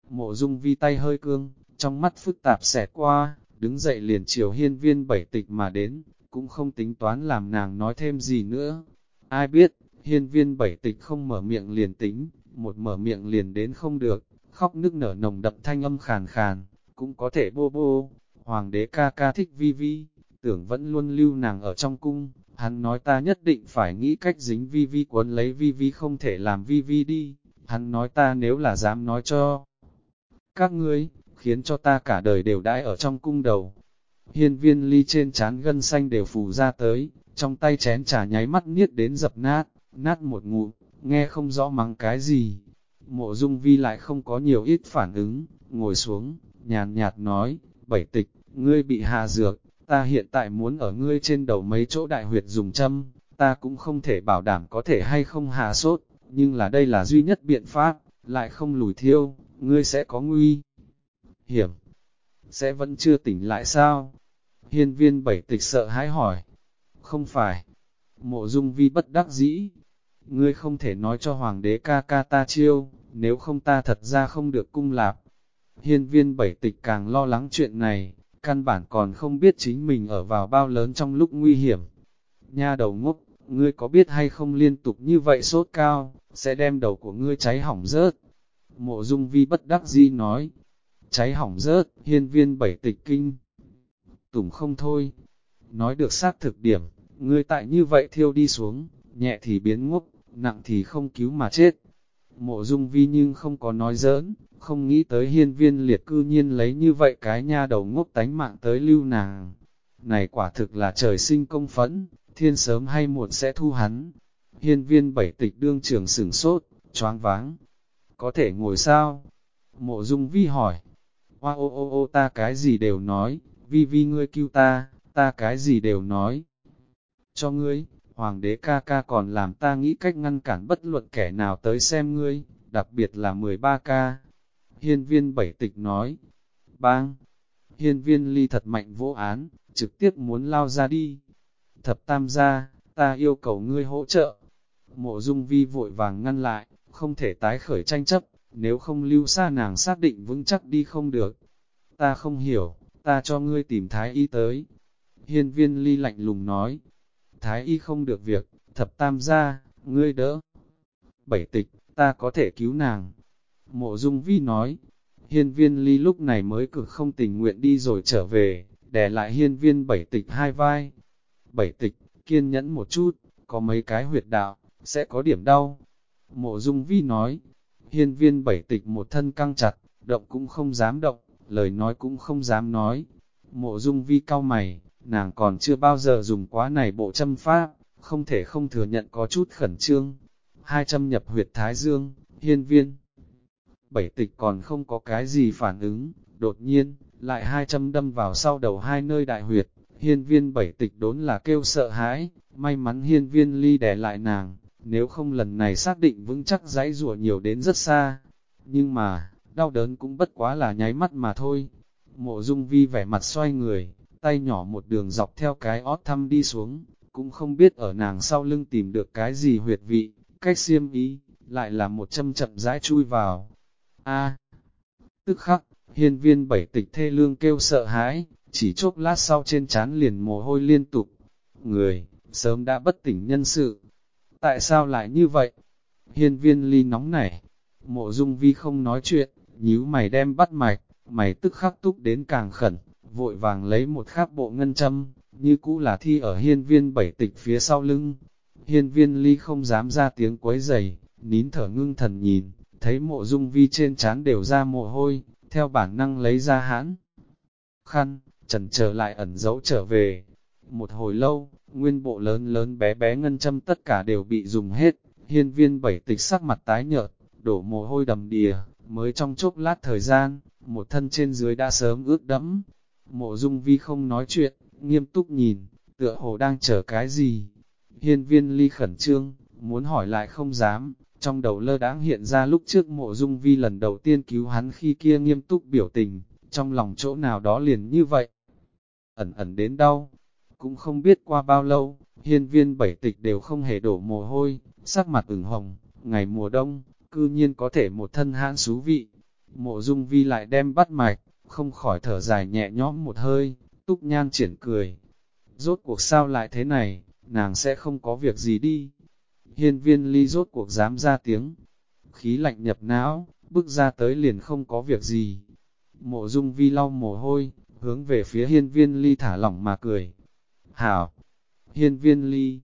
Mộ Dung Vi tay hơi cương, trong mắt phức tạp xẹt qua, đứng dậy liền chiều hiên viên bảy tịch mà đến, cũng không tính toán làm nàng nói thêm gì nữa. Ai biết, hiên viên bảy tịch không mở miệng liền tính, một mở miệng liền đến không được, khóc nức nở nồng đậm thanh âm khàn khàn, cũng có thể bô bô. Hoàng đế ca ca thích Vi Vi, tưởng vẫn luôn lưu nàng ở trong cung, hắn nói ta nhất định phải nghĩ cách dính Vi Vi quấn lấy Vi Vi, không thể làm Vi Vi đi, hắn nói ta nếu là dám nói cho các ngươi, khiến cho ta cả đời đều đãi ở trong cung đầu. Hiên viên ly trên trán gân xanh đều phù ra tới, trong tay chén trà nháy mắt niết đến dập nát, nát một ngụm, nghe không rõ mắng cái gì. Mộ Dung Vi lại không có nhiều ít phản ứng, ngồi xuống, nhàn nhạt nói, bảy tịch, ngươi bị hạ dược, ta hiện tại muốn ở ngươi trên đầu mấy chỗ đại huyệt dùng châm, ta cũng không thể bảo đảm có thể hay không hạ sốt, nhưng là đây là duy nhất biện pháp, lại không lùi thiêu, ngươi sẽ có nguy hiểm, sẽ vẫn chưa tỉnh lại sao? Hiên viên bảy tịch sợ hãi hỏi. Không phải. Mộ Dung Vi bất đắc dĩ. Ngươi không thể nói cho hoàng đế ca ca ta chiêu, nếu không ta thật ra không được cung lạp. Hiên viên bảy tịch càng lo lắng chuyện này, căn bản còn không biết chính mình ở vào bao lớn trong lúc nguy hiểm. Nha đầu ngốc, ngươi có biết hay không liên tục như vậy sốt cao, sẽ đem đầu của ngươi cháy hỏng rớt. Mộ Dung Vi bất đắc dĩ nói. Cháy hỏng rớt, hiên viên bảy tịch kinh tủng không thôi. Nói được xác thực điểm, ngươi tại như vậy thiêu đi xuống, nhẹ thì biến ngốc, nặng thì không cứu mà chết. Mộ Dung Vi nhưng không có nói giỡn, không nghĩ tới hiên viên liệt cư nhiên lấy như vậy cái nha đầu ngốc tánh mạng tới lưu nàng. Này quả thực là trời sinh công phẫn, thiên sớm hay muộn sẽ thu hắn. Hiên viên bảy tịch đương trường sửng sốt, choáng váng. Có thể ngồi sao? Mộ Dung Vi hỏi. Hoa ô ô ô ta cái gì đều nói, Vi Vi ngươi cứu ta, ta cái gì đều nói. Cho ngươi, hoàng đế ca ca còn làm ta nghĩ cách ngăn cản bất luận kẻ nào tới xem ngươi, đặc biệt là 13 ca. Hiên viên bảy tịch nói. Bang! Hiên viên ly thật mạnh vỗ án, trực tiếp muốn lao ra đi. Thập tam gia, ta yêu cầu ngươi hỗ trợ. Mộ Dung Vi vội vàng ngăn lại, không thể tái khởi tranh chấp, nếu không lưu xa nàng xác định vững chắc đi không được. Ta không hiểu, ta cho ngươi tìm thái y tới. Hiên viên ly lạnh lùng nói. Thái y không được việc, thập tam gia, ngươi đỡ. Bảy tịch, ta có thể cứu nàng. Mộ Dung Vi nói. Hiên viên ly lúc này mới cực không tình nguyện đi rồi trở về, đè lại hiên viên bảy tịch hai vai. Bảy tịch, kiên nhẫn một chút, có mấy cái huyệt đạo, sẽ có điểm đau. Mộ Dung Vi nói. Hiên viên bảy tịch một thân căng chặt, động cũng không dám động, lời nói cũng không dám nói. Mộ Dung Vi cau mày, nàng còn chưa bao giờ dùng quá này bộ châm pháp, không thể không thừa nhận có chút khẩn trương. Hai châm nhập huyệt thái dương, hiên viên bảy tịch còn không có cái gì phản ứng, đột nhiên, lại hai châm đâm vào sau đầu hai nơi đại huyệt, hiên viên bảy tịch đốn là kêu sợ hãi, may mắn hiên viên ly đè lại nàng, nếu không lần này xác định vững chắc giãy rủa nhiều đến rất xa. Nhưng mà, đau đớn cũng bất quá là nháy mắt mà thôi. Mộ Dung Vi vẻ mặt xoay người, tay nhỏ một đường dọc theo cái ót thăm đi xuống, cũng không biết ở nàng sau lưng tìm được cái gì huyệt vị, cách xiêm ý, lại là một châm chậm rãi chui vào. A, tức khắc, hiên viên bảy tịch thê lương kêu sợ hãi, chỉ chốc lát sau trên trán liền mồ hôi liên tục. Người, sớm đã bất tỉnh nhân sự. Tại sao lại như vậy? Hiên viên ly nóng nảy. Mộ Dung Vi không nói chuyện, nhíu mày đem bắt mạch, mày tức khắc túc đến càng khẩn, vội vàng lấy một khác bộ ngân châm, như cũ là thi ở hiên viên bảy tịch phía sau lưng. Hiên viên ly không dám ra tiếng quấy giày, nín thở ngưng thần nhìn, thấy Mộ Dung Vi trên trán đều ra mồ hôi, theo bản năng lấy ra hãn khăn, chần chờ lại ẩn giấu trở về. Một hồi lâu, nguyên bộ lớn lớn bé bé ngân châm tất cả đều bị dùng hết, hiên viên bảy tịch sắc mặt tái nhợt, đổ mồ hôi đầm đìa, mới trong chốc lát thời gian, một thân trên dưới đã sớm ướt đẫm. Mộ Dung Vi không nói chuyện, nghiêm túc nhìn, tựa hồ đang chờ cái gì. Hiên viên ly khẩn trương, muốn hỏi lại không dám, trong đầu lơ đãng hiện ra lúc trước Mộ Dung Vi lần đầu tiên cứu hắn khi kia nghiêm túc biểu tình, trong lòng chỗ nào đó liền như vậy. Ẩn ẩn đến đau, cũng không biết qua bao lâu, hiên viên bảy tịch đều không hề đổ mồ hôi, sắc mặt ửng hồng, ngày mùa đông, cư nhiên có thể một thân hãn xú vị. Mộ Dung Vi lại đem bắt mạch, không khỏi thở dài nhẹ nhõm một hơi, Túc Nhan triển cười. Rốt cuộc sao lại thế này, nàng sẽ không có việc gì đi. Hiên Viên Ly rốt cuộc dám ra tiếng. Khí lạnh nhập não, bước ra tới liền không có việc gì. Mộ Dung Vi lau mồ hôi, hướng về phía Hiên Viên Ly thả lỏng mà cười. Hảo! Hiên Viên Ly!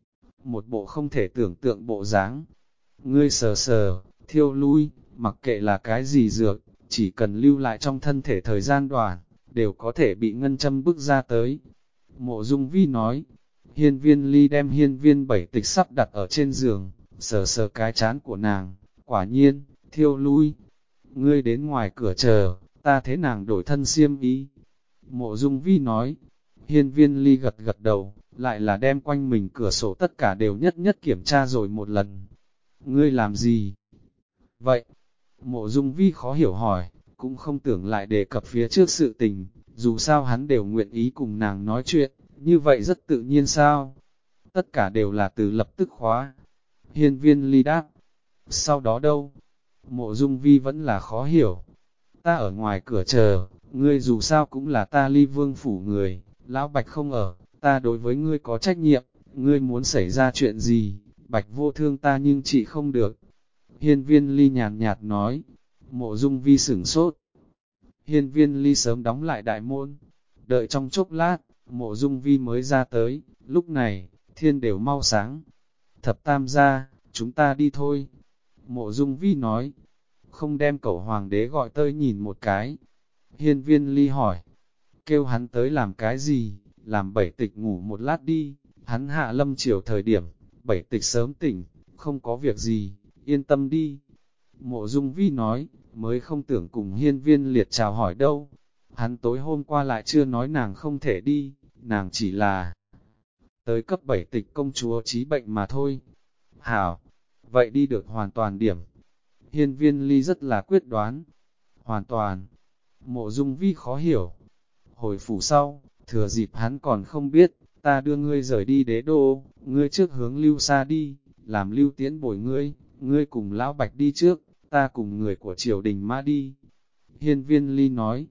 Một bộ không thể tưởng tượng bộ dáng. Ngươi sờ sờ, thiêu lui, mặc kệ là cái gì dược, chỉ cần lưu lại trong thân thể thời gian đoạn, đều có thể bị ngân châm bức ra tới. Mộ Dung Vi nói, Hiên Viên Ly đem Hiên Viên Bảy Tịch sắp đặt ở trên giường, sờ sờ cái chán của nàng, quả nhiên, thiêu lui. Ngươi đến ngoài cửa chờ, ta thế nàng đổi thân xiêm y. Mộ Dung Vi nói, Hiên Viên Ly gật gật đầu, lại là đem quanh mình cửa sổ tất cả đều nhất nhất kiểm tra rồi một lần. Ngươi làm gì? Vậy, Mộ Dung Vi khó hiểu hỏi, cũng không tưởng lại đề cập phía trước sự tình, dù sao hắn đều nguyện ý cùng nàng nói chuyện, như vậy rất tự nhiên sao? Tất cả đều là từ lập tức khóa. Hiên Viên Ly đáp, sau đó đâu? Mộ Dung Vi vẫn là khó hiểu. Ta ở ngoài cửa chờ, ngươi dù sao cũng là ta Ly Vương phủ người, Lão Bạch không ở, ta đối với ngươi có trách nhiệm, ngươi muốn xảy ra chuyện gì, Bạch vô thương ta nhưng chị không được. Hiên Viên Ly nhàn nhạt nói, Mộ Dung Vi sửng sốt. Hiên Viên Ly sớm đóng lại đại môn, đợi trong chốc lát, Mộ Dung Vi mới ra tới, lúc này, thiên đều mau sáng. Thập tam gia, chúng ta đi thôi. Mộ Dung Vi nói, không đem cẩu hoàng đế gọi tới nhìn một cái. Hiên Viên Ly hỏi, kêu hắn tới làm cái gì, làm Bảy Tịch ngủ một lát đi, hắn hạ lâm chiều thời điểm, Bảy Tịch sớm tỉnh, không có việc gì, yên tâm đi. Mộ Dung Vi nói, mới không tưởng cùng Hiên Viên Liệt chào hỏi đâu. Hắn tối hôm qua lại chưa nói nàng không thể đi, nàng chỉ là tới cấp 7 Tịch công chúa trí bệnh mà thôi. Hảo, vậy đi được hoàn toàn điểm. Hiên Viên Ly rất là quyết đoán. Hoàn toàn. Mộ Dung Vi khó hiểu. Hồi phủ sau, thừa dịp hắn còn không biết, ta đưa ngươi rời đi đế đô, ngươi trước hướng Lưu Sa đi, làm Lưu Tiễn bồi ngươi, ngươi cùng Lão Bạch đi trước, ta cùng người của triều đình mã đi. Hiên Viên Ly nói.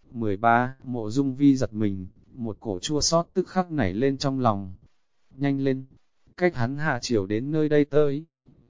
13. Mộ Dung Vi giật mình, một cổ chua xót tức khắc nảy lên trong lòng. Nhanh lên, cách hắn hạ triều đến nơi đây tới.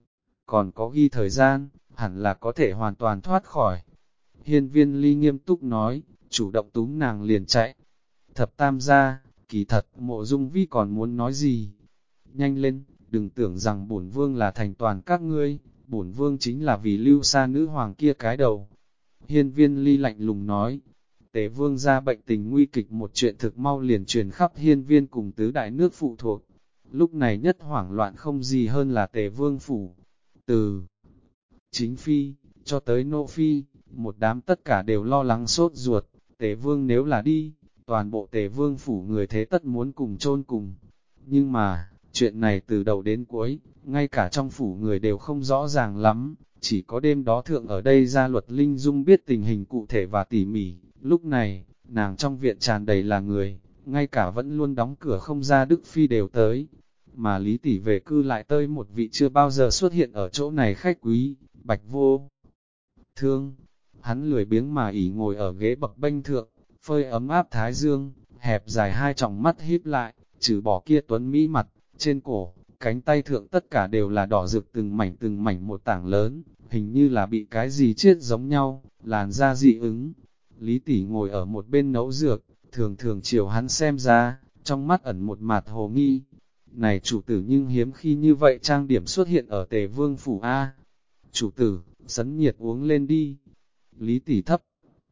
Còn có ghi thời gian, hẳn là có thể hoàn toàn thoát khỏi. Hiên Viên Ly nghiêm túc nói, chủ động túm nàng liền chạy. Thập tam gia, kỳ thật, Mộ Dung Vi còn muốn nói gì? Nhanh lên, đừng tưởng rằng bổn vương là thành toàn các ngươi, bổn vương chính là vì Lưu Sa nữ hoàng kia cái đầu. Hiên Viên Ly lạnh lùng nói, Tề vương ra bệnh tình nguy kịch, một chuyện thực mau liền truyền khắp hiên viên cùng tứ đại nước phụ thuộc. Lúc này nhất hoảng loạn không gì hơn là Tề vương phủ. Từ chính phi, cho tới nô phi, một đám tất cả đều lo lắng sốt ruột. Tề vương nếu là đi, toàn bộ Tề vương phủ người thế tất muốn cùng chôn cùng. Nhưng mà, chuyện này từ đầu đến cuối, ngay cả trong phủ người đều không rõ ràng lắm. Chỉ có đêm đó thượng ở đây gia luật Linh Dung biết tình hình cụ thể và tỉ mỉ. Lúc này, nàng trong viện tràn đầy là người, ngay cả vẫn luôn đóng cửa không ra Đức Phi đều tới. Mà Lý Tỷ về cư lại tới một vị chưa bao giờ xuất hiện ở chỗ này khách quý, Bạch Vô Thương. Hắn lười biếng mà ỉ ngồi ở ghế bậc bênh thượng, phơi ấm áp thái dương, hẹp dài hai tròng mắt híp lại, trừ bỏ kia tuấn mỹ mặt, trên cổ, cánh tay thượng tất cả đều là đỏ rực từng mảnh một tảng lớn, hình như là bị cái gì chết giống nhau, làn da dị ứng. Lý Tỷ ngồi ở một bên nấu dược, thường thường chiều hắn xem ra, trong mắt ẩn một mạt hồ nghi. Này chủ tử nhưng hiếm khi như vậy trang điểm xuất hiện ở Tề Vương phủ A. Chủ tử, sấn nhiệt uống lên đi. Lý Tỷ thấp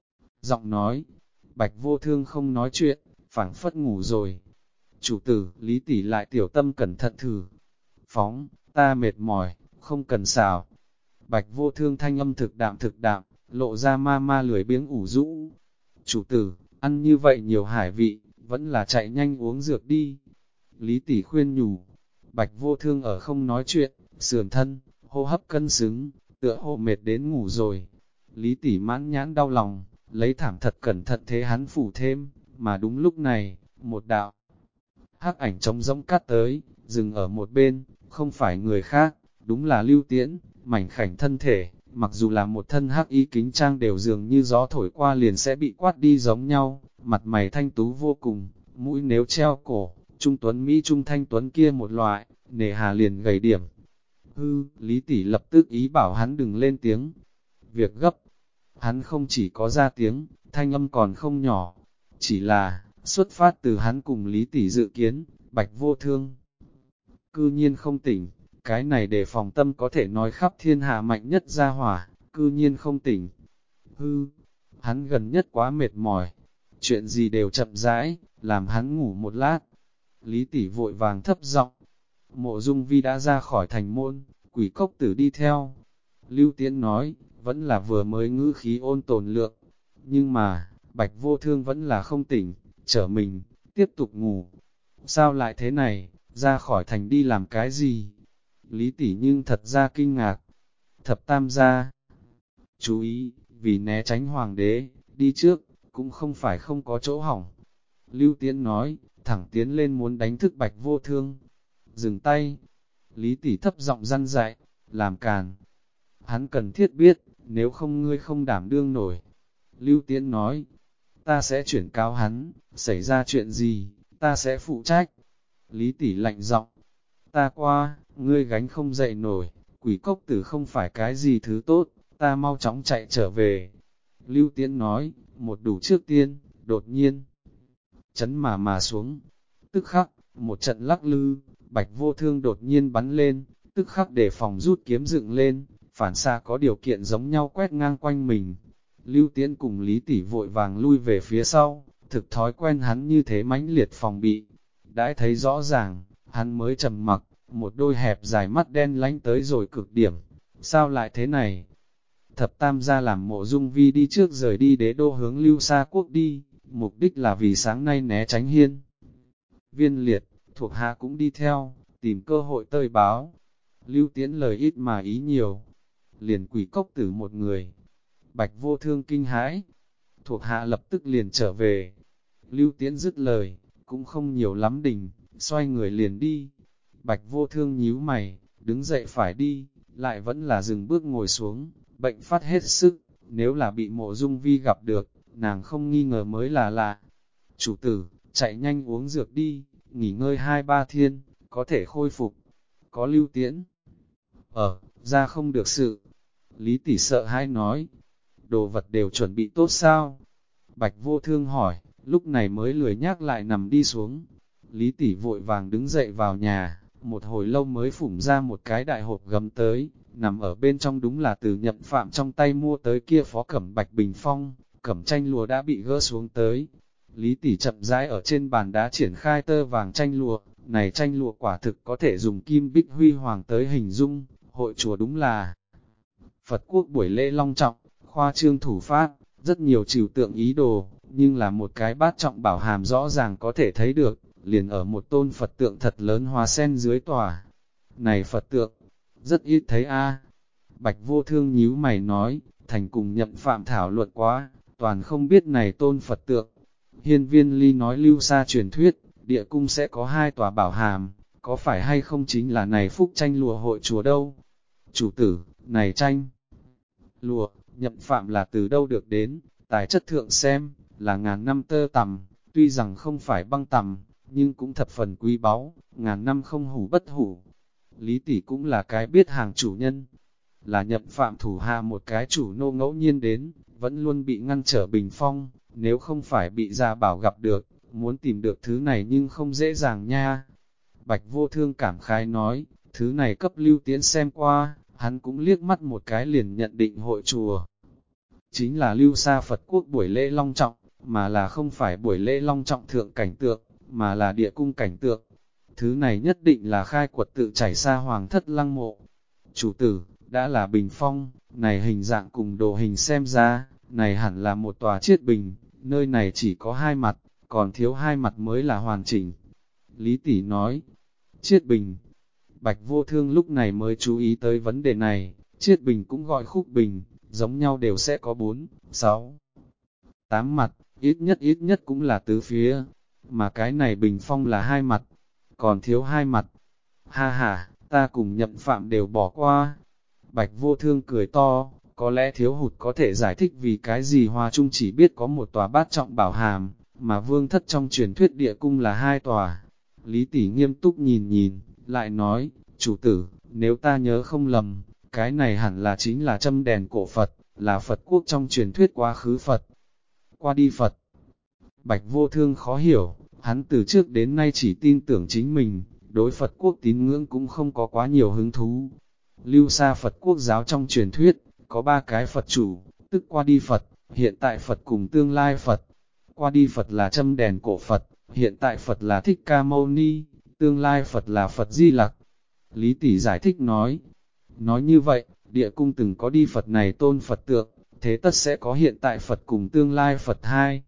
giọng nói, Bạch Vô Thương không nói chuyện, phảng phất ngủ rồi. Chủ tử, Lý Tỷ lại tiểu tâm cẩn thận thử. Phóng, ta mệt mỏi, không cần xào. Bạch Vô Thương thanh âm thực đạm, lộ ra ma ma lười biếng ủ rũ. Chủ tử, ăn như vậy nhiều hải vị, vẫn là chạy nhanh uống dược đi. Lý Tỷ khuyên nhủ. Bạch Vô Thương ở không nói chuyện, sườn thân, hô hấp cân xứng, tựa hồ mệt đến ngủ rồi. Lý Tỷ mãn nhãn đau lòng, lấy thảm thật cẩn thận thế hắn phủ thêm, mà đúng lúc này, một đạo hắc ảnh trống rỗng cắt tới, dừng ở một bên, không phải người khác, đúng là Lưu Tiễn, mảnh khảnh thân thể, mặc dù là một thân hắc y kính trang đều dường như gió thổi qua liền sẽ bị quát đi giống nhau, mặt mày thanh tú vô cùng, mũi nếu treo cổ, trung tuấn Mỹ trung thanh tuấn kia một loại, nề hà liền gầy điểm. Lý tỷ lập tức ý bảo hắn đừng lên tiếng. Việc gấp, hắn không chỉ có ra tiếng, thanh âm còn không nhỏ, chỉ là, xuất phát từ hắn cùng Lý tỷ dự kiến, Bạch Vô Thương. Cư nhiên không tỉnh, cái này để phòng tâm có thể nói khắp thiên hạ mạnh nhất ra hỏa, cư nhiên không tỉnh. Hắn gần nhất quá mệt mỏi, chuyện gì đều chậm rãi, làm hắn ngủ một lát. Lý tỷ vội vàng thấp giọng. Mộ Dung Vi đã ra khỏi thành môn, Quỷ Cốc Tử đi theo. Lưu Tiễn nói, vẫn là vừa mới ngữ khí ôn tồn lượng, nhưng mà, Bạch Vô Thương vẫn là không tỉnh, trở mình, tiếp tục ngủ. Sao lại thế này, ra khỏi thành đi làm cái gì? Lý tỷ nhưng thật ra kinh ngạc. Thập tam gia, chú ý, vì né tránh hoàng đế, đi trước, cũng không phải không có chỗ hỏng. Lưu Tiễn nói, thẳng tiến lên muốn đánh thức Bạch Vô Thương. Dừng tay, Lý tỷ thấp giọng răn dạy, làm càn. Hắn cần thiết biết, nếu không ngươi không đảm đương nổi. Lưu Tiễn nói, ta sẽ chuyển cáo hắn, xảy ra chuyện gì, ta sẽ phụ trách. Lý tỷ lạnh giọng, ta qua, ngươi gánh không dậy nổi, Quỷ Cốc Tử không phải cái gì thứ tốt, ta mau chóng chạy trở về. Lưu Tiễn nói, một đủ trước tiên, đột nhiên, chấn mà xuống, tức khắc, một trận lắc lư, Bạch Vô Thương đột nhiên bắn lên, tức khắc để phòng rút kiếm dựng lên, phản xạ có điều kiện giống nhau quét ngang quanh mình. Lưu Tiễn cùng Lý tỷ vội vàng lui về phía sau, thực thói quen hắn như thế mãnh liệt phòng bị. Đã thấy rõ ràng, hắn mới trầm mặc, một đôi hẹp dài mắt đen lánh tới rồi cực điểm. Sao lại thế này? Thập tam gia làm Mộ Dung Vi đi trước rời đi đế đô hướng Lưu Sa Quốc đi, mục đích là vì sáng nay né tránh Hiên Viên liệt, thuộc hạ cũng đi theo, tìm cơ hội tơi báo. Lưu Tiễn lời ít mà ý nhiều, liền Quỷ Cốc Tử một người. Bạch Vô Thương kinh hãi, thuộc hạ lập tức liền trở về. Lưu Tiễn dứt lời, cũng không nhiều lắm đình, xoay người liền đi. Bạch Vô Thương nhíu mày, đứng dậy phải đi, lại vẫn là dừng bước ngồi xuống, bệnh phát hết sức, nếu là bị Mộ Dung Vi gặp được, nàng không nghi ngờ mới là lạ. Chủ tử, chạy nhanh uống dược đi, nghỉ ngơi 2-3 thiên, có thể khôi phục. Có Lưu Tiễn ra không được sự. Lý tỷ sợ hãi nói, đồ vật đều chuẩn bị tốt sao? Bạch Vô Thương hỏi, lúc này mới lười nhác lại nằm đi xuống. Lý tỷ vội vàng đứng dậy vào nhà, một hồi lâu mới phủng ra một cái đại hộp gấm tới, nằm ở bên trong đúng là từ Nhậm Phạm trong tay mua tới kia phó cẩm bạch bình phong, cẩm tranh lụa đã bị gỡ xuống tới. Lý tỷ chậm rãi ở trên bàn đá triển khai tơ vàng tranh lụa, này tranh lụa quả thực có thể dùng kim bích huy hoàng tới hình dung, hội chùa đúng là Phật quốc buổi lễ long trọng, khoa trương thủ pháp, rất nhiều trừu tượng ý đồ, nhưng là một cái bát trọng bảo hàm rõ ràng có thể thấy được, liền ở một tôn Phật tượng thật lớn hoa sen dưới tòa. Này Phật tượng, rất ít thấy a. Bạch Vô Thương nhíu mày nói, thành cùng Nhậm Phạm thảo luận quá, toàn không biết này tôn Phật tượng. Hiên Viên Ly nói Lưu Sa truyền thuyết, địa cung sẽ có 2 tòa bảo hàm, có phải hay không chính là này phúc tranh lụa hội chùa đâu? Chủ tử, này tranh lụa, Nhậm Phạm là từ đâu được đến, tài chất thượng xem, là ngàn năm tơ tằm, tuy rằng không phải băng tằm, nhưng cũng thập phần quý báu, ngàn năm không hủ bất hủ. Lý tỷ cũng là cái biết hàng chủ nhân, là Nhậm Phạm thủ hạ một cái chủ nô ngẫu nhiên đến, vẫn luôn bị ngăn trở bình phong, nếu không phải bị Gia Bảo gặp được, muốn tìm được thứ này nhưng không dễ dàng nha. Bạch Vô Thương cảm khái nói, thứ này cấp Lưu Tiễn xem qua, hắn cũng liếc mắt một cái liền nhận định hội chùa. Chính là Lưu Sa Phật quốc buổi lễ long trọng, mà là không phải buổi lễ long trọng thượng cảnh tượng, mà là địa cung cảnh tượng. Thứ này nhất định là khai quật tự chảy xa hoàng thất lăng mộ. Chủ tử, đã là bình phong, này hình dạng cùng đồ hình xem ra, này hẳn là một tòa chiết bình, nơi này chỉ có 2 mặt, còn thiếu 2 mặt mới là hoàn chỉnh. Lý tỷ nói, chiết bình. Bạch Vô Thương lúc này mới chú ý tới vấn đề này, chiết bình cũng gọi khúc bình, giống nhau đều sẽ có 4, 6, 8 mặt, ít nhất cũng là tứ phía, mà cái này bình phong là 2 mặt, còn thiếu 2 mặt. Ha ha, ta cùng Nhậm Phạm đều bỏ qua. Bạch Vô Thương cười to, có lẽ thiếu hụt có thể giải thích vì cái gì Hoa Trung chỉ biết có một tòa bát trọng bảo hàm, mà vương thất trong truyền thuyết địa cung là 2 tòa. Lý Tỷ nghiêm túc nhìn nhìn, lại nói, chủ tử, nếu ta nhớ không lầm, cái này hẳn là chính là châm đèn cổ Phật, là Phật quốc trong truyền thuyết quá khứ Phật. Qua đi Phật. Bạch Vô Thương khó hiểu, hắn từ trước đến nay chỉ tin tưởng chính mình, đối Phật quốc tín ngưỡng cũng không có quá nhiều hứng thú. Lưu Sa Phật quốc giáo trong truyền thuyết, có 3 cái Phật chủ, tức qua đi Phật, hiện tại Phật cùng tương lai Phật. Qua đi Phật là châm đèn cổ Phật, hiện tại Phật là Thích Ca Mâu Ni, tương lai Phật là Phật Di Lặc. Lý Tỷ giải thích nói như vậy, địa cung từng có đi Phật này tôn Phật tượng, thế tất sẽ có hiện tại Phật cùng tương lai Phật 2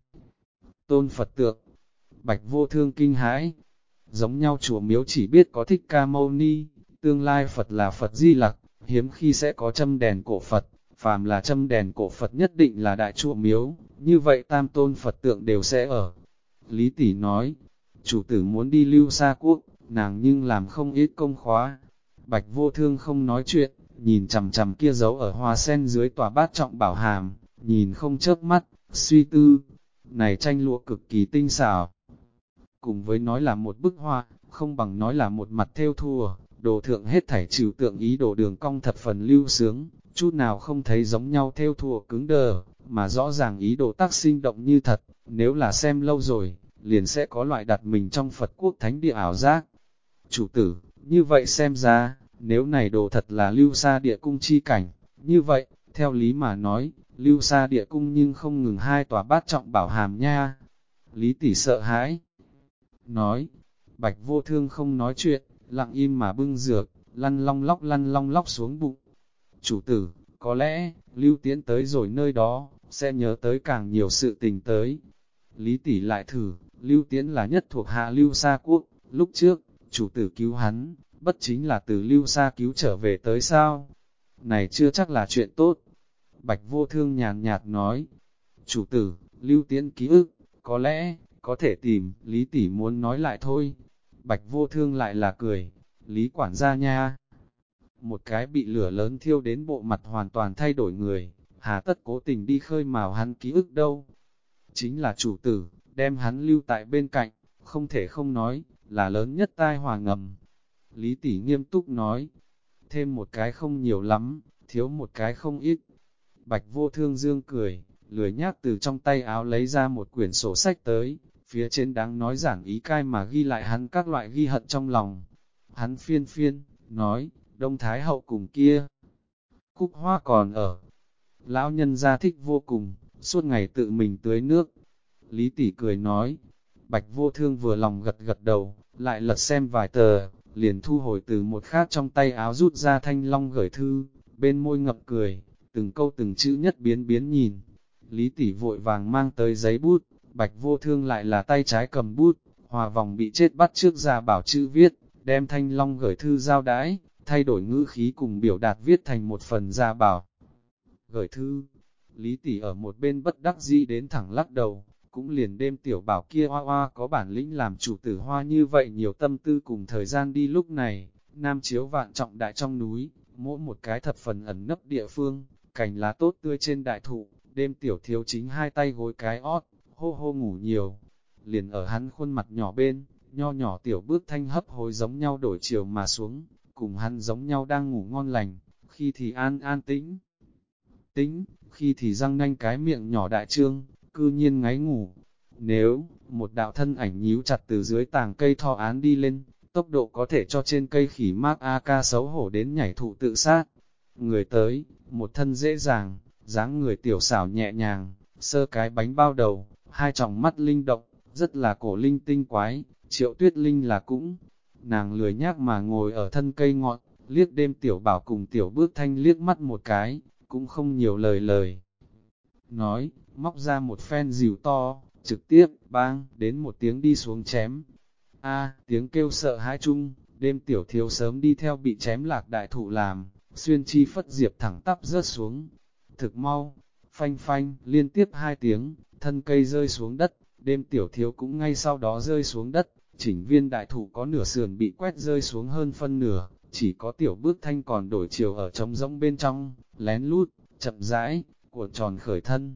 tôn Phật tượng. Bạch Vô Thương kinh hãi, giống nhau chùa miếu chỉ biết có Thích Ca Mâu Ni, tương lai Phật là Phật Di Lặc, hiếm khi sẽ có châm đèn cổ Phật, phàm là châm đèn cổ Phật nhất định là đại chùa miếu, như vậy tam tôn Phật tượng đều sẽ ở. Lý Tỷ nói, chủ tử muốn đi Lưu Sa quốc, nàng nhưng làm không ít công khóa. Bạch Vô Thương không nói chuyện, nhìn chằm chằm kia giấu ở hoa sen dưới tòa bát trọng bảo hàm, nhìn không chớp mắt, suy tư. Này tranh lụa cực kỳ tinh xảo. Cùng với nói là một bức hoa, không bằng nói là một mặt thêu thùa, đồ thượng hết thảy trừu tượng ý đồ đường cong thập phần lưu sướng, chút nào không thấy giống nhau thêu thùa cứng đờ, mà rõ ràng ý đồ tác sinh động như thật, nếu là xem lâu rồi, liền sẽ có loại đặt mình trong Phật quốc thánh địa ảo giác. Chủ tử, như vậy xem ra, nếu này đồ thật là Lưu Sa địa cung chi cảnh, như vậy, theo lý mà nói, Lưu Sa địa cung nhưng không ngừng 2 tòa bát trọng bảo hàm nha. Lý Tỷ sợ hãi, nói, Bạch Vô Thương không nói chuyện, lặng im mà bưng dược, lăn long lóc xuống bụng. Chủ tử, có lẽ, Lưu Tiễn tới rồi nơi đó, sẽ nhớ tới càng nhiều sự tình tới. Lý Tỷ lại thử, Lưu Tiễn là nhất thuộc hạ Lưu Sa quốc, lúc trước, chủ tử cứu hắn, bất chính là từ Lưu Sa cứu trở về tới sao? Này chưa chắc là chuyện tốt. Bạch Vô Thương nhàn nhạt nói, chủ tử, Lưu Tiễn ký ức, có lẽ, có thể tìm, Lý Tỷ muốn nói lại thôi. Bạch Vô Thương lại là cười, Lý quản gia nha. Một cái bị lửa lớn thiêu đến bộ mặt hoàn toàn thay đổi người, hà tất cố tình đi khơi mào hắn ký ức đâu. Chính là chủ tử, đem hắn lưu tại bên cạnh, không thể không nói, là lớn nhất tai họa ngầm. Lý Tỷ nghiêm túc nói, thêm một cái không nhiều lắm, thiếu một cái không ít. Bạch Vô Thương dương cười, lười nhác từ trong tay áo lấy ra một quyển sổ sách tới, phía trên đáng nói giảng ý cai mà ghi lại hắn các loại ghi hận trong lòng. Hắn phiên, nói, Đông Thái Hậu cùng kia. Cúc Hoa còn ở. Lão nhân gia thích vô cùng, suốt ngày tự mình tưới nước. Lý Tỷ cười nói, Bạch Vô Thương vừa lòng gật gật đầu, lại lật xem vài tờ, liền thu hồi từ một khác trong tay áo rút ra thanh long gửi thư, bên môi ngậm cười, từng câu từng chữ nhất biến nhìn. Lý Tỷ vội vàng mang tới giấy bút, Bạch Vô Thương lại là tay trái cầm bút, hòa vòng bị chết bắt trước ra bảo chữ viết, đem thanh long gửi thư giao đãi, thay đổi ngữ khí cùng biểu đạt viết thành một phần ra bảo. Gửi thư, Lý Tỷ ở một bên bất đắc dĩ đến thẳng lắc đầu, cũng liền đêm tiểu bảo kia hoa hoa có bản lĩnh làm chủ tử Hoa như vậy nhiều tâm tư cùng thời gian đi lúc này, nam chiếu vạn trọng đại trong núi, mỗi một cái thập phần ẩn nấp địa phương, cành lá tốt tươi trên đại thụ, đêm tiểu thiếu chính 2 tay gối cái ót, hô hô ngủ nhiều, liền ở hắn khuôn mặt nhỏ bên, nho nhỏ tiểu bước thanh hấp hối giống nhau đổi chiều mà xuống, cùng hắn giống nhau đang ngủ ngon lành, khi thì an tĩnh, khi thì răng nanh cái miệng nhỏ đại trương, cư nhiên ngáy ngủ. Nếu, một đạo thân ảnh nhíu chặt từ dưới tàng cây thọ án đi lên, tốc độ có thể cho trên cây khỉ Mark AK xấu hổ đến nhảy thụ tự sát. Người tới, một thân dễ dàng, dáng người tiểu xảo nhẹ nhàng, sơ cái bánh bao đầu, 2 tròng mắt linh động, rất là cổ linh tinh quái, Triệu Tuyết Linh là cũng. Nàng lười nhác mà ngồi ở thân cây ngọn, liếc đêm tiểu bảo cùng tiểu bước thanh liếc mắt một cái, cũng không nhiều lời. Nói, móc ra một phen dìu to, trực tiếp, bang, đến một tiếng đi xuống chém. Tiếng kêu sợ hãi chung, đêm tiểu thiếu sớm đi theo bị chém lạc đại thụ làm, xuyên chi phất diệp thẳng tắp rớt xuống. Thực mau, phanh, liên tiếp 2 tiếng, thân cây rơi xuống đất, đêm tiểu thiếu cũng ngay sau đó rơi xuống đất, chỉnh viên đại thụ có nửa sườn bị quét rơi xuống hơn phân nửa, chỉ có tiểu bước thanh còn đổi chiều ở trống rỗng bên trong, lén lút, chậm rãi, cuộn tròn khởi thân.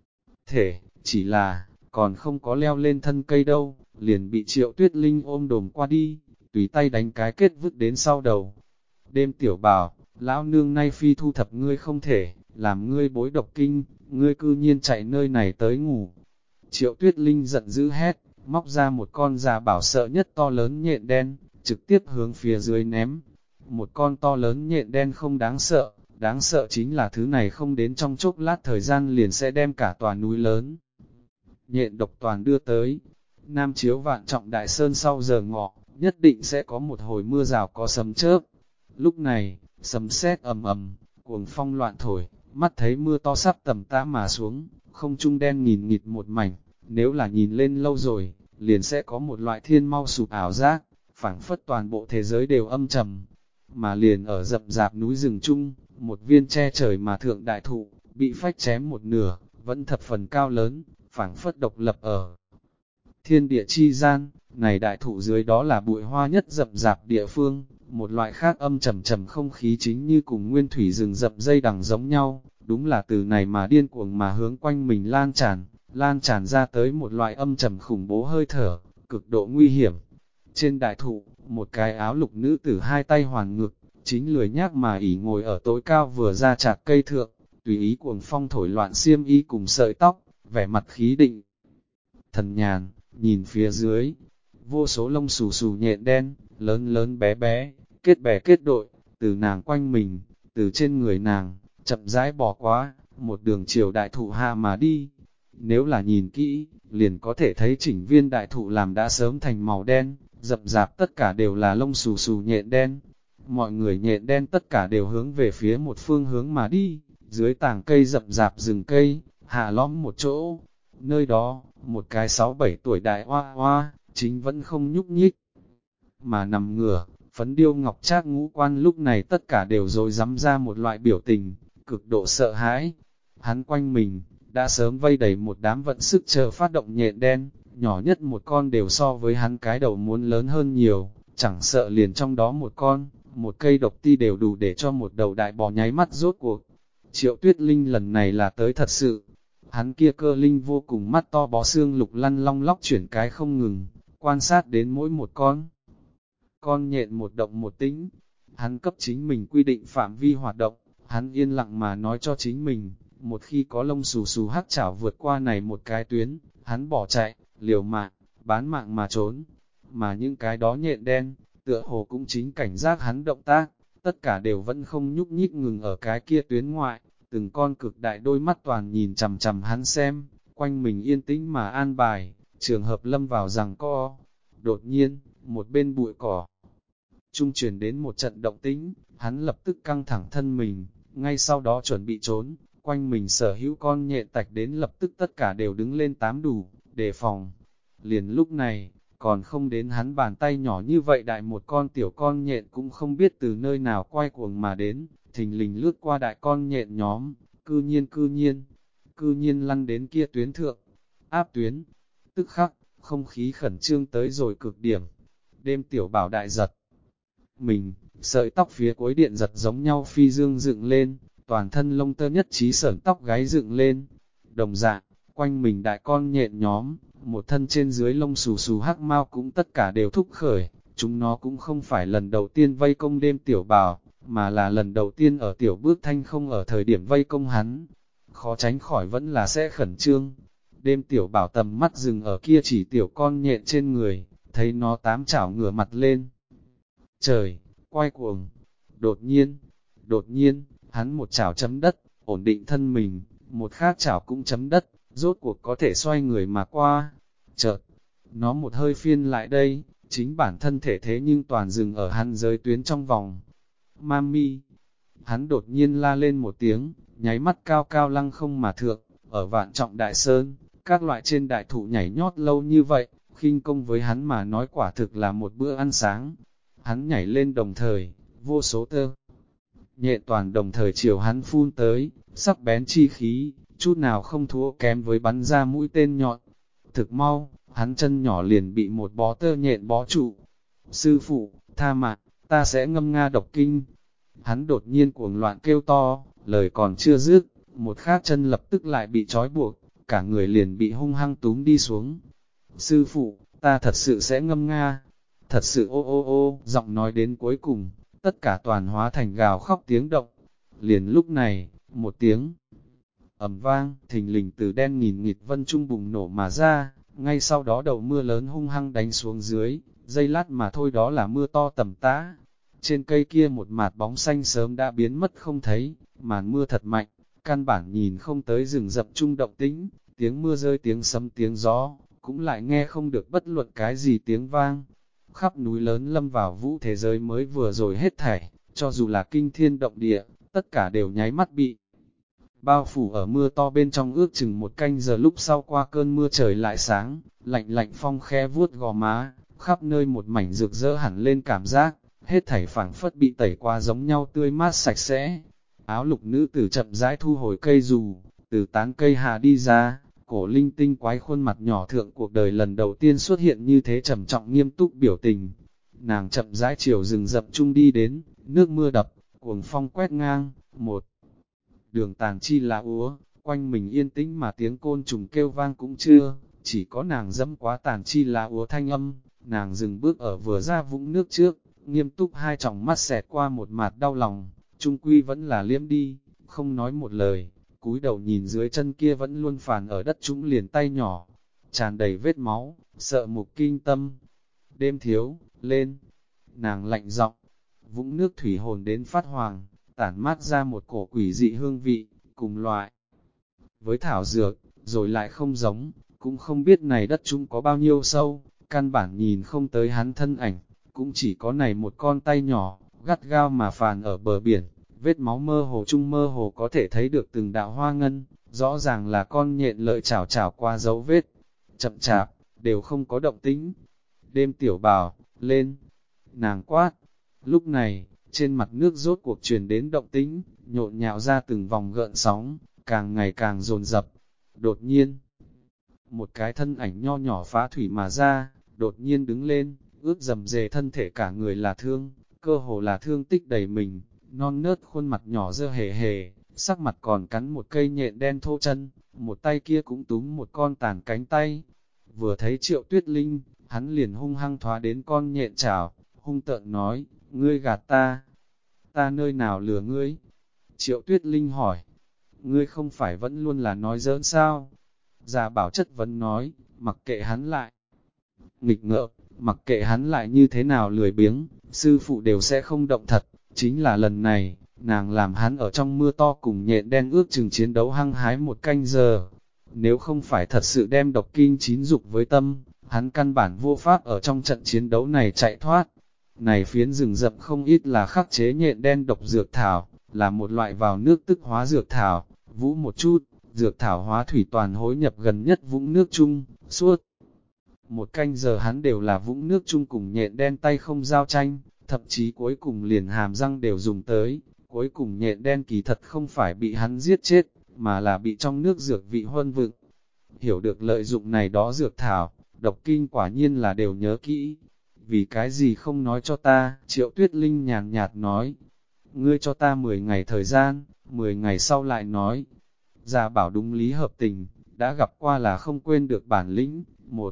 Thể, chỉ là, còn không có leo lên thân cây đâu, liền bị Triệu Tuyết Linh ôm đồm qua đi, tùy tay đánh cái kết vứt đến sau đầu. Đêm tiểu bảo, lão nương nay phi thu thập ngươi không thể, làm ngươi bối độc kinh, ngươi cư nhiên chạy nơi này tới ngủ. Triệu Tuyết Linh giận dữ hét, móc ra một con già bảo sợ nhất to lớn nhện đen, trực tiếp hướng phía dưới ném. Một con to lớn nhện đen không đáng sợ chính là thứ này không đến trong chốc lát thời gian liền sẽ đem cả tòa núi lớn. Nhện độc toàn đưa tới, Nam Chiếu Vạn Trọng Đại Sơn sau giờ ngọ, nhất định sẽ có một hồi mưa rào có sấm chớp. Lúc này, sấm sét ầm ầm, cuồng phong loạn thổi, mắt thấy mưa to sắp tầm tã mà xuống, không trung đen nghìn nghịt một mảnh, nếu là nhìn lên lâu rồi, liền sẽ có một loại thiên mau sụp ảo giác, phảng phất toàn bộ thế giới đều âm trầm. Mà liền ở rậm rạp núi rừng chung, một viên che trời mà thượng đại thụ, bị phách chém một nửa, vẫn thập phần cao lớn, phảng phất độc lập ở thiên địa chi gian. Này đại thụ dưới đó là bụi hoa nhất rậm rạp địa phương, một loại khác âm trầm trầm không khí chính như cùng nguyên thủy rừng rậm dây đằng giống nhau, đúng là từ này mà điên cuồng mà hướng quanh mình lan tràn ra tới một loại âm trầm khủng bố hơi thở, cực độ nguy hiểm. Trên đại thụ, một cái áo lục nữ tử hai tay hoàn ngực, chính lười nhác mà ỉ ngồi ở tối cao vừa ra chạc cây thượng, tùy ý cuồng phong thổi loạn xiêm y cùng sợi tóc, vẻ mặt khí định. Thần nhàn, nhìn phía dưới, vô số lông xù xù nhện đen, lớn lớn bé bé, kết bè kết đội, từ nàng quanh mình, từ trên người nàng, chậm rãi bỏ qua, một đường chiều đại thụ hạ mà đi. Nếu là nhìn kỹ, liền có thể thấy chỉnh viên đại thụ làm đã sớm thành màu đen, rậm rạp tất cả đều là lông xù xù nhện đen. Mọi người nhện đen tất cả đều hướng về phía một phương hướng mà đi, dưới tảng cây rậm rạp rừng cây, hạ lõm một chỗ. Nơi đó, một cái 6-7 tuổi đại hoa hoa, chính vẫn không nhúc nhích, mà nằm ngửa, phấn điêu ngọc trác ngũ quan lúc này tất cả đều rồi dám ra một loại biểu tình, cực độ sợ hãi. Hắn quanh mình, đã sớm vây đầy một đám vận sức chờ phát động nhện đen, nhỏ nhất một con đều so với hắn cái đầu muốn lớn hơn nhiều, chẳng sợ liền trong đó một con, một cây độc ti đều đủ để cho một đầu đại bò nháy mắt rốt cuộc. Triệu Tuyết Linh lần này là tới thật sự, hắn kia cơ linh vô cùng mắt to bó xương lục lăn long lóc chuyển cái không ngừng, quan sát đến mỗi một con nhện một động một tĩnh. Hắn cấp chính mình quy định phạm vi hoạt động, hắn yên lặng mà nói cho chính mình, một khi có lông xù xù hắc chảo vượt qua này một cái tuyến, hắn bỏ chạy, liều mạng, bán mạng mà trốn. Mà những cái đó nhện đen, tựa hồ cũng chính cảnh giác hắn động tác, tất cả đều vẫn không nhúc nhích ngừng ở cái kia tuyến ngoại, từng con cực đại đôi mắt toàn nhìn chằm chằm hắn xem, quanh mình yên tĩnh mà an bài, trường hợp lâm vào rằng co. Đột nhiên, một bên bụi cỏ, trung truyền đến một trận động tĩnh, hắn lập tức căng thẳng thân mình, ngay sau đó chuẩn bị trốn, quanh mình sở hữu con nhện tạch đến lập tức tất cả đều đứng lên tám đủ, đề phòng. Liền lúc này, còn không đến hắn bàn tay nhỏ như vậy đại một con tiểu con nhện cũng không biết từ nơi nào quay cuồng mà đến, thình lình lướt qua đại con nhện nhóm, cư nhiên lăn đến kia tuyến thượng, áp tuyến, tức khắc, không khí khẩn trương tới rồi cực điểm. Đêm tiểu bảo đại giật mình, sợi tóc phía cuối điện giật giống nhau phi dương dựng lên, toàn thân lông tơ nhất trí sởn tóc gáy dựng lên. Đồng dạng, quanh mình đại con nhện nhóm, một thân trên dưới lông xù xù hắc mau cũng tất cả đều thúc khởi, chúng nó cũng không phải lần đầu tiên vây công đêm tiểu bảo, mà là lần đầu tiên ở tiểu bước thanh không ở thời điểm vây công hắn. Khó tránh khỏi vẫn là sẽ khẩn trương. Đêm tiểu bảo tầm mắt dừng ở kia chỉ tiểu con nhện trên người, thấy nó tám chảo ngửa mặt lên. Trời, quay cuồng. Đột nhiên, hắn một chảo chấm đất, ổn định thân mình, một khác chảo cũng chấm đất, rốt cuộc có thể xoay người mà qua. Chợt, nó một hơi phiên lại đây, chính bản thân thể thế nhưng toàn dừng ở hắn giới tuyến trong vòng. Mami! Hắn đột nhiên la lên một tiếng, nháy mắt cao cao lăng không mà thượng, ở Vạn Trọng Đại Sơn, các loại trên đại thụ nhảy nhót lâu như vậy, khinh công với hắn mà nói quả thực là một bữa ăn sáng. Hắn nhảy lên đồng thời, vô số tơ nhện toàn đồng thời chiều hắn phun tới, sắc bén chi khí, chút nào không thua kém với bắn ra mũi tên nhọn. Thực mau, hắn chân nhỏ liền bị một bó tơ nhện bó trụ. Sư phụ, tha mạng, ta sẽ ngâm nga độc kinh. Hắn đột nhiên cuồng loạn kêu to, Lời còn chưa dứt, một khác chân lập tức lại bị trói buộc, cả người liền bị hung hăng túm đi xuống. Sư phụ, ta thật sự sẽ ngâm nga, thật sự ô ô ô, giọng nói đến cuối cùng, tất cả toàn hóa thành gào khóc tiếng động. Liền lúc này, một tiếng ầm vang, thình lình từ đen nghìn nghịt vân trung bùng nổ mà ra, ngay sau đó đầu mưa lớn hung hăng đánh xuống dưới, giây lát mà thôi đó là mưa to tầm tã. Trên cây kia một mạt bóng xanh sớm đã biến mất không thấy, màn mưa thật mạnh, căn bản nhìn không tới rừng rậm trung động tĩnh, tiếng mưa rơi tiếng sấm tiếng gió, cũng lại nghe không được bất luận cái gì tiếng vang. Khắp núi lớn lâm vào vũ thế giới mới vừa rồi hết thảy, cho dù là kinh thiên động địa, tất cả đều nháy mắt bị bao phủ ở mưa to bên trong. Ước chừng một canh giờ lúc sau qua cơn mưa trời lại sáng, lạnh lạnh phong khe vuốt gò má, khắp nơi một mảnh rực rỡ hẳn lên cảm giác, hết thảy phảng phất bị tẩy qua giống nhau tươi mát sạch sẽ. Áo lục nữ tử chậm rãi thu hồi cây dù, từ tán cây hạ đi ra, cổ linh tinh quái khuôn mặt nhỏ thượng cuộc đời lần đầu tiên xuất hiện như thế trầm trọng nghiêm túc biểu tình. Nàng chậm rãi chiều rừng rậm chung đi đến, nước mưa đập, cuồng phong quét ngang, một đường tàn chi lá úa, quanh mình yên tĩnh mà tiếng côn trùng kêu vang cũng chưa, chỉ có nàng dẫm quá tàn chi lá úa thanh âm. Nàng dừng bước ở vừa ra vũng nước trước, nghiêm túc hai tròng mắt xẹt qua một mạt đau lòng, trung quy vẫn là liếm đi, không nói một lời, cúi đầu nhìn dưới chân kia vẫn luôn phàn ở đất trũng liền tay nhỏ, tràn đầy vết máu, sợ mục kinh tâm. Đêm thiếu, lên, nàng lạnh giọng, vũng nước thủy hồn đến phát hoàng, tản mát ra một cổ quỷ dị hương vị, cùng loại với thảo dược, rồi lại không giống, cũng không biết này đất trũng có bao nhiêu sâu, căn bản nhìn không tới hắn thân ảnh, cũng chỉ có này một con tay nhỏ, gắt gao mà phàn ở bờ biển, vết máu mơ hồ chung mơ hồ có thể thấy được từng đạo hoa ngân, rõ ràng là con nhện lợi chảo chảo qua dấu vết, chậm chạp, đều không có động tĩnh. Đêm tiểu bào, lên, nàng quát, lúc này, trên mặt nước rốt cuộc truyền đến động tĩnh, nhộn nhạo ra từng vòng gợn sóng, càng ngày càng dồn dập. Đột nhiên, một cái thân ảnh nho nhỏ phá thủy mà ra, đột nhiên đứng lên, ướt dầm dề thân thể cả người là thương, cơ hồ là thương tích đầy mình, non nớt khuôn mặt nhỏ dơ hề hề, sắc mặt còn cắn một cây nhện đen thô chân, một tay kia cũng túm một con tàn cánh tay. Vừa thấy Triệu Tuyết Linh, hắn liền hung hăng thoá đến con nhện chảo, hung tợn nói, ngươi gạt ta nơi nào lừa ngươi? Triệu Tuyết Linh hỏi, ngươi không phải vẫn luôn là nói giỡn sao? Già Bảo chất vấn nói, mặc kệ hắn lại nghịch ngợm, mặc kệ hắn lại như thế nào lười biếng, sư phụ đều sẽ không động thật. Chính là lần này, nàng làm hắn ở trong mưa to cùng nhện đen ước chừng chiến đấu hăng hái một canh giờ. Nếu không phải thật sự đem độc kinh chín dục với tâm, hắn căn bản vô pháp ở trong trận chiến đấu này chạy thoát. Này phiến rừng rậm không ít là khắc chế nhện đen độc dược thảo, là một loại vào nước tức hóa dược thảo, vũ một chút, dược thảo hóa thủy toàn hối nhập gần nhất vũng nước chung, suốt. Một canh giờ hắn đều là vũng nước chung cùng nhện đen tay không giao tranh, thậm chí cuối cùng liền hàm răng đều dùng tới, cuối cùng nhện đen kỳ thật không phải bị hắn giết chết, mà là bị trong nước dược vị huân vựng. Hiểu được lợi dụng này đó dược thảo, độc kinh quả nhiên là đều nhớ kỹ. Vì cái gì không nói cho ta, Triệu Tuyết Linh nhàn nhạt nói. Ngươi cho ta 10 ngày thời gian, 10 ngày sau lại nói. Già Bảo đúng lý hợp tình, đã gặp qua là không quên được bản lĩnh, một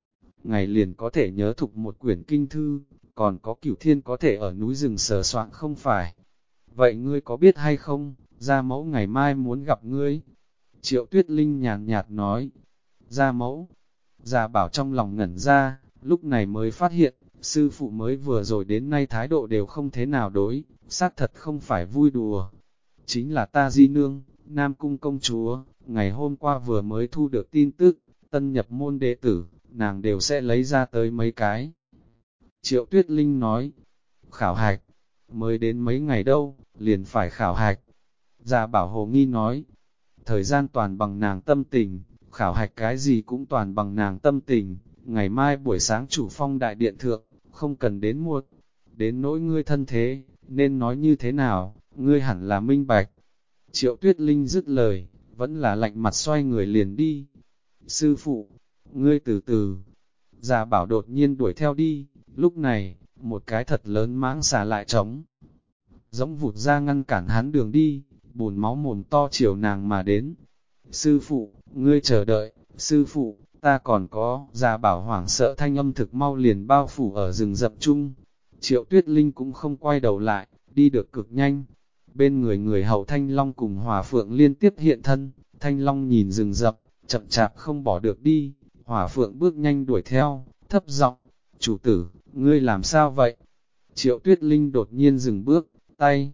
ngày liền có thể nhớ thục một quyển kinh thư, còn có Cửu Thiên có thể ở núi rừng sờ soạn không phải. Vậy ngươi có biết hay không, Gia Mẫu ngày mai muốn gặp ngươi? Triệu Tuyết Linh nhàn nhạt nói. Gia Mẫu, Già Bảo trong lòng ngẩn ra, lúc này mới phát hiện, sư phụ mới vừa rồi đến nay thái độ đều không thế nào đối, xác thật không phải vui đùa. Chính là ta Di Nương, Nam Cung công chúa, ngày hôm qua vừa mới thu được tin tức, tân nhập môn đệ tử, nàng đều sẽ lấy ra tới mấy cái. Triệu Tuyết Linh nói, khảo hạch, mới đến mấy ngày đâu, liền phải khảo hạch. Già Bảo hồ nghi nói, thời gian toàn bằng nàng tâm tình, khảo hạch cái gì cũng toàn bằng nàng tâm tình, ngày mai buổi sáng chủ phong đại điện thượng, không cần đến muộn, đến nỗi ngươi thân thế, nên nói như thế nào, ngươi hẳn là minh bạch. Triệu Tuyết Linh dứt lời, vẫn là lạnh mặt xoay người liền đi. Sư phụ, ngươi từ từ. Già Bảo đột nhiên đuổi theo đi, lúc này, một cái thật lớn mãng xà lại trống giống vụt ra ngăn cản hắn đường đi, bùn máu mồm to chiều nàng mà đến. Sư phụ, ngươi chờ đợi, sư phụ, ta còn có, Gia Bảo hoảng sợ thanh âm thực mau liền bao phủ ở rừng rậm chung. Triệu Tuyết Linh cũng không quay đầu lại, đi được cực nhanh. Bên người người hầu Thanh Long cùng Hỏa Phượng liên tiếp hiện thân, Thanh Long nhìn rừng rậm, chậm chạp không bỏ được đi, Hỏa Phượng bước nhanh đuổi theo, thấp giọng, chủ tử, ngươi làm sao vậy? Triệu Tuyết Linh đột nhiên dừng bước, tay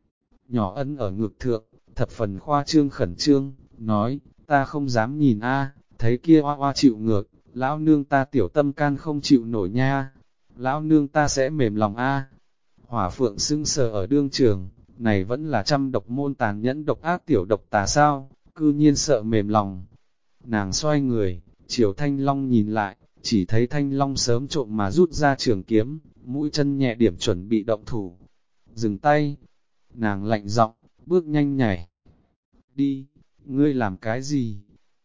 nhỏ ấn ở ngực thượng, thập phần khoa trương khẩn trương, nói, ta không dám nhìn a, thấy kia oa oa chịu ngược, lão nương ta tiểu tâm can không chịu nổi nha, lão nương ta sẽ mềm lòng a. Hỏa Phượng sững sờ ở đương trường, này vẫn là trăm độc môn tàn nhẫn độc ác tiểu độc tà sao, cư nhiên sợ mềm lòng. Nàng xoay người, chiều Thanh Long nhìn lại, chỉ thấy Thanh Long sớm trộm mà rút ra trường kiếm, mũi chân nhẹ điểm chuẩn bị động thủ. Dừng tay, nàng lạnh giọng, bước nhanh nhảy. Đi, ngươi làm cái gì?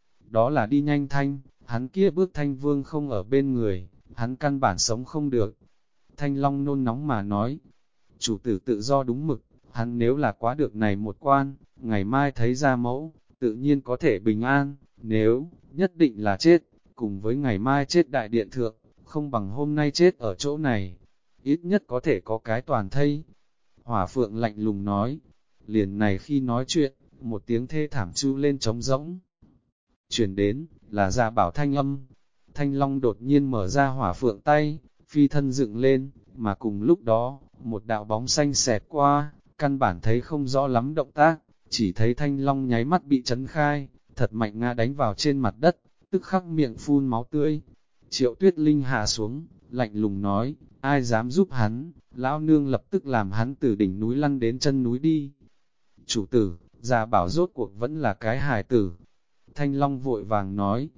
Đó là đi nhanh Thanh, hắn kia bước Thanh Vương không ở bên người, hắn căn bản sống không được. Thanh Long nôn nóng mà nói, chủ tử tự do đúng mực, hắn nếu là quá được này một quan, ngày mai thấy ra mẫu, tự nhiên có thể bình an, nếu, nhất định là chết, cùng với ngày mai chết đại điện thượng, không bằng hôm nay chết ở chỗ này, ít nhất có thể có cái toàn thây. Hỏa Phượng lạnh lùng nói, liền này khi nói chuyện, một tiếng thê thảm chu lên trống rỗng. Chuyển đến, là Gia Bảo thanh âm. Thanh Long đột nhiên mở ra Hỏa Phượng tay, phi thân dựng lên, mà cùng lúc đó, một đạo bóng xanh xẹt qua, căn bản thấy không rõ lắm động tác, chỉ thấy Thanh Long nháy mắt bị chấn khai, thật mạnh ngã đánh vào trên mặt đất, tức khắc miệng phun máu tươi. Triệu Tuyết Linh hạ xuống, lạnh lùng nói, ai dám giúp hắn, lão nương lập tức làm hắn từ đỉnh núi lăn đến chân núi đi. Chủ tử, Gia Bảo rốt cuộc vẫn là cái hài tử. Thanh Long vội vàng nói,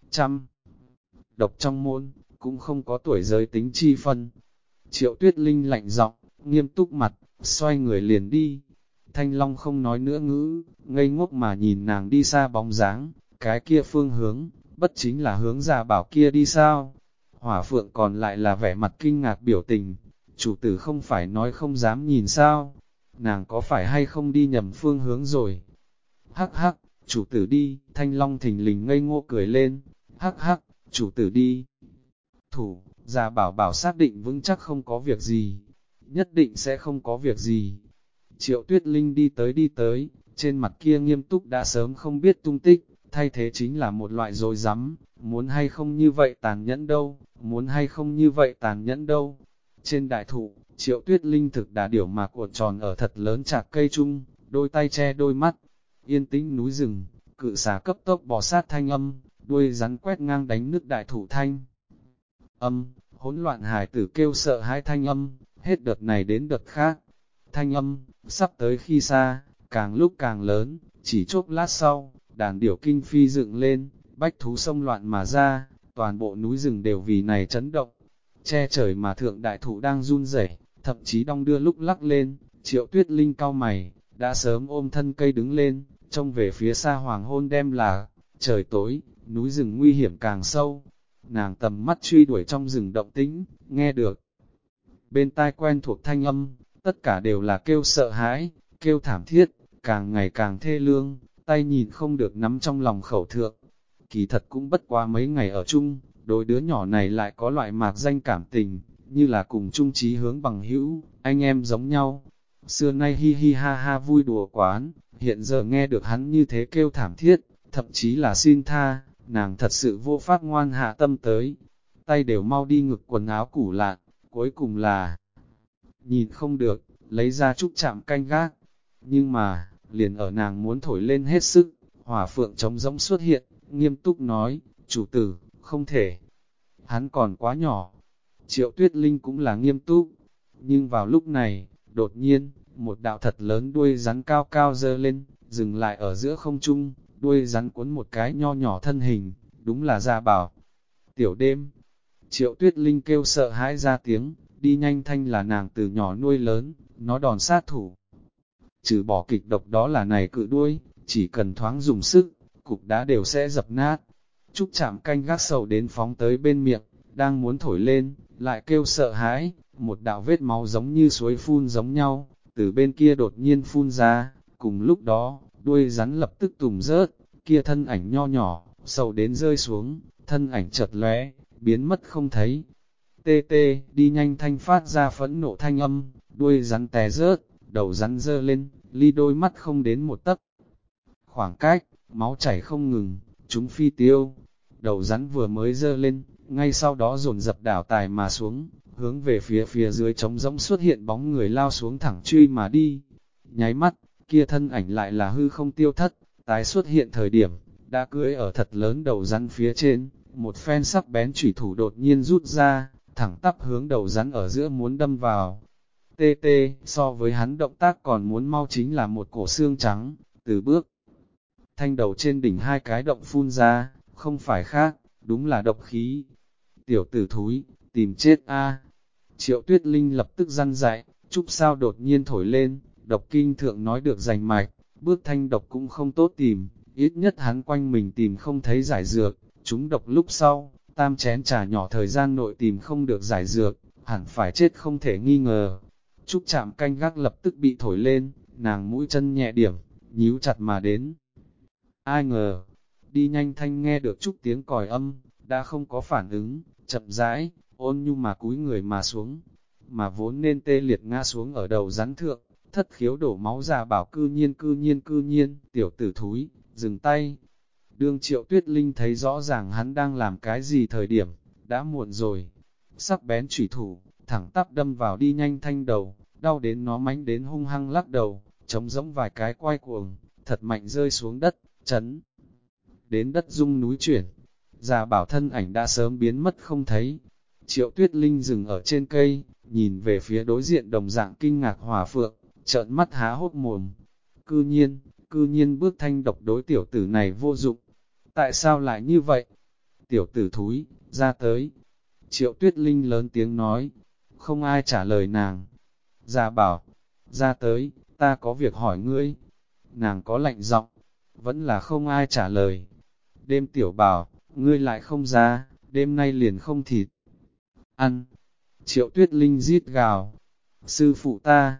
độc trong môn, cũng không có tuổi giới tính chi phân. Triệu Tuyết Linh lạnh giọng, nghiêm túc mặt, xoay người liền đi. Thanh Long không nói nữa ngữ, ngây ngốc mà nhìn nàng đi xa bóng dáng, cái kia phương hướng, bất chính là hướng Gia Bảo kia đi sao? Hỏa Phượng còn lại là vẻ mặt kinh ngạc biểu tình, chủ tử không phải nói không dám nhìn sao? Nàng có phải hay không đi nhầm phương hướng rồi? Hắc hắc, chủ tử đi, Thanh Long thình lình ngây ngô cười lên, hắc hắc, chủ tử đi. Thủ, Gia Bảo bảo xác định vững chắc không có việc gì, nhất định sẽ không có việc gì. Triệu Tuyết Linh đi tới, trên mặt kia nghiêm túc đã sớm không biết tung tích, thay thế chính là một loại dối rắm, muốn hay không như vậy tàn nhẫn đâu, muốn hay không như vậy tàn nhẫn đâu. Trên đại thụ, Triệu Tuyết Linh thực đã điểu mà cuộn tròn ở thật lớn chạc cây chung, đôi tay che đôi mắt, yên tĩnh núi rừng, cự xà cấp tốc bò sát thanh âm, đuôi rắn quét ngang đánh nước đại thụ thanh. Hỗn loạn hài tử kêu sợ hãi thanh âm, hết đợt này đến đợt khác. Thanh âm, sắp tới khi xa, càng lúc càng lớn, chỉ chốc lát sau, đàn điểu kinh phi dựng lên, bách thú xông loạn mà ra, toàn bộ núi rừng đều vì này chấn động. Che trời mà thượng đại thụ đang run rẩy, thậm chí đong đưa lúc lắc lên, Triệu Tuyết Linh cau mày, đã sớm ôm thân cây đứng lên, trông về phía xa hoàng hôn đem là, trời tối, núi rừng nguy hiểm càng sâu. Nàng tầm mắt truy đuổi trong rừng động tĩnh, nghe được. Bên tai quen thuộc thanh âm, tất cả đều là kêu sợ hãi, kêu thảm thiết, càng ngày càng thê lương, tay nhìn không được nắm trong lòng khẩu thượng. Kỳ thật cũng bất quá mấy ngày ở chung, đôi đứa nhỏ này lại có loại mạc danh cảm tình, như là cùng chung chí hướng bằng hữu, anh em giống nhau. Xưa nay hi hi ha ha vui đùa quán, hiện giờ nghe được hắn như thế kêu thảm thiết, thậm chí là xin tha, nàng thật sự vô pháp ngoan hạ tâm tới. Tay đều mau đi ngực quần áo củ lạn, cuối cùng là nhìn không được, lấy ra chút chạm canh gác. Nhưng mà, liền ở nàng muốn thổi lên hết sức, Hỏa Phượng trống rỗng xuất hiện, nghiêm túc nói, chủ tử, không thể. Hắn còn quá nhỏ. Triệu Tuyết Linh cũng là nghiêm túc. Nhưng vào lúc này, đột nhiên, một đạo thật lớn đuôi rắn cao cao dơ lên, dừng lại ở giữa không trung, đuôi rắn cuốn một cái nho nhỏ thân hình, đúng là Gia Bảo. Tiểu đêm, Triệu Tuyết Linh kêu sợ hãi ra tiếng, đi nhanh thanh là nàng từ nhỏ nuôi lớn, nó đòn sát thủ. Trừ bỏ kịch độc đó là này cự đuôi, chỉ cần thoáng dùng sức, cục đá đều sẽ dập nát. Trúc chạm canh gác sầu đến phóng tới bên miệng, đang muốn thổi lên, lại kêu sợ hãi, một đạo vết máu giống như suối phun giống nhau, từ bên kia đột nhiên phun ra, Cùng lúc đó, đuôi rắn lập tức tùng rớt, kia thân ảnh nho nhỏ, sầu đến rơi xuống, thân ảnh chợt lóe, biến mất không thấy. Tê tê, đi nhanh thanh phát ra phẫn nộ thanh âm, đuôi rắn té rớt, đầu rắn dơ lên, ly đôi mắt không đến một tấc. Khoảng cách, máu chảy không ngừng, chúng phi tiêu. Đầu rắn vừa mới dơ lên, ngay sau đó dồn dập đảo tài mà xuống, hướng về phía dưới trống rỗng xuất hiện bóng người lao xuống thẳng truy mà đi. Nháy mắt, kia thân ảnh lại là hư không tiêu thất, tái xuất hiện thời điểm, đã cưỡi ở thật lớn đầu rắn phía trên, một phen sắc bén chủy thủ đột nhiên rút ra, thẳng tắp hướng đầu rắn ở giữa muốn đâm vào. Tê tê, so với hắn động tác còn muốn mau chính là một cổ xương trắng, từ bước thanh đầu trên đỉnh hai cái động phun ra, không phải khác, đúng là độc khí. Tiểu tử thúi, tìm chết a! Triệu Tuyết Linh lập tức răn dạy, trúc sao đột nhiên thổi lên, độc kinh thượng nói được rành mạch, bước thanh độc cũng không tốt tìm, ít nhất hắn quanh mình tìm không thấy giải dược, chúng độc lúc sau, tam chén trà nhỏ thời gian nội tìm không được giải dược, hẳn phải chết không thể nghi ngờ. Trúc chạm canh gác lập tức bị thổi lên, nàng mũi chân nhẹ điểm, nhíu chặt mà đến. Ai ngờ, đi nhanh thanh nghe được Trúc tiếng còi âm, đã không có phản ứng, chậm rãi, ôn nhu mà cúi người mà xuống, mà vốn nên tê liệt ngã xuống ở đầu rắn thượng, thất khiếu đổ máu ra bảo cư nhiên, tiểu tử thúi, dừng tay. Đương Triệu Tuyết Linh thấy rõ ràng hắn đang làm cái gì thời điểm, đã muộn rồi. Sắc bén chủy thủ, thẳng tắp đâm vào đi nhanh thanh đầu, đau đến nó mánh đến hung hăng lắc đầu, trống rỗng vài cái quay cuồng, thật mạnh rơi xuống đất, chấn. Đến đất rung núi chuyển, già bảo thân ảnh đã sớm biến mất không thấy. Triệu Tuyết Linh dừng ở trên cây, nhìn về phía đối diện đồng dạng kinh ngạc Hòa Phượng, trợn mắt há hốt mồm. Cư nhiên bước thanh độc đối tiểu tử này vô dụng. Tại sao lại như vậy? Tiểu tử thúi, ra tới. Triệu Tuyết Linh lớn tiếng nói, không ai trả lời nàng. Già bảo, ra tới, ta có việc hỏi ngươi. Nàng có lạnh giọng, vẫn là không ai trả lời. Đêm tiểu bảo, ngươi lại không ra, đêm nay liền không thịt. Ăn. Triệu Tuyết Linh rít gào. Sư phụ ta,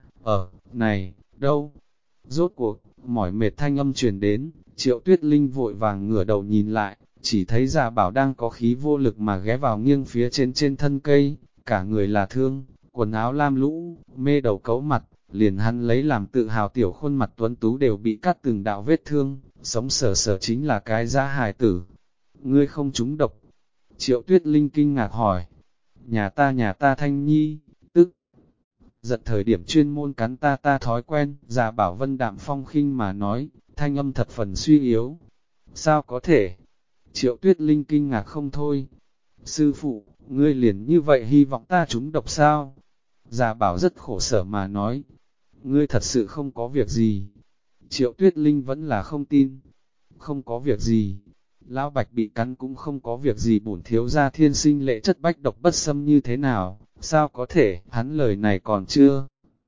này, đâu? Rốt cuộc, mỏi mệt thanh âm truyền đến, Triệu Tuyết Linh vội vàng ngửa đầu nhìn lại, chỉ thấy già bảo đang có khí vô lực mà ghé vào nghiêng phía trên thân cây, cả người là thương, quần áo lam lũ, mê đầu cấu mặt, liền hắn lấy làm tự hào tiểu khuôn mặt tuấn tú đều bị cắt từng đạo vết thương, sống sờ sờ chính là cái giá hài tử. Ngươi không trúng độc. Triệu Tuyết Linh kinh ngạc hỏi. Nhà ta Thanh Nhi, tức giận thời điểm chuyên môn cắn ta thói quen, già bảo vân đạm phong khinh mà nói, thanh âm thật phần suy yếu. Sao có thể? Triệu Tuyết Linh kinh ngạc không thôi. Sư phụ, ngươi liền như vậy hy vọng ta trúng độc sao? Già bảo rất khổ sở mà nói. Ngươi thật sự không có việc gì. Triệu Tuyết Linh vẫn là không tin. Không có việc gì. Lão Bạch bị cắn cũng không có việc gì, bổn thiếu gia thiên sinh lệ chất bách độc bất xâm như thế nào, sao có thể, hắn lời này còn chưa.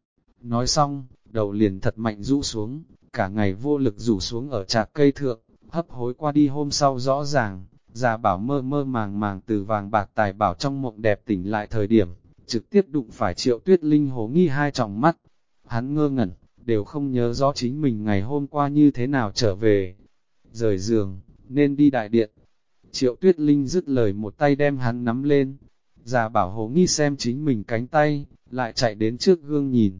Nói xong, đầu liền thật mạnh rũ xuống, cả ngày vô lực rủ xuống ở trạc cây thượng, hấp hối qua đi hôm sau rõ ràng, già bảo mơ mơ màng màng từ vàng bạc tài bảo trong mộng đẹp tỉnh lại thời điểm, trực tiếp đụng phải Triệu Tuyết Linh hố nghi hai tròng mắt. Hắn ngơ ngẩn, đều không nhớ rõ chính mình ngày hôm qua như thế nào trở về. Rời giường, nên đi đại điện. Triệu Tuyết Linh dứt lời một tay đem hắn nắm lên. Già bảo hố nghi xem chính mình cánh tay, lại chạy đến trước gương nhìn.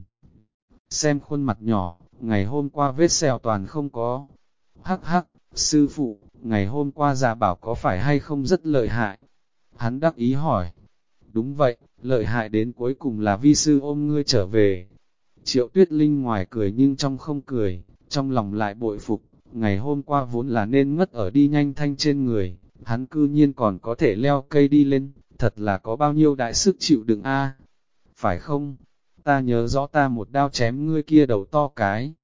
Xem khuôn mặt nhỏ, ngày hôm qua vết sẹo toàn không có. Hắc hắc, sư phụ, ngày hôm qua già bảo có phải hay không rất lợi hại? Hắn đắc ý hỏi. Đúng vậy, lợi hại đến cuối cùng là vi sư ôm ngươi trở về. Triệu Tuyết Linh ngoài cười nhưng trong không cười, trong lòng lại bội phục. Ngày hôm qua vốn là nên ngất ở đi nhanh thanh trên người, hắn cư nhiên còn có thể leo cây đi lên, thật là có bao nhiêu đại sức chịu đựng a, phải không? Ta nhớ rõ ta một đao chém ngươi kia đầu to cái.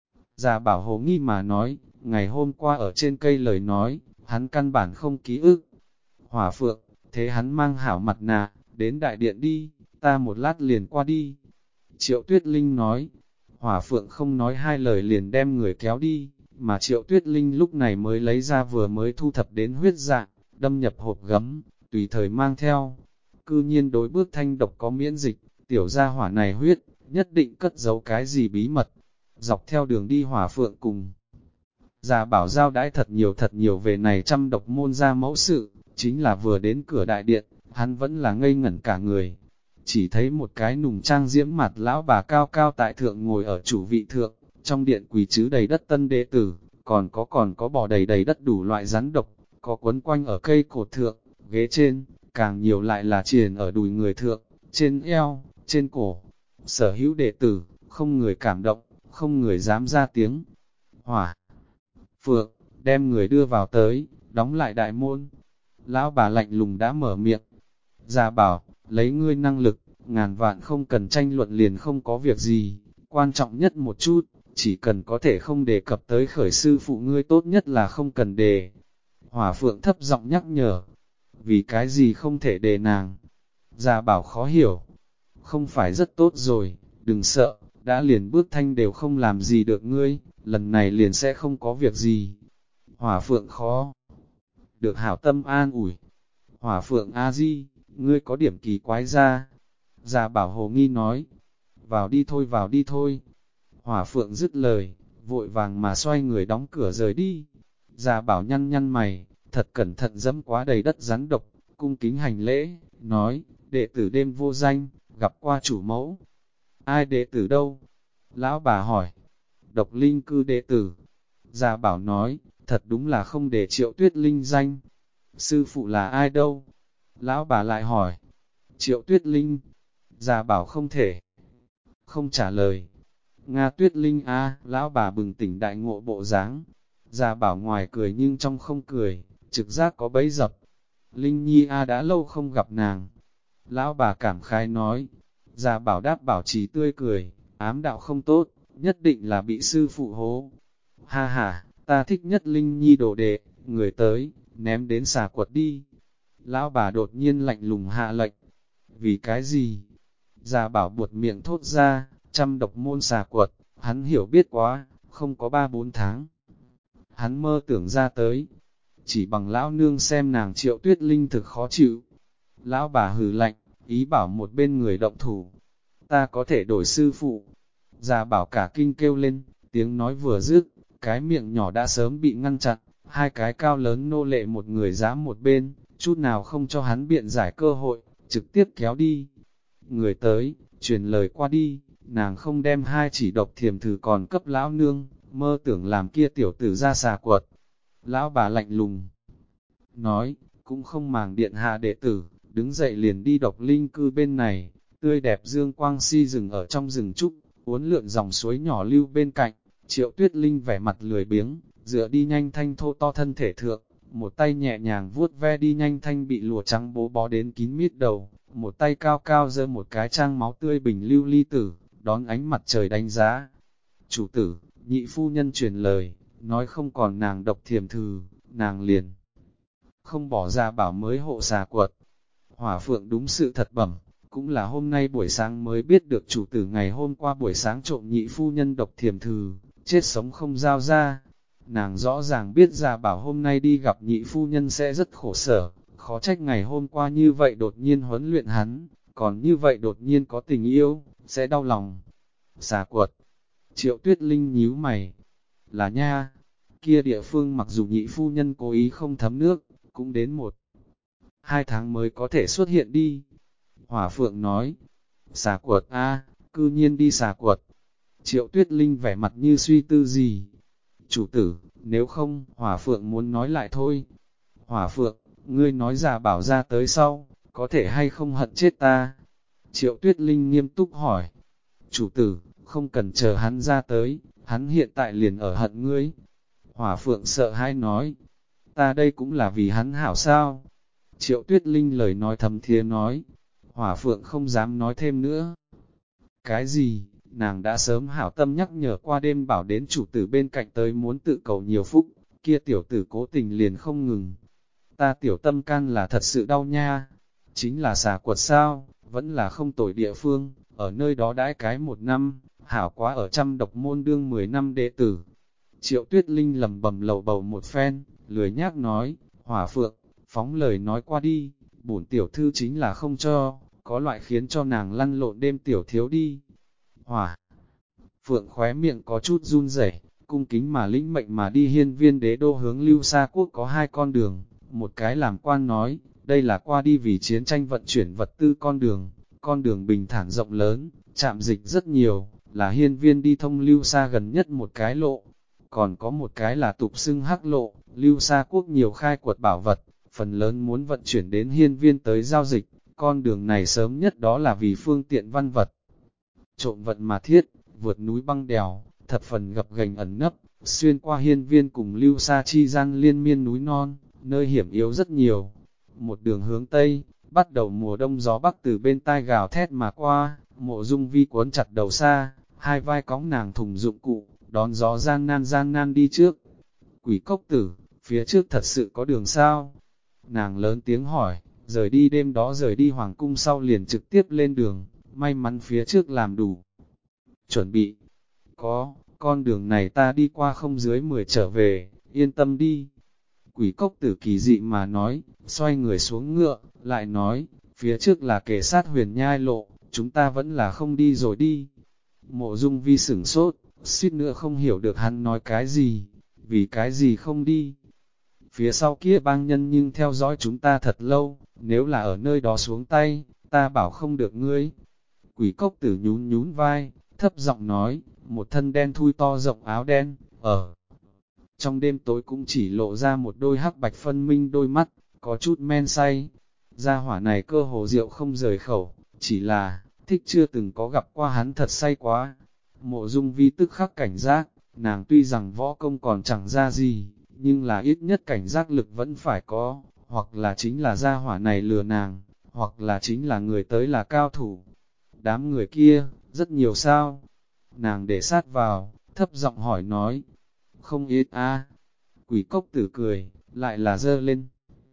Già bảo hồ nghi mà nói, ngày hôm qua ở trên cây lời nói, hắn căn bản không ký ức. Hỏa Phượng, thế hắn mang hảo mặt nạ, đến đại điện đi, ta một lát liền qua đi. Triệu Tuyết Linh nói, Hỏa Phượng không nói hai lời liền đem người kéo đi. Mà Triệu Tuyết Linh lúc này mới lấy ra vừa mới thu thập đến huyết dạng, đâm nhập hộp gấm, tùy thời mang theo. Cư nhiên đối bước thanh độc có miễn dịch, tiểu gia hỏa này huyết, nhất định cất giấu cái gì bí mật. Dọc theo đường đi Hỏa Phượng cùng Gia Bảo giao đãi thật nhiều về này trăm độc môn ra mẫu sự, chính là vừa đến cửa đại điện, hắn vẫn là ngây ngẩn cả người. Chỉ thấy một cái nùng trang diễm mặt lão bà cao cao tại thượng ngồi ở chủ vị thượng, trong điện quỳ chứ đầy đất tân đệ tử, còn có bò đầy đầy đất đủ loại rắn độc, có quấn quanh ở cây cột thượng, ghế trên, càng nhiều lại là triền ở đùi người thượng, trên eo, trên cổ. Sở hữu đệ tử, không người cảm động, không người dám ra tiếng. Hỏa Phượng, đem người đưa vào tới, đóng lại đại môn. Lão bà lạnh lùng đã mở miệng. Gia Bảo, lấy ngươi năng lực, ngàn vạn không cần tranh luận liền không có việc gì. Quan trọng nhất một chút, chỉ cần có thể không đề cập tới khởi sư phụ ngươi tốt nhất là không cần đề. Hỏa Phượng thấp giọng nhắc nhở. Vì cái gì không thể đề nàng? Gia Bảo khó hiểu. Không phải rất tốt rồi, đừng sợ, đã liền bước thanh đều không làm gì được ngươi, lần này liền sẽ không có việc gì. Hỏa Phượng khó được hảo tâm an ủi. Hỏa Phượng A-di, ngươi có điểm kỳ quái ra. Gia Bảo hồ nghi nói, vào đi thôi. Hỏa Phượng dứt lời, vội vàng mà xoay người đóng cửa rời đi. Gia Bảo nhăn nhăn mày, thật cẩn thận dẫm quá đầy đất rắn độc, cung kính hành lễ, nói, đệ tử đêm vô danh, gặp qua chủ mẫu. Ai đệ tử đâu? Lão bà hỏi. Độc Linh cư đệ tử. Gia Bảo nói, thật đúng là không để Triệu Tuyết Linh danh. Sư phụ là ai đâu? Lão bà lại hỏi. Triệu Tuyết Linh. Gia Bảo không thể không trả lời. Nga Tuyết Linh a, lão bà bừng tỉnh đại ngộ bộ dáng. Gia Bảo ngoài cười nhưng trong không cười, trực giác có bấy dập. Linh Nhi a đã lâu không gặp nàng. Lão bà cảm khai nói. Gia Bảo đáp bảo trì tươi cười, ám đạo không tốt, nhất định là bị sư phụ hố. Ha ha, ta thích nhất Linh Nhi đồ đệ, người tới, ném đến xà quật đi. Lão bà đột nhiên lạnh lùng hạ lệnh. Vì cái gì? Gia Bảo buột miệng thốt ra, trăm độc môn xà quật, hắn hiểu biết quá, không có 3-4 tháng. Hắn mơ tưởng ra tới, chỉ bằng lão nương xem nàng Triệu Tuyết Linh thực khó chịu. Lão bà hừ lạnh, ý bảo một bên người động thủ. Ta có thể đổi sư phụ. Gia Bảo cả kinh kêu lên, tiếng nói vừa dứt, cái miệng nhỏ đã sớm bị ngăn chặn, hai cái cao lớn nô lệ một người dám một bên, chút nào không cho hắn biện giải cơ hội, trực tiếp kéo đi. Người tới, truyền lời qua đi, nàng không đem hai chỉ độc thiềm thử còn cấp lão nương, mơ tưởng làm kia tiểu tử ra xà quật. Lão bà lạnh lùng, nói, cũng không màng điện hạ đệ tử, đứng dậy liền đi Độc Linh cư bên này, tươi đẹp dương quang si rừng ở trong rừng trúc, uốn lượn dòng suối nhỏ lưu bên cạnh. Triệu Tuyết Linh vẻ mặt lười biếng, dựa đi nhanh thanh thô to thân thể thượng, một tay nhẹ nhàng vuốt ve đi nhanh thanh bị lụa trắng bố bó đến kín mít đầu, một tay cao cao giơ một cái trang máu tươi bình lưu ly tử, đón ánh mặt trời đánh giá. Chủ tử, nhị phu nhân truyền lời, nói không còn nàng độc thiềm thừ, nàng liền không bỏ ra bảo mới hộ xà quật. Hỏa Phượng đúng sự thật bẩm, cũng là hôm nay buổi sáng mới biết được chủ tử ngày hôm qua buổi sáng trộm nhị phu nhân độc thiềm thừ, chết sống không giao ra. Nàng rõ ràng biết Gia Bảo hôm nay đi gặp nhị phu nhân sẽ rất khổ sở, khó trách ngày hôm qua như vậy đột nhiên huấn luyện hắn, còn như vậy đột nhiên có tình yêu, sẽ đau lòng. Xà quật, Triệu Tuyết Linh nhíu mày, là nha, kia địa phương mặc dù nhị phu nhân cố ý không thấm nước, cũng đến 1-2 tháng mới có thể xuất hiện đi. Hỏa Phượng nói, xà quật a, cư nhiên đi xà quật. Triệu Tuyết Linh vẻ mặt như suy tư gì. Chủ tử, nếu không, Hỏa Phượng muốn nói lại thôi. Hỏa Phượng, ngươi nói Gia Bảo ra tới sau, có thể hay không hận chết ta? Triệu Tuyết Linh nghiêm túc hỏi. Chủ tử, không cần chờ hắn ra tới, hắn hiện tại liền ở hận ngươi. Hỏa Phượng sợ hãi nói, ta đây cũng là vì hắn hảo sao? Triệu Tuyết Linh lời nói thầm thía nói, Hỏa Phượng không dám nói thêm nữa. Cái gì? Nàng đã sớm hảo tâm nhắc nhở qua đêm bảo đến chủ tử bên cạnh tới muốn tự cầu nhiều phúc, kia tiểu tử cố tình liền không ngừng. Ta tiểu tâm can là thật sự đau nha, chính là xà quật sao, vẫn là không tồi địa phương, ở nơi đó đãi cái 1 năm, hảo quá ở trăm độc môn đương 10 năm đệ tử. Triệu Tuyết Linh lầm bầm lầu bầu một phen, lười nhác nói, Hỏa Phượng, phóng lời nói qua đi, bổn tiểu thư chính là không cho, có loại khiến cho nàng lăn lộn đêm tiểu thiếu đi. Hỏa Phượng khóe miệng có chút run rẩy, cung kính mà lĩnh mệnh mà đi hiên viên đế đô hướng Lưu Sa Quốc có hai con đường, một cái làm quan nói, đây là qua đi vì chiến tranh vận chuyển vật tư con đường bình thản rộng lớn, trạm dịch rất nhiều, là hiên viên đi thông Lưu Sa gần nhất một cái lộ, còn có một cái là tục xưng hắc lộ, Lưu Sa Quốc nhiều khai quật bảo vật, phần lớn muốn vận chuyển đến hiên viên tới giao dịch, con đường này sớm nhất đó là vì phương tiện văn vật. Trộm vận mà thiết, vượt núi băng đèo, thập phần gập ghềnh ẩn nấp, xuyên qua hiên viên cùng Lưu Sa chi gian liên miên núi non, nơi hiểm yếu rất nhiều. Một đường hướng Tây, bắt đầu mùa đông gió bắc từ bên tai gào thét mà qua, Mộ Dung Vi cuốn chặt đầu xa, hai vai cõng nàng thùng dụng cụ, đón gió gian nan đi trước. Quỷ cốc tử, phía trước thật sự có đường sao? Nàng lớn tiếng hỏi, rời đi đêm đó rời đi hoàng cung sau liền trực tiếp lên đường, may mắn phía trước làm đủ. Chuẩn bị, có, con đường này ta đi qua không dưới 10 trở về, yên tâm đi. Quỷ cốc tử kỳ dị mà nói, xoay người xuống ngựa, lại nói, phía trước là kề sát huyền nhai lộ, chúng ta vẫn là không đi rồi đi. Mộ Dung Vi sửng sốt, suýt nữa không hiểu được hắn nói cái gì, vì cái gì không đi. Phía sau kia bang nhân nhưng theo dõi chúng ta thật lâu, nếu là ở nơi đó xuống tay, ta bảo không được ngươi. Quỷ cốc tử nhún nhún vai, thấp giọng nói, một thân đen thui to rộng áo đen, ở trong đêm tối cũng chỉ lộ ra một đôi hắc bạch phân minh đôi mắt, có chút men say. Gia hỏa này cơ hồ rượu không rời khẩu, chỉ là, thích chưa từng có gặp qua hắn thật say quá. Mộ Dung Vi tức khắc cảnh giác, nàng tuy rằng võ công còn chẳng ra gì, nhưng là ít nhất cảnh giác lực vẫn phải có, hoặc là chính là gia hỏa này lừa nàng, hoặc là chính là người tới là cao thủ. Đám người kia, rất nhiều sao? Nàng để sát vào, thấp giọng hỏi nói, không ít a. Quỷ cốc tử cười, lại là dơ lên.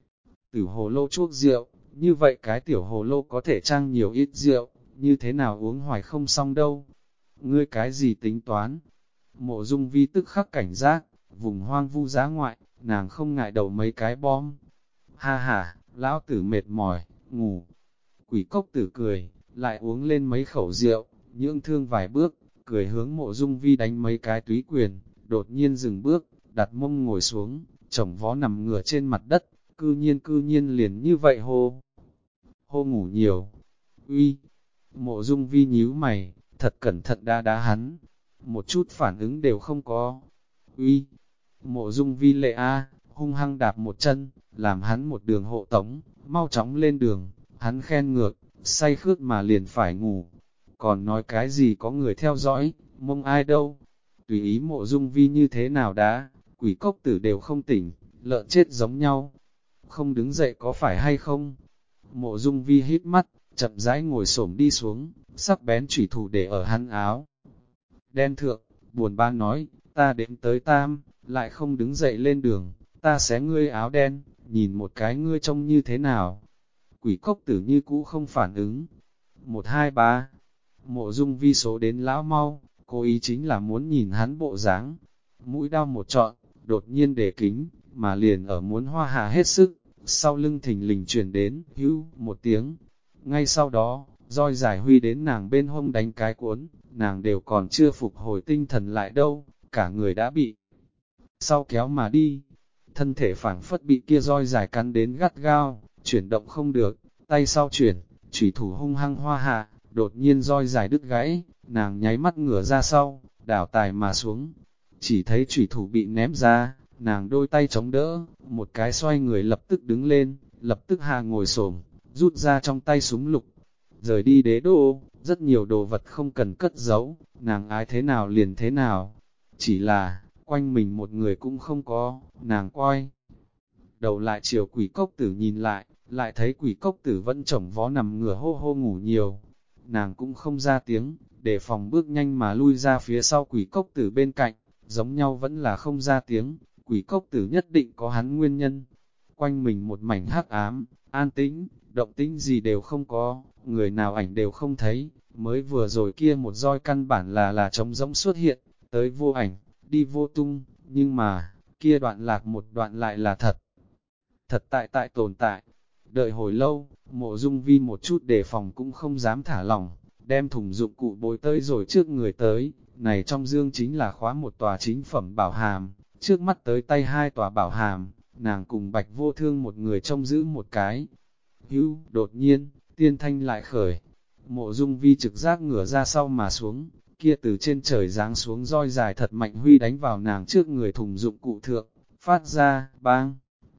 Tử hồ lô chuốc rượu, như vậy cái tiểu hồ lô có thể trang nhiều ít rượu, như thế nào uống hoài không xong đâu. Ngươi cái gì tính toán? Mộ Dung Vi tức khắc cảnh giác, vùng hoang vu giá ngoại, nàng không ngại đầu mấy cái bom. Ha ha, lão tử mệt mỏi, ngủ. Quỷ cốc tử cười, lại uống lên mấy khẩu rượu, nhưỡng thương vài bước, cười hướng Mộ Dung Vi đánh mấy cái túy quyền, đột nhiên dừng bước, đặt mông ngồi xuống, chồng vó nằm ngửa trên mặt đất, cư nhiên liền như vậy hô. Hô ngủ nhiều. Uy, Mộ Dung Vi nhíu mày, thật cẩn thận đá đá hắn, một chút phản ứng đều không có. Uy, Mộ Dung Vi lệ a, hung hăng đạp một chân, làm hắn một đường hộ tống, mau chóng lên đường, hắn khen ngược, say khướt mà liền phải ngủ. Còn nói cái gì có người theo dõi, mông ai đâu. Tùy ý Mộ Dung Vi như thế nào đã, quỷ cốc tử đều không tỉnh, lợn chết giống nhau. Không đứng dậy có phải hay không? Mộ Dung Vi hít mắt, chậm rãi ngồi xổm đi xuống, sắc bén chủy thủ để ở hắn áo. Đen thượng, buồn bã nói, ta đến tới tam, lại không đứng dậy lên đường, ta xé ngươi áo đen, nhìn một cái ngươi trông như thế nào. Quỷ cốc tử như cũ không phản ứng. 1, 2, 3, Mộ Dung Vi số đến lão mau, cố ý chính là muốn nhìn hắn bộ dáng. Mũi đau một trọn, đột nhiên để kính, mà liền ở muốn hoa hạ hết sức, sau lưng thình lình truyền đến, hữu, một tiếng. Ngay sau đó, roi giải huy đến nàng bên hông đánh cái cuốn, nàng đều còn chưa phục hồi tinh thần lại đâu, cả người đã bị sau kéo mà đi. Thân thể phảng phất bị kia roi giải cắn đến gắt gao, chuyển động không được, tay sau chuyển, chủy thủ hung hăng hoa hạ, đột nhiên roi giải đứt gãy, nàng nháy mắt ngửa ra sau, đảo tài mà xuống. Chỉ thấy chủy thủ bị ném ra, nàng đôi tay chống đỡ, một cái xoay người lập tức đứng lên, lập tức hạ ngồi xổm, rút ra trong tay súng lục. Rời đi đế đô, rất nhiều đồ vật không cần cất giấu, nàng ái thế nào liền thế nào. Chỉ là, quanh mình một người cũng không có, nàng quay. Đầu lại chiều quỷ cốc tử nhìn lại thấy quỷ cốc tử vẫn chổng vó nằm ngửa hô hô ngủ nhiều. Nàng cũng không ra tiếng, để phòng bước nhanh mà lui ra phía sau quỷ cốc tử bên cạnh, giống nhau vẫn là không ra tiếng, quỷ cốc tử nhất định có hắn nguyên nhân. Quanh mình một mảnh hắc ám, an tĩnh, động tĩnh gì đều không có, người nào ảnh đều không thấy, mới vừa rồi kia một roi căn bản là trống rỗng xuất hiện, tới vô ảnh, đi vô tung, nhưng mà, kia đoạn lạc một đoạn lại là thật. Thật tại tồn tại. Đợi hồi lâu, Mộ Dung Vi một chút đề phòng cũng không dám thả lỏng, đem thùng dụng cụ bối tới rồi trước người tới, này trong dương chính là khóa một tòa chính phẩm bảo hàm, trước mắt tới tay hai tòa bảo hàm, nàng cùng Bạch Vô Thương một người trông giữ một cái. Hữu, đột nhiên, tiên thanh lại khởi, Mộ Dung Vi trực giác ngửa ra sau mà xuống, kia từ trên trời giáng xuống roi dài thật mạnh huy đánh vào nàng trước người thùng dụng cụ thượng, phát ra, bang,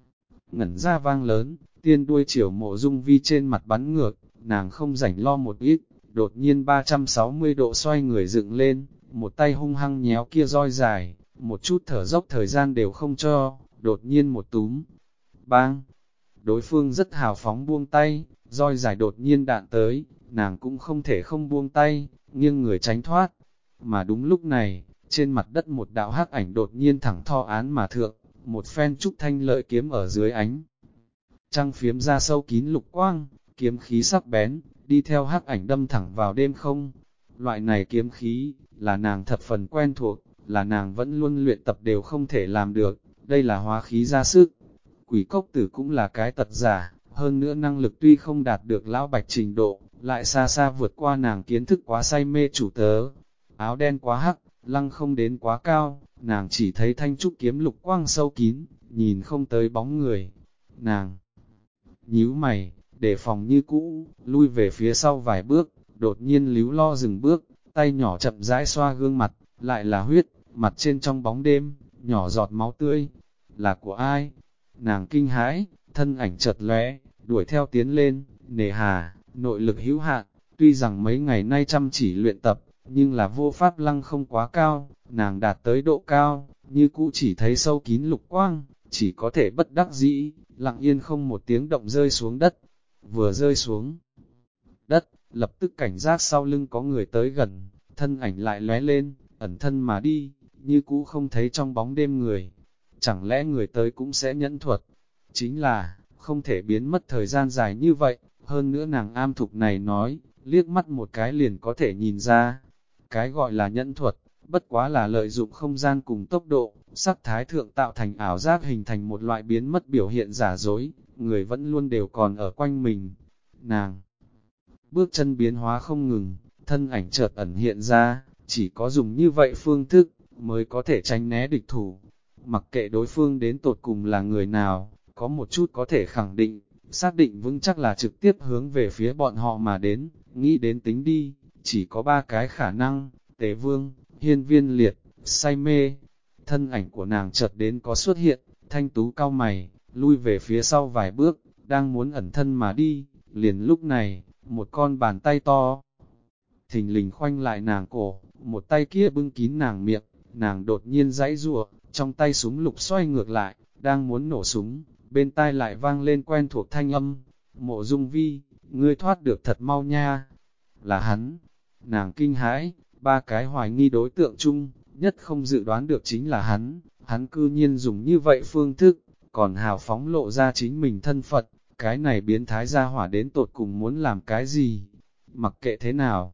ngẩn ra vang lớn, tiên đuôi chiều Mộ Dung Vi trên mặt bắn ngược, nàng không rảnh lo một ít, đột nhiên 360 độ xoay người dựng lên, một tay hung hăng nhéo kia roi dài, một chút thở dốc thời gian đều không cho, đột nhiên một túm, bang, đối phương rất hào phóng buông tay, roi dài đột nhiên đạn tới, nàng cũng không thể không buông tay, nghiêng người tránh thoát, mà đúng lúc này, trên mặt đất một đạo hắc ảnh đột nhiên thẳng tho án mà thượng, một phen trúc thanh lợi kiếm ở dưới ánh. Trăng phiếm ra sâu kín lục quang, kiếm khí sắc bén, đi theo hắc ảnh đâm thẳng vào đêm không. Loại này kiếm khí, là nàng thập phần quen thuộc, là nàng vẫn luôn luyện tập đều không thể làm được, đây là hóa khí ra sức. Quỷ cốc tử cũng là cái tật giả, hơn nữa năng lực tuy không đạt được lão bạch trình độ, lại xa xa vượt qua nàng kiến thức quá say mê chủ tớ. Áo đen quá hắc, lăng không đến quá cao, nàng chỉ thấy thanh trúc kiếm lục quang sâu kín, nhìn không tới bóng người. Nàng nhíu mày, để phòng như cũ, lui về phía sau vài bước, đột nhiên líu lo dừng bước, tay nhỏ chậm rãi xoa gương mặt, lại là huyết, mặt trên trong bóng đêm, nhỏ giọt máu tươi, là của ai? Nàng kinh hãi, thân ảnh chợt lóe, đuổi theo tiến lên, nề hà, nội lực hữu hạn, tuy rằng mấy ngày nay chăm chỉ luyện tập, nhưng là vô pháp lăng không quá cao, nàng đạt tới độ cao, như cũ chỉ thấy sâu kín lục quang, chỉ có thể bất đắc dĩ, lặng yên không một tiếng động rơi xuống đất, vừa rơi xuống đất, lập tức cảnh giác sau lưng có người tới gần, thân ảnh lại lóe lên, ẩn thân mà đi, như cũ không thấy trong bóng đêm người, chẳng lẽ người tới cũng sẽ nhẫn thuật, chính là, không thể biến mất thời gian dài như vậy, hơn nữa nàng am thục này nói, liếc mắt một cái liền có thể nhìn ra, cái gọi là nhẫn thuật, bất quá là lợi dụng không gian cùng tốc độ, sắc thái thượng tạo thành ảo giác hình thành một loại biến mất biểu hiện giả dối, người vẫn luôn đều còn ở quanh mình. Nàng bước chân biến hóa không ngừng, thân ảnh chợt ẩn hiện ra, chỉ có dùng như vậy phương thức, mới có thể tránh né địch thủ. Mặc kệ đối phương đến tột cùng là người nào, có một chút có thể khẳng định, xác định vững chắc là trực tiếp hướng về phía bọn họ mà đến, nghĩ đến tính đi, chỉ có ba cái khả năng, Tế Vương, Hiên Viên Liệt, say mê. Thân ảnh của nàng chợt đến có xuất hiện, thanh tú cao mày, lui về phía sau vài bước, đang muốn ẩn thân mà đi, liền lúc này, một con bàn tay to thình lình khoanh lại nàng cổ, một tay kia bưng kín nàng miệng, nàng đột nhiên giãy giụa, trong tay súng lục xoay ngược lại, đang muốn nổ súng, bên tai lại vang lên quen thuộc thanh âm, Mộ Dung Vi, ngươi thoát được thật mau nha, là hắn, nàng kinh hãi, ba cái hoài nghi đối tượng chung, nhất không dự đoán được chính là hắn cư nhiên dùng như vậy phương thức, còn hào phóng lộ ra chính mình thân phận, cái này biến thái ra hỏa đến tột cùng muốn làm cái gì, mặc kệ thế nào.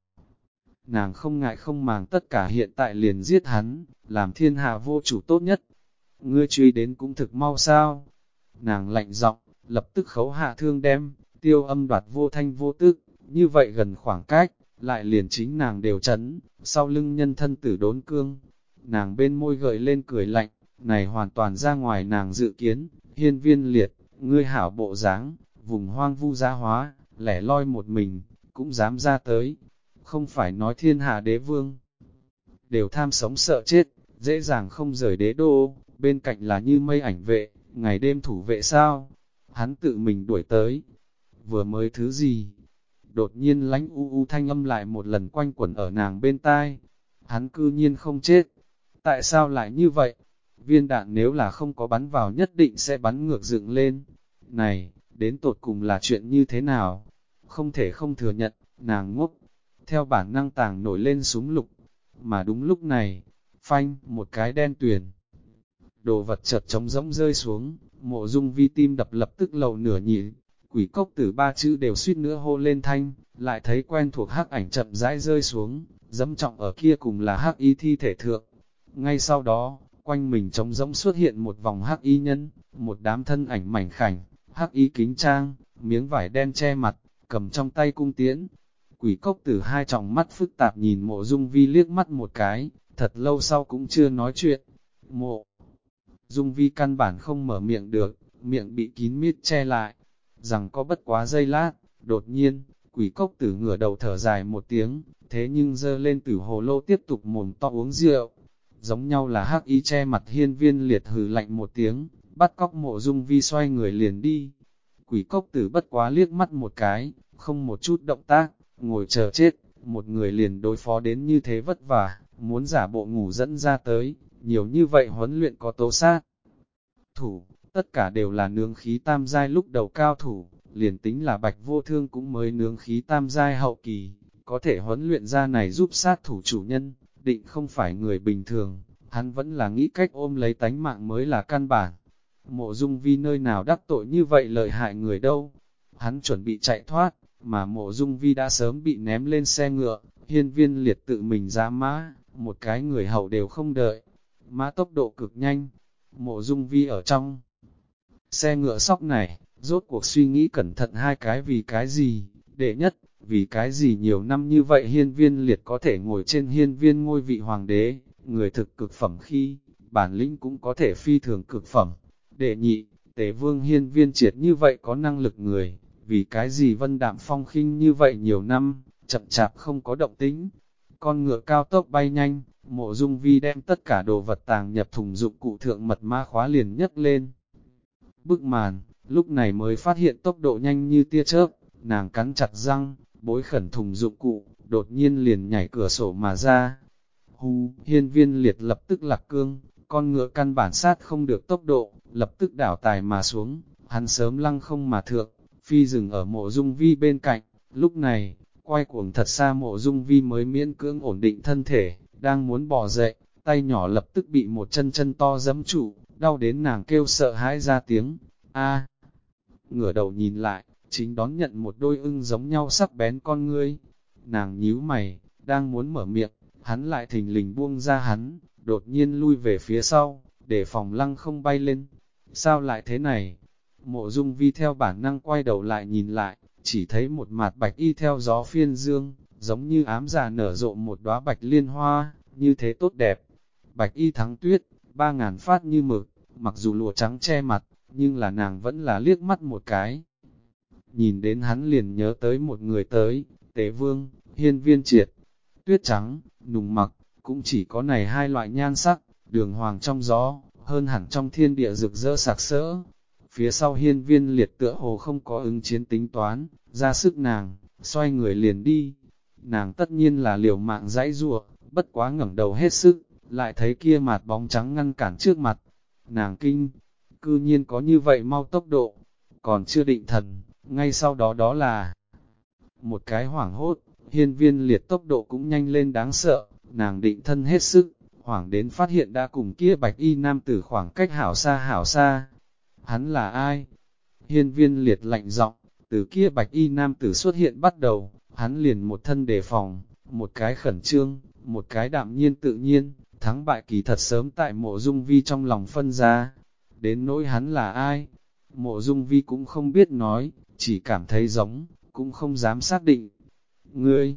Nàng không ngại không màng tất cả hiện tại liền giết hắn, làm thiên hạ vô chủ tốt nhất. Ngươi truy đến cũng thực mau sao. Nàng lạnh giọng, lập tức khấu hạ thương đem, tiêu âm đoạt vô thanh vô tức, như vậy gần khoảng cách, lại liền chính nàng đều chấn, sau lưng nhân thân tử đốn cương. Nàng bên môi gợi lên cười lạnh, này hoàn toàn ra ngoài nàng dự kiến, Hiên Viên Liệt, ngươi hảo bộ dáng, vùng hoang vu gia hóa, lẻ loi một mình, cũng dám ra tới. Không phải nói thiên hạ đế vương, đều tham sống sợ chết, dễ dàng không rời đế đô, bên cạnh là như mây ảnh vệ, ngày đêm thủ vệ sao, hắn tự mình đuổi tới, vừa mới thứ gì, đột nhiên lánh u u thanh âm lại một lần quanh quẩn ở nàng bên tai, hắn cư nhiên không chết, tại sao lại như vậy, viên đạn nếu là không có bắn vào nhất định sẽ bắn ngược dựng lên, này, đến tột cùng là chuyện như thế nào, không thể không thừa nhận, nàng ngốc, theo bản năng tàng nổi lên súng lục, mà đúng lúc này, phanh, một cái đen tuyền. Đồ vật chợt trống rỗng rơi xuống, Mộ Dung Vi tim đập lập tức lầu nửa nhịp, quỷ cốc tử ba chữ đều suýt nữa hô lên thanh, lại thấy quen thuộc hắc ảnh chậm rãi rơi xuống, dẫm trọng ở kia cùng là hắc y thi thể thượng. Ngay sau đó, quanh mình trống rỗng xuất hiện một vòng hắc y nhân, một đám thân ảnh mảnh khảnh, hắc y kính trang, miếng vải đen che mặt, cầm trong tay cung tiễn. Quỷ cốc tử hai tròng mắt phức tạp nhìn Mộ Dung Vi liếc mắt một cái, thật lâu sau cũng chưa nói chuyện. Mộ Dung Vi căn bản không mở miệng được, miệng bị kín mít che lại. Rằng có bất quá giây lát, đột nhiên, quỷ cốc tử ngửa đầu thở dài một tiếng, thế nhưng dơ lên tử hồ lô tiếp tục mồm to uống rượu. Giống nhau là hắc y che mặt Hiên Viên Liệt hừ lạnh một tiếng, bắt cóc Mộ Dung Vi xoay người liền đi. Quỷ cốc tử bất quá liếc mắt một cái, không một chút động tác, ngồi chờ chết, một người liền đối phó đến như thế vất vả, muốn giả bộ ngủ dẫn ra tới, nhiều như vậy huấn luyện có tố sát. Thủ, tất cả đều là nướng khí tam giai lúc đầu cao thủ, liền tính là Bạch Vô Thương cũng mới nướng khí tam giai hậu kỳ, có thể huấn luyện ra này giúp sát thủ chủ nhân, định không phải người bình thường, hắn vẫn là nghĩ cách ôm lấy tánh mạng mới là căn bản. Mộ Dung Vi nơi nào đắc tội như vậy lợi hại người đâu, hắn chuẩn bị chạy thoát, mà Mộ Dung Vi đã sớm bị ném lên xe ngựa, Hiên Viên Liệt tự mình ra mã, một cái người hậu đều không đợi, mã tốc độ cực nhanh. Mộ Dung Vi ở trong xe ngựa sóc này, rốt cuộc suy nghĩ cẩn thận hai cái vì cái gì, đệ nhất, vì cái gì nhiều năm như vậy Hiên Viên Liệt có thể ngồi trên hiên viên ngôi vị hoàng đế, người thực cực phẩm khi, bản lĩnh cũng có thể phi thường cực phẩm. Đệ nhị, Tề Vương Hiên Viên Triệt như vậy có năng lực người, vì cái gì Vân Đạm Phong khinh như vậy nhiều năm, chậm chạp không có động tĩnh. Con ngựa cao tốc bay nhanh, Mộ Dung Vi đem tất cả đồ vật tàng nhập thùng dụng cụ thượng mật mã khóa liền nhấc lên. Bức màn, lúc này mới phát hiện tốc độ nhanh như tia chớp, nàng cắn chặt răng, bối khẩn thùng dụng cụ, đột nhiên liền nhảy cửa sổ mà ra. Hù, Hiên Viên Liệt lập tức lạc cương, con ngựa căn bản sát không được tốc độ, lập tức đảo tài mà xuống, hắn sớm lăng không mà thượng, phi dừng ở Mộ Dung Vi bên cạnh, lúc này, quay cuồng thật xa Mộ Dung Vi mới miễn cưỡng ổn định thân thể, đang muốn bò dậy, tay nhỏ lập tức bị một chân chân to giẫm trụ, đau đến nàng kêu sợ hãi ra tiếng, a. Ngửa đầu nhìn lại, chính đón nhận một đôi ưng giống nhau sắc bén con ngươi. Nàng nhíu mày, đang muốn mở miệng, hắn lại thình lình buông ra hắn, đột nhiên lui về phía sau, để phòng lăng không bay lên. Sao lại thế này? Mộ Dung Vi theo bản năng quay đầu lại nhìn lại, chỉ thấy một mặt bạch y theo gió phiên dương, giống như ám giả nở rộ một đóa bạch liên hoa, như thế tốt đẹp. Bạch y thắng tuyết, 3000 phát như mực, mặc dù lụa trắng che mặt, nhưng là nàng vẫn là liếc mắt một cái. Nhìn đến hắn liền nhớ tới một người tới, Tế Vương, Hiên Viên Triệt. Tuyết trắng, nùng mặc, cũng chỉ có này hai loại nhan sắc, đường hoàng trong gió, hơn hẳn trong thiên địa rực rỡ sặc sỡ. Phía sau Hiên Viên Liệt tựa hồ không có ứng chiến tính toán, ra sức nàng, xoay người liền đi. Nàng tất nhiên là liều mạng dãy giụa, bất quá ngẩng đầu hết sức, lại thấy kia mạt bóng trắng ngăn cản trước mặt. Nàng kinh, cư nhiên có như vậy mau tốc độ, còn chưa định thần, ngay sau đó đó là một cái hoảng hốt. Hiên Viên Liệt tốc độ cũng nhanh lên đáng sợ, nàng định thân hết sức, hoảng đến phát hiện đã cùng kia bạch y nam tử khoảng cách hảo xa hảo xa. Hắn là ai? Hiên Viên Liệt lạnh giọng, từ kia bạch y nam tử xuất hiện bắt đầu, hắn liền một thân đề phòng, một cái khẩn trương, một cái đạm nhiên tự nhiên, thắng bại kỳ thật sớm tại Mộ Dung Vi trong lòng phân ra. Đến nỗi hắn là ai? Mộ Dung Vi cũng không biết nói, chỉ cảm thấy giống, cũng không dám xác định. Ngươi,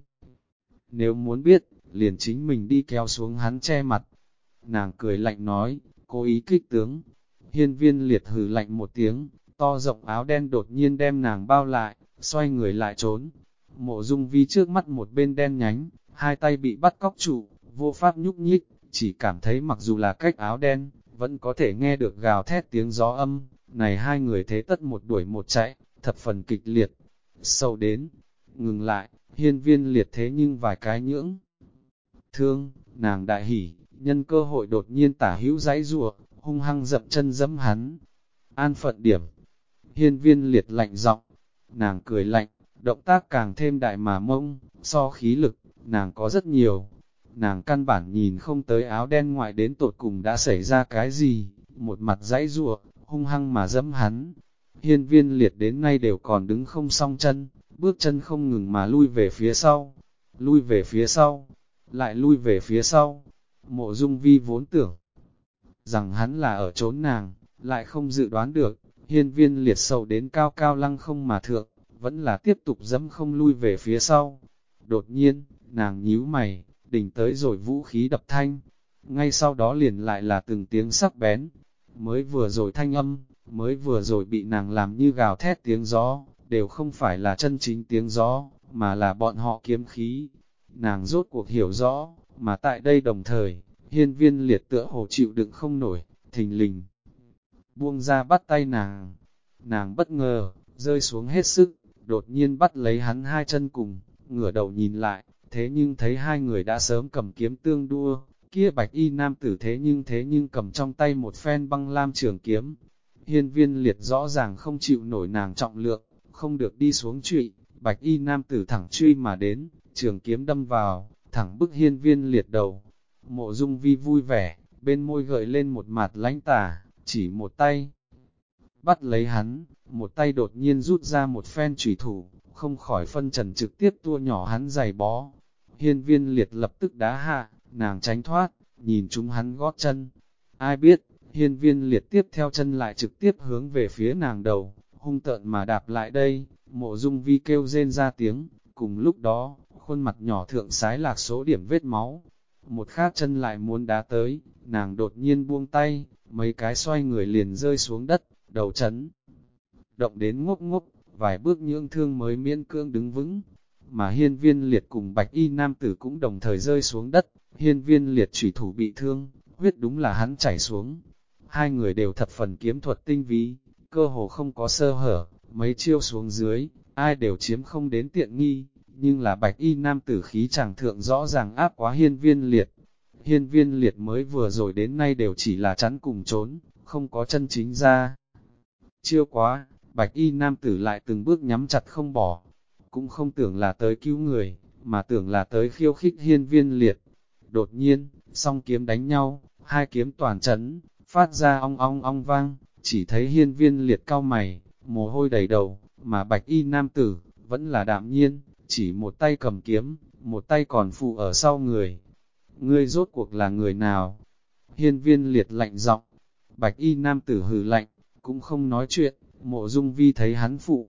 nếu muốn biết, liền chính mình đi kéo xuống hắn che mặt. Nàng cười lạnh nói, cố ý kích tướng. Hiên Viên Liệt hừ lạnh một tiếng, to rộng áo đen đột nhiên đem nàng bao lại, xoay người lại trốn. Mộ Dung Vi trước mắt một bên đen nhánh, hai tay bị bắt cóc trụ, vô pháp nhúc nhích, chỉ cảm thấy mặc dù là cách áo đen, vẫn có thể nghe được gào thét tiếng gió âm. Này hai người thế tất một đuổi một chạy, thập phần kịch liệt. Sâu đến, ngừng lại, Hiên Viên Liệt thế nhưng vài cái nhưỡng. Thương, nàng đại hỉ, nhân cơ hội đột nhiên tả hữu dãy rùa, hung hăng dậm chân dẫm hắn. An phận điểm. Hiên Viên Liệt lạnh giọng, nàng cười lạnh, động tác càng thêm đại mà mông, so khí lực, nàng có rất nhiều. Nàng căn bản nhìn không tới áo đen ngoại đến tột cùng đã xảy ra cái gì, một mặt dãy rùa, hung hăng mà dẫm hắn. Hiên Viên Liệt đến nay đều còn đứng không song chân, bước chân không ngừng mà lui về phía sau, lui về phía sau, lại lui về phía sau. Mộ Dung Vi vốn tưởng rằng hắn là ở trốn nàng, lại không dự đoán được, Hiên Viên Liệt sầu đến cao cao lăng không mà thượng, vẫn là tiếp tục dẫm không lui về phía sau. Đột nhiên, nàng nhíu mày, đỉnh tới rồi vũ khí đập thanh. Ngay sau đó liền lại là từng tiếng sắc bén. Mới vừa rồi thanh âm, mới vừa rồi bị nàng làm như gào thét tiếng gió, đều không phải là chân chính tiếng gió, mà là bọn họ kiếm khí. Nàng rốt cuộc hiểu rõ, mà tại đây đồng thời, Hiên Viên Liệt tựa hồ chịu đựng không nổi, thình lình buông ra bắt tay nàng. Nàng bất ngờ, rơi xuống hết sức, đột nhiên bắt lấy hắn hai chân cùng, ngửa đầu nhìn lại, thế nhưng thấy hai người đã sớm cầm kiếm tương đua, kia bạch y nam tử thế nhưng cầm trong tay một phen băng lam trường kiếm. Hiên Viên Liệt rõ ràng không chịu nổi nàng trọng lượng, không được đi xuống trụy, bạch y nam tử thẳng truy mà đến, trường kiếm đâm vào, thẳng bức Hiên Viên Liệt đầu. Mộ Dung Vi vui vẻ, bên môi gợi lên một mặt lãnh tà, chỉ một tay bắt lấy hắn, một tay đột nhiên rút ra một phen chủy thủ, không khỏi phân trần trực tiếp tua nhỏ hắn giày bó. Hiên Viên Liệt lập tức đá hạ, nàng tránh thoát, nhìn chúng hắn gót chân. Ai biết, Hiên Viên Liệt tiếp theo chân lại trực tiếp hướng về phía nàng đầu, hung tợn mà đạp lại đây. Mộ Dung Vi kêu rên ra tiếng, cùng lúc đó, khuôn mặt nhỏ thượng sái lạc số điểm vết máu. Một khác chân lại muốn đá tới, nàng đột nhiên buông tay, mấy cái xoay người liền rơi xuống đất, đầu chấn động đến ngốc ngốc, vài bước nhưỡng thương mới miễn cưỡng đứng vững. Mà Hiên Viên Liệt cùng bạch y nam tử cũng đồng thời rơi xuống đất, Hiên Viên Liệt chủy thủ bị thương, huyết đúng là hắn chảy xuống. Hai người đều thập phần kiếm thuật tinh vi, cơ hồ không có sơ hở, mấy chiêu xuống dưới, ai đều chiếm không đến tiện nghi, nhưng là bạch y nam tử khí chàng thượng rõ ràng áp quá Hiên Viên Liệt. Hiên Viên Liệt mới vừa rồi đến nay đều chỉ là chắn cùng trốn, không có chân chính ra. Chiêu quá, bạch y nam tử lại từng bước nhắm chặt không bỏ, cũng không tưởng là tới cứu người, mà tưởng là tới khiêu khích Hiên Viên Liệt. Đột nhiên, song kiếm đánh nhau, hai kiếm toàn chấn, phát ra ong ong ong vang, chỉ thấy Hiên Viên Liệt cau mày, mồ hôi đầy đầu, mà bạch y nam tử, vẫn là đạm nhiên, chỉ một tay cầm kiếm, một tay còn phụ ở sau người. Ngươi rốt cuộc là người nào? Hiên Viên Liệt lạnh giọng, bạch y nam tử hừ lạnh, cũng không nói chuyện. Mộ Dung Vi thấy hắn phụ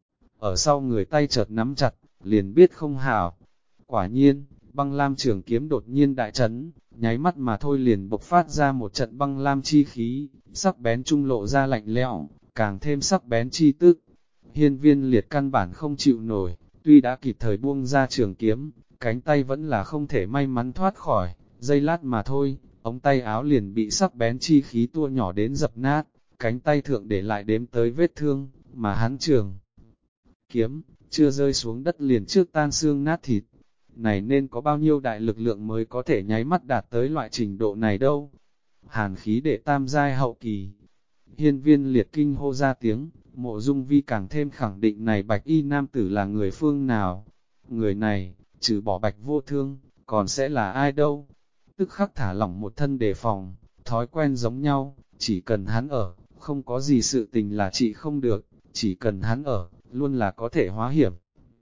ở sau người tay chợt nắm chặt, liền biết không hảo. Quả nhiên, băng lam trường kiếm đột nhiên đại chấn, nháy mắt mà thôi liền bộc phát ra một trận băng lam chi khí, sắc bén trung lộ ra lạnh lẽo, càng thêm sắc bén chi tức. Hiên Viên Liệt căn bản không chịu nổi, tuy đã kịp thời buông ra trường kiếm, cánh tay vẫn là không thể may mắn thoát khỏi, giây lát mà thôi, ống tay áo liền bị sắc bén chi khí tua nhỏ đến dập nát, cánh tay thượng để lại đếm tới vết thương, mà hắn trường kiếm, chưa rơi xuống đất liền trước tan xương nát thịt. Này nên có bao nhiêu đại lực lượng mới có thể nháy mắt đạt tới loại trình độ này đâu. Hàn khí để tam giai hậu kỳ. Hiên Viên Liệt kinh hô ra tiếng, Mộ Dung Vi càng thêm khẳng định này bạch y nam tử là người phương nào. Người này, trừ bỏ bạch vô thương, còn sẽ là ai đâu. Tức khắc thả lỏng một thân đề phòng, thói quen giống nhau, chỉ cần hắn ở, không có gì sự tình là trị không được, chỉ cần hắn ở, luôn là có thể hóa hiểm.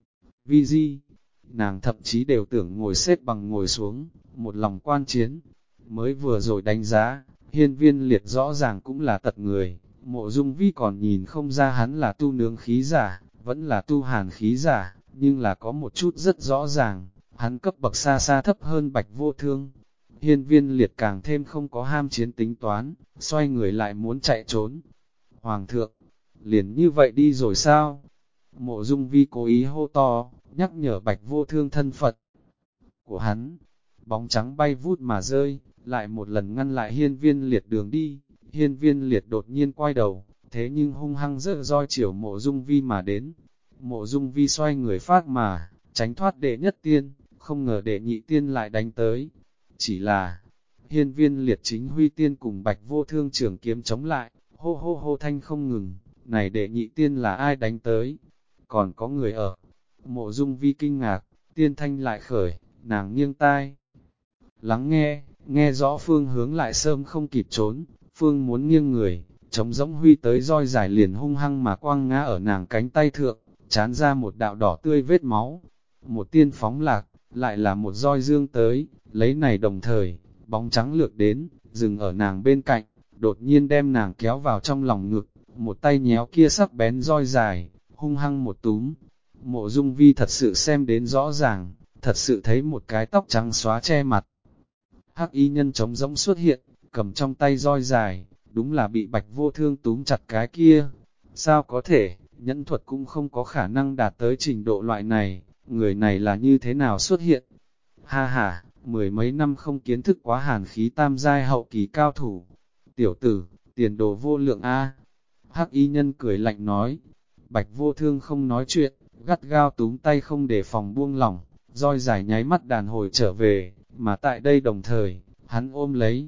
Vi Di, nàng thậm chí đều tưởng ngồi xếp bằng ngồi xuống, một lòng quan chiến. Mới vừa rồi đánh giá, Hiên Viên Liệt rõ ràng cũng là tật người, Mộ Dung Vi còn nhìn không ra hắn là tu nướng khí giả, vẫn là tu hàn khí giả, nhưng là có một chút rất rõ ràng, hắn cấp bậc xa xa thấp hơn bạch vô thương. Hiên Viên Liệt càng thêm không có ham chiến tính toán, xoay người lại muốn chạy trốn. Hoàng thượng, liền như vậy đi rồi sao? Mộ Dung Vi cố ý hô to, nhắc nhở bạch vô thương thân phận của hắn. Bóng trắng bay vút mà rơi, lại một lần ngăn lại Hiên Viên Liệt đường đi. Hiên Viên Liệt đột nhiên quay đầu, thế nhưng hung hăng rỡ roi chiều Mộ Dung Vi mà đến. Mộ Dung Vi xoay người phát mà, tránh thoát đệ nhất tiên, không ngờ đệ nhị tiên lại đánh tới. Chỉ là, Hiên Viên Liệt chính huy tiên cùng bạch vô thương trường kiếm chống lại, hô hô hô thanh không ngừng, này đệ nhị tiên là ai đánh tới? Còn có người ở. Mộ Dung Vi kinh ngạc, tiên thanh lại khởi, nàng nghiêng tai. Lắng nghe, nghe rõ phương hướng lại sớm không kịp trốn, phương muốn nghiêng người, chống giống huy tới roi dài liền hung hăng mà quăng ngã ở nàng cánh tay thượng, chán ra một đạo đỏ tươi vết máu. Một tiên phóng lạc, lại là một roi dương tới, lấy này đồng thời, bóng trắng lược đến, dừng ở nàng bên cạnh, đột nhiên đem nàng kéo vào trong lòng ngực, một tay nhéo kia sắc bén roi dài, hung hăng một túm. Mộ Dung Vi thật sự xem đến rõ ràng, thật sự thấy một cái tóc trắng xóa che mặt. Hắc y nhân trống rỗng xuất hiện, cầm trong tay roi dài, đúng là bị Bạch Vô Thương túm chặt cái kia. Sao có thể, nhẫn thuật cũng không có khả năng đạt tới trình độ loại này, người này là như thế nào xuất hiện? Ha ha, mười mấy năm không kiến thức quá hàn khí tam giai hậu kỳ cao thủ. Tiểu tử, tiền đồ vô lượng a. Hắc y nhân cười lạnh nói. Bạch Vô Thương không nói chuyện, gắt gao túm tay không để phòng buông lỏng, roi dài nháy mắt đàn hồi trở về, mà tại đây đồng thời, hắn ôm lấy.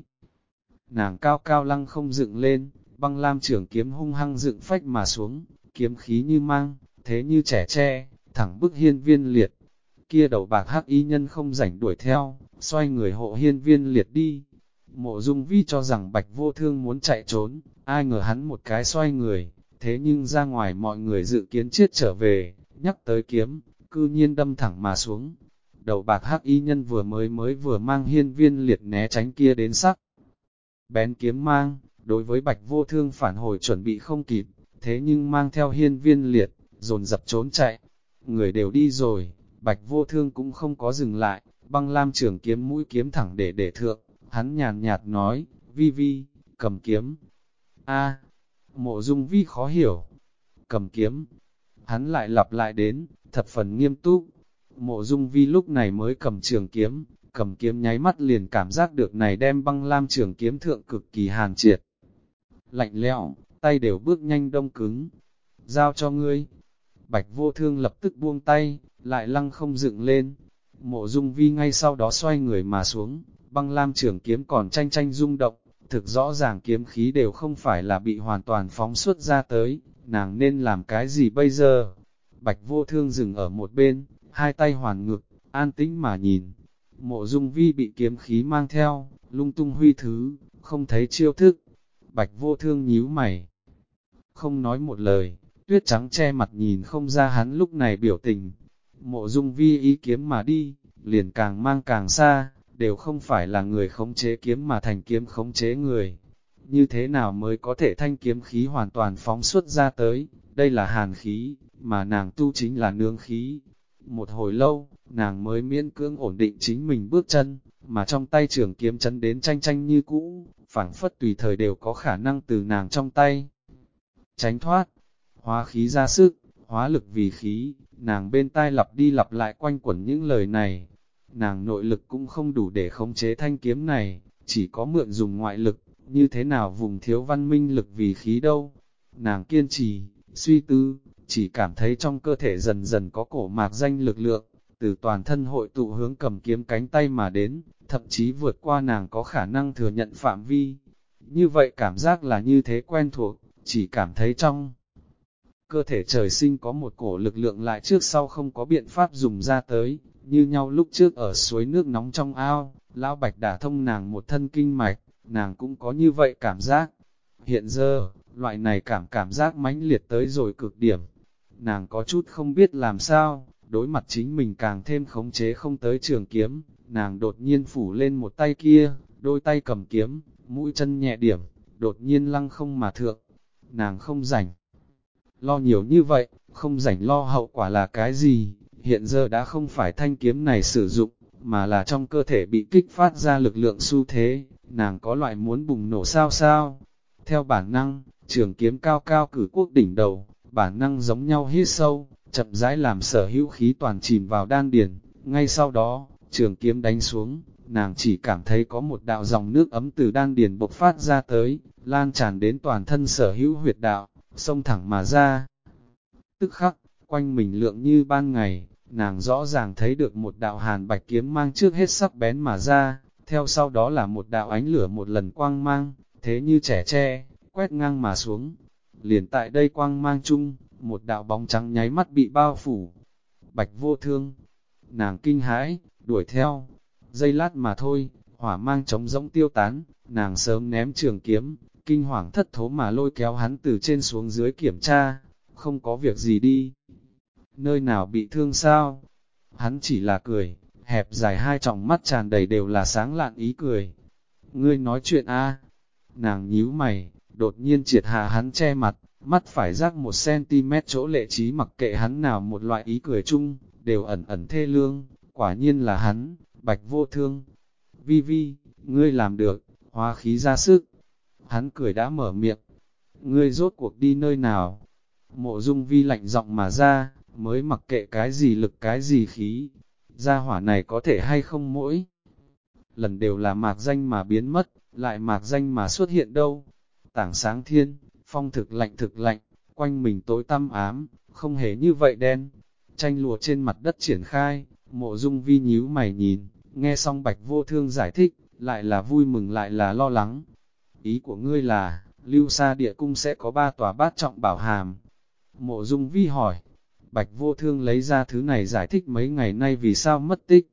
Nàng cao cao lăng không dựng lên, băng lam trưởng kiếm hung hăng dựng phách mà xuống, kiếm khí như mang, thế như trẻ tre, thẳng bức Hiên Viên Liệt. Kia đầu bạc hắc y nhân không rảnh đuổi theo, xoay người hộ Hiên Viên Liệt đi. Mộ Dung Vi cho rằng Bạch Vô Thương muốn chạy trốn, ai ngờ hắn một cái xoay người, thế nhưng ra ngoài mọi người dự kiến chết trở về, nhắc tới kiếm, cư nhiên đâm thẳng mà xuống. Đầu bạc hắc y nhân vừa mang Hiên Viên Liệt né tránh kia đến sắc. Bén kiếm mang, đối với Bạch Vô Thương phản hồi chuẩn bị không kịp, thế nhưng mang theo Hiên Viên Liệt, dồn dập trốn chạy. Người đều đi rồi, Bạch Vô Thương cũng không có dừng lại, băng lam trưởng kiếm mũi kiếm thẳng để thượng, hắn nhàn nhạt nói, Vi Vi, cầm kiếm. A, Mộ Dung Vi khó hiểu, cầm kiếm. Hắn lại lặp lại đến, thập phần nghiêm túc. Mộ Dung Vi lúc này mới cầm trường kiếm nháy mắt liền cảm giác được này đem băng lam trường kiếm thượng cực kỳ hàn triệt. Lạnh lẽo, tay đều bước nhanh đông cứng. Giao cho ngươi. Bạch Vô Thương lập tức buông tay, lại lăng không dựng lên. Mộ Dung Vi ngay sau đó xoay người mà xuống, băng lam trường kiếm còn tranh tranh rung động, thực rõ ràng kiếm khí đều không phải là bị hoàn toàn phóng xuất ra tới, nàng nên làm cái gì bây giờ? Bạch Vô Thương dừng ở một bên, hai tay hoàn ngực, an tĩnh mà nhìn. Mộ Dung Vi bị kiếm khí mang theo, lung tung huy thứ, không thấy chiêu thức. Bạch Vô Thương nhíu mày, không nói một lời, tuyết trắng che mặt nhìn không ra hắn lúc này biểu tình. Mộ Dung Vi ý kiếm mà đi, liền càng mang càng xa, đều không phải là người khống chế kiếm mà thành kiếm khống chế người. Như thế nào mới có thể thanh kiếm khí hoàn toàn phóng xuất ra tới, đây là hàn khí, mà nàng tu chính là nương khí. Một hồi lâu, nàng mới miễn cưỡng ổn định chính mình bước chân, mà trong tay trường kiếm chấn đến tranh tranh như cũ, phảng phất tùy thời đều có khả năng từ nàng trong tay. Tránh thoát, hóa khí ra sức, hóa lực vì khí, nàng bên tai lặp đi lặp lại quanh quẩn những lời này. Nàng nội lực cũng không đủ để khống chế thanh kiếm này, chỉ có mượn dùng ngoại lực, như thế nào vùng thiếu văn minh lực vì khí đâu. Nàng kiên trì, suy tư, chỉ cảm thấy trong cơ thể dần dần có cổ mạc danh lực lượng, từ toàn thân hội tụ hướng cầm kiếm cánh tay mà đến, thậm chí vượt qua nàng có khả năng thừa nhận phạm vi. Như vậy cảm giác là như thế quen thuộc, chỉ cảm thấy trong cơ thể trời sinh có một cổ lực lượng lại trước sau không có biện pháp dùng ra tới, như nhau lúc trước ở suối nước nóng trong ao, lão Bạch đả thông nàng một thân kinh mạch, nàng cũng có như vậy cảm giác. Hiện giờ, loại này cảm giác mãnh liệt tới rồi cực điểm. Nàng có chút không biết làm sao, đối mặt chính mình càng thêm khống chế không tới trường kiếm, nàng đột nhiên phủ lên một tay kia, đôi tay cầm kiếm, mũi chân nhẹ điểm, đột nhiên lăng không mà thượng. Nàng không rảnh lo nhiều như vậy, không rảnh lo hậu quả là cái gì, hiện giờ đã không phải thanh kiếm này sử dụng, mà là trong cơ thể bị kích phát ra lực lượng xu thế, nàng có loại muốn bùng nổ sao. Theo bản năng, trường kiếm cao cao cử quốc đỉnh đầu, bản năng giống nhau hít sâu, chậm rãi làm sở hữu khí toàn chìm vào đan điền, ngay sau đó, trường kiếm đánh xuống, nàng chỉ cảm thấy có một đạo dòng nước ấm từ đan điền bộc phát ra tới, lan tràn đến toàn thân sở hữu huyệt đạo, xông thẳng mà ra. Tức khắc, quanh mình lượng như ban ngày, nàng rõ ràng thấy được một đạo hàn bạch kiếm mang trước hết sắc bén mà ra, theo sau đó là một đạo ánh lửa một lần quang mang, thế như trẻ tre, quét ngang mà xuống. Liền tại đây quang mang chung, một đạo bóng trắng nháy mắt bị bao phủ. Bạch Vô Thương, nàng kinh hãi, đuổi theo. Giây lát mà thôi, hỏa mang trống rỗng tiêu tán, nàng sớm ném trường kiếm, kinh hoàng thất thố mà lôi kéo hắn từ trên xuống dưới kiểm tra, không có việc gì đi. Nơi nào bị thương sao? Hắn chỉ là cười, hẹp dài hai tròng mắt tràn đầy đều là sáng lạn ý cười. Ngươi nói chuyện a? Nàng nhíu mày, đột nhiên triệt hạ hắn che mặt, mắt phải rác 1 cm chỗ lệ trí mặc kệ hắn nào một loại ý cười chung, đều ẩn ẩn thê lương, quả nhiên là hắn, Bạch Vô Thương. Vi Vi, ngươi làm được, hóa khí ra sức. Hắn cười đã mở miệng. Ngươi rốt cuộc đi nơi nào? Mộ Dung Vi lạnh giọng mà ra, mới mặc kệ cái gì lực cái gì khí. Gia hỏa này có thể hay không mỗi lần đều là mạc danh mà biến mất, lại mạc danh mà xuất hiện đâu. Tảng sáng thiên, phong thực lạnh, quanh mình tối tăm ám, không hề như vậy đen. Tranh lụa trên mặt đất triển khai, Mộ Dung Vi nhíu mày nhìn, nghe xong Bạch Vô Thương giải thích, lại là vui mừng lại là lo lắng. Ý của ngươi là, Lưu Sa Địa Cung sẽ có 3 tòa bát trọng bảo hàm. Mộ Dung Vi hỏi, Bạch Vô Thương lấy ra thứ này giải thích mấy ngày nay vì sao mất tích.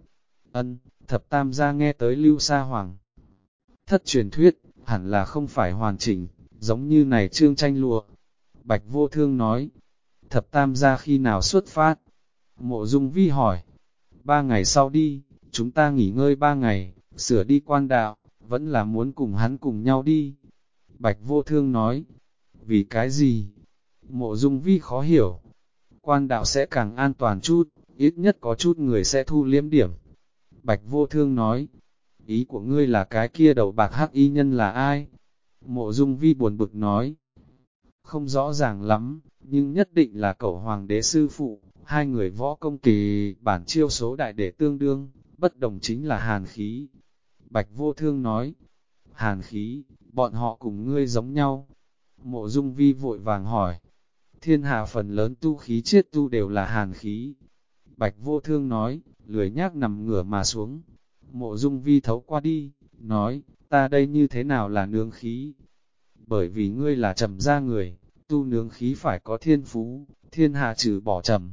Thập tam gia nghe tới Lưu Sa Hoàng thất truyền thuyết, hẳn là không phải hoàn chỉnh, giống như này trương tranh lụa. Bạch Vô Thương nói, thập tam gia khi nào xuất phát? Mộ Dung Vi hỏi, 3 ngày sau đi, chúng ta nghỉ ngơi 3 ngày, sửa đi quan đạo, vẫn là muốn cùng hắn cùng nhau đi. Bạch Vô Thương nói, vì cái gì? Mộ Dung Vi khó hiểu, quan đạo sẽ càng an toàn chút, ít nhất có chút người sẽ thu liếm điểm. Bạch Vô Thương nói, ý của ngươi là cái kia đầu bạc hắc y nhân là ai? Mộ Dung Vi buồn bực nói, không rõ ràng lắm, nhưng nhất định là cẩu hoàng đế sư phụ, hai người võ công kỳ bản chiêu số đại để tương đương, bất đồng chính là hàn khí. Bạch Vô Thương nói, hàn khí, bọn họ cùng ngươi giống nhau. Mộ Dung Vi vội vàng hỏi, thiên hạ phần lớn tu khí chiết tu đều là hàn khí. Bạch Vô Thương nói, lười nhác nằm ngửa mà xuống. Mộ Dung Vi thấu qua đi, nói, ta đây như thế nào là nướng khí? Bởi vì ngươi là trầm gia người, tu nướng khí phải có thiên phú, thiên hạ trừ bỏ trầm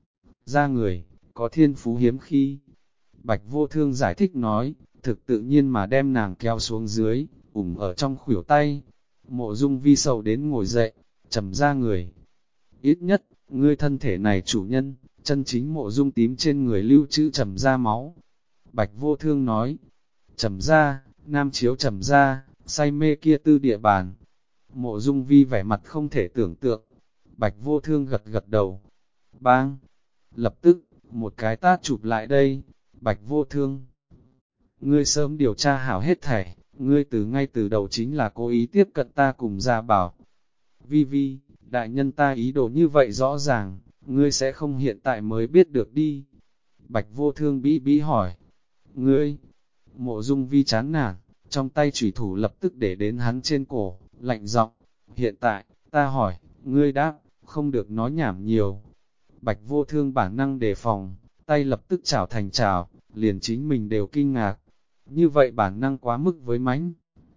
gia người, có thiên phú hiếm khi. Bạch Vô Thương giải thích nói, thực tự nhiên mà đem nàng kéo xuống dưới, ở trong khuỷu tay. Mộ Dung Vi sầu đến ngồi dậy, trầm gia người. Ít nhất, ngươi thân thể này chủ nhân, chân chính Mộ Dung tím trên người lưu trữ trầm gia máu. Bạch Vô Thương nói, trầm gia, nam chiếu trầm gia, say mê kia tư địa bàn. Mộ Dung Vi vẻ mặt không thể tưởng tượng. Bạch Vô Thương gật gật đầu. Bang! Lập tức, một cái tát chụp lại đây. Bạch Vô Thương! Ngươi sớm điều tra hảo hết thảy, ngươi ngay từ đầu chính là cố ý tiếp cận ta cùng Gia Bảo. Vi Vi, đại nhân ta ý đồ như vậy rõ ràng, ngươi sẽ không hiện tại mới biết được đi. Bạch Vô Thương bĩ hỏi. Ngươi! Mộ Dung Vi chán nản, trong tay chủy thủ lập tức để đến hắn trên cổ, lạnh giọng. Hiện tại, ta hỏi, ngươi đáp, không được nói nhảm nhiều. Bạch Vô Thương bản năng đề phòng, tay lập tức chảo thành chảo, liền chính mình đều kinh ngạc. Như vậy bản năng quá mức với mãnh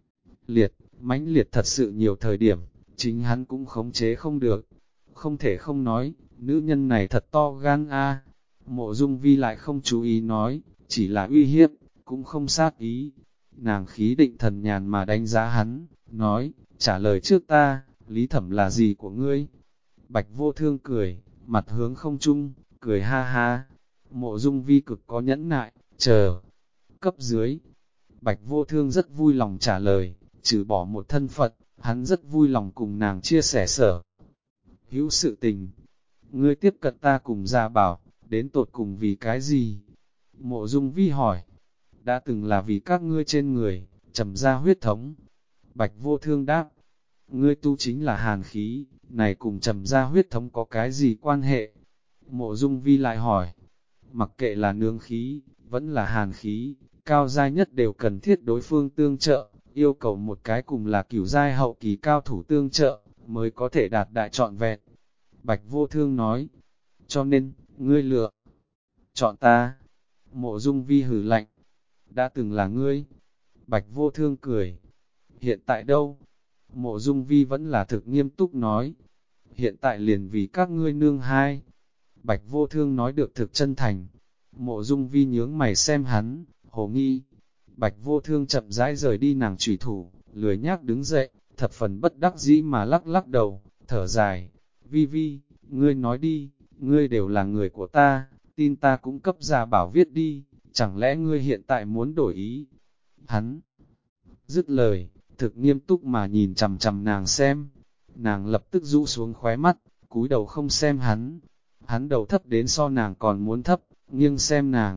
liệt thật sự nhiều thời điểm, chính hắn cũng khống chế không được. Không thể không nói, nữ nhân này thật to gan a. Mộ Dung Vi lại không chú ý nói, chỉ là uy hiếp, cũng không sát ý. Nàng khí định thần nhàn mà đánh giá hắn, nói, trả lời trước ta, Lý Thẩm là gì của ngươi? Bạch Vô Thương cười, mặt hướng không trung, cười ha ha. Mộ Dung Vi cực có nhẫn nại, chờ. Cấp dưới, Bạch Vô Thương rất vui lòng trả lời, trừ bỏ một thân phận, hắn rất vui lòng cùng nàng chia sẻ sở. Hữu sự tình, ngươi tiếp cận ta cùng Gia Bảo, đến tột cùng vì cái gì? Mộ Dung Vi hỏi, đã từng là vì các ngươi trên người, trầm ra huyết thống. Bạch Vô Thương đáp, ngươi tu chính là hàn khí, này cùng trầm ra huyết thống có cái gì quan hệ? Mộ Dung Vi lại hỏi, mặc kệ là nương khí, vẫn là hàn khí, cao giai nhất đều cần thiết đối phương tương trợ, yêu cầu một cái cùng là cửu giai hậu kỳ cao thủ tương trợ, mới có thể đạt đại trọn vẹn. Bạch Vô Thương nói, cho nên, ngươi lựa chọn ta. Mộ Dung Vi hừ lạnh, đã từng là ngươi. Bạch Vô Thương cười, hiện tại đâu? Mộ Dung Vi vẫn là thực nghiêm túc nói, hiện tại liền vì các ngươi nương hai. Bạch Vô Thương nói được thực chân thành. Mộ Dung Vi nhướng mày xem hắn, hồ nghi. Bạch Vô Thương chậm rãi rời đi nàng chủy thủ, lười nhác đứng dậy, thập phần bất đắc dĩ mà lắc lắc đầu, thở dài. Vi Vi, ngươi nói đi, ngươi đều là người của ta, tin ta cũng cấp Gia Bảo viết đi, chẳng lẽ ngươi hiện tại muốn đổi ý? Hắn dứt lời, thực nghiêm túc mà nhìn chằm chằm nàng xem. Nàng lập tức rũ xuống khóe mắt, cúi đầu không xem hắn. Hắn đầu thấp đến so nàng còn muốn thấp, nghiêng xem nàng,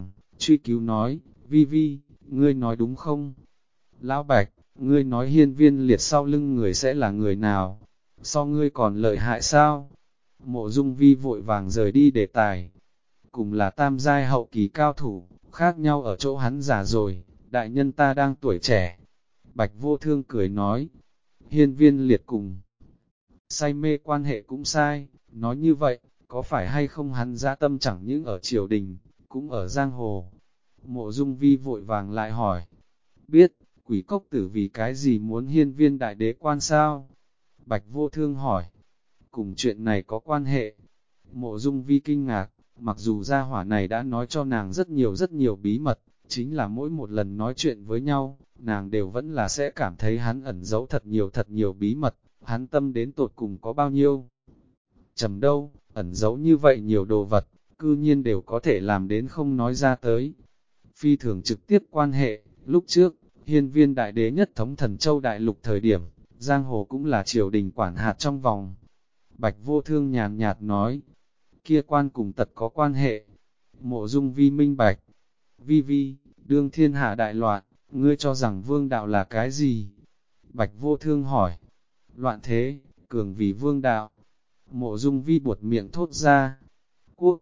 truy cứu nói, Vi Vi, ngươi nói đúng không? Lão Bạch, ngươi nói hiên viên liệt sau lưng người sẽ là người nào? So ngươi còn lợi hại sao? Mộ Dung Vi vội vàng rời đi đề tài. Cùng là tam giai hậu kỳ cao thủ, khác nhau ở chỗ hắn già rồi, đại nhân ta đang tuổi trẻ. Bạch Vô Thương cười nói, hiên viên liệt cùng say mê quan hệ cũng sai, nói như vậy, có phải hay không hắn dã tâm chẳng những ở triều đình, cũng ở giang hồ. Mộ Dung Vi vội vàng lại hỏi, biết, quỷ cốc tử vì cái gì muốn hiên viên đại đế quan sao? Bạch Vô Thương hỏi, cùng chuyện này có quan hệ. Mộ Dung Vi kinh ngạc, mặc dù gia hỏa này đã nói cho nàng rất nhiều bí mật, chính là mỗi một lần nói chuyện với nhau, nàng đều vẫn là sẽ cảm thấy hắn ẩn giấu thật nhiều bí mật, hắn tâm đến tột cùng có bao nhiêu. Trầm đâu, ẩn giấu như vậy nhiều đồ vật, cư nhiên đều có thể làm đến không nói ra tới. Phi thường trực tiếp quan hệ, lúc trước, hiên viên đại đế nhất thống thần châu đại lục thời điểm, giang hồ cũng là triều đình quản hạt trong vòng. Bạch Vô Thương nhàn nhạt nói, kia quan cùng tật có quan hệ. Mộ Dung Vi minh bạch, Vi Vi, đương thiên hạ đại loạn, ngươi cho rằng vương đạo là cái gì? Bạch Vô Thương hỏi, loạn thế, cường vì vương đạo. Mộ Dung Vi buột miệng thốt ra, quốc,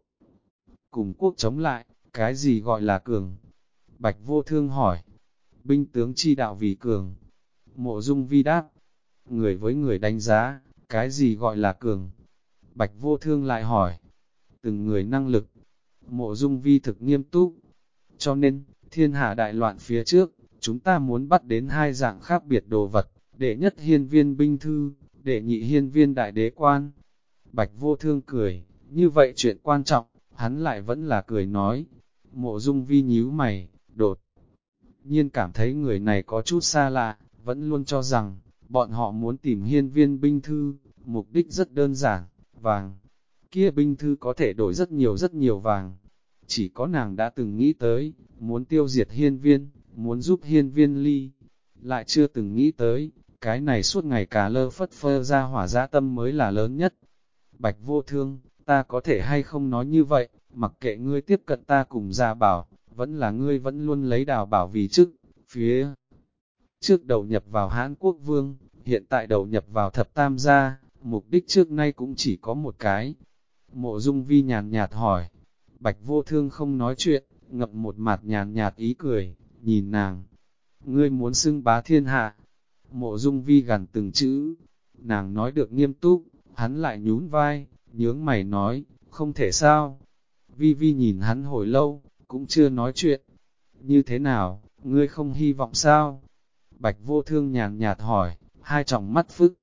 cùng quốc chống lại, cái gì gọi là cường? Bạch Vô Thương hỏi, binh tướng chi đạo vì cường. Mộ Dung Vi đáp, người với người đánh giá, cái gì gọi là cường? Bạch Vô Thương lại hỏi, từng người năng lực. Mộ Dung Vi thực nghiêm túc, cho nên, thiên hạ đại loạn phía trước, chúng ta muốn bắt đến hai dạng khác biệt đồ vật, đệ nhất hiên viên binh thư, đệ nhị hiên viên đại đế quan. Bạch Vô Thương cười, như vậy chuyện quan trọng, hắn lại vẫn là cười nói. Mộ Dung Vi nhíu mày, đột nhiên cảm thấy người này có chút xa lạ, vẫn luôn cho rằng, bọn họ muốn tìm hiên viên binh thư, mục đích rất đơn giản, vàng. Kia binh thư có thể đổi rất nhiều vàng. Chỉ có nàng đã từng nghĩ tới, muốn tiêu diệt hiên viên, muốn giúp hiên viên ly. Lại chưa từng nghĩ tới, cái này suốt ngày cả lơ phất phơ ra hỏa dã tâm mới là lớn nhất. Bạch Vô Thương, ta có thể hay không nói như vậy, mặc kệ ngươi tiếp cận ta cùng Gia Bảo, vẫn là ngươi vẫn luôn lấy Đào Bảo vì chức, phía trước đầu nhập vào Hán Quốc Vương, hiện tại đầu nhập vào Thập Tam gia, mục đích trước nay cũng chỉ có một cái. Mộ Dung Vi nhàn nhạt hỏi, Bạch Vô Thương không nói chuyện, ngậm một mặt nhàn nhạt ý cười, nhìn nàng. Ngươi muốn xưng bá thiên hạ. Mộ Dung Vi gằn từng chữ, nàng nói được nghiêm túc, hắn lại nhún vai, nhướng mày nói, không thể sao. Vi Vi nhìn hắn hồi lâu, cũng chưa nói chuyện. Như thế nào, ngươi không hy vọng sao? Bạch Vô Thương nhàn nhạt hỏi, hai tròng mắt phức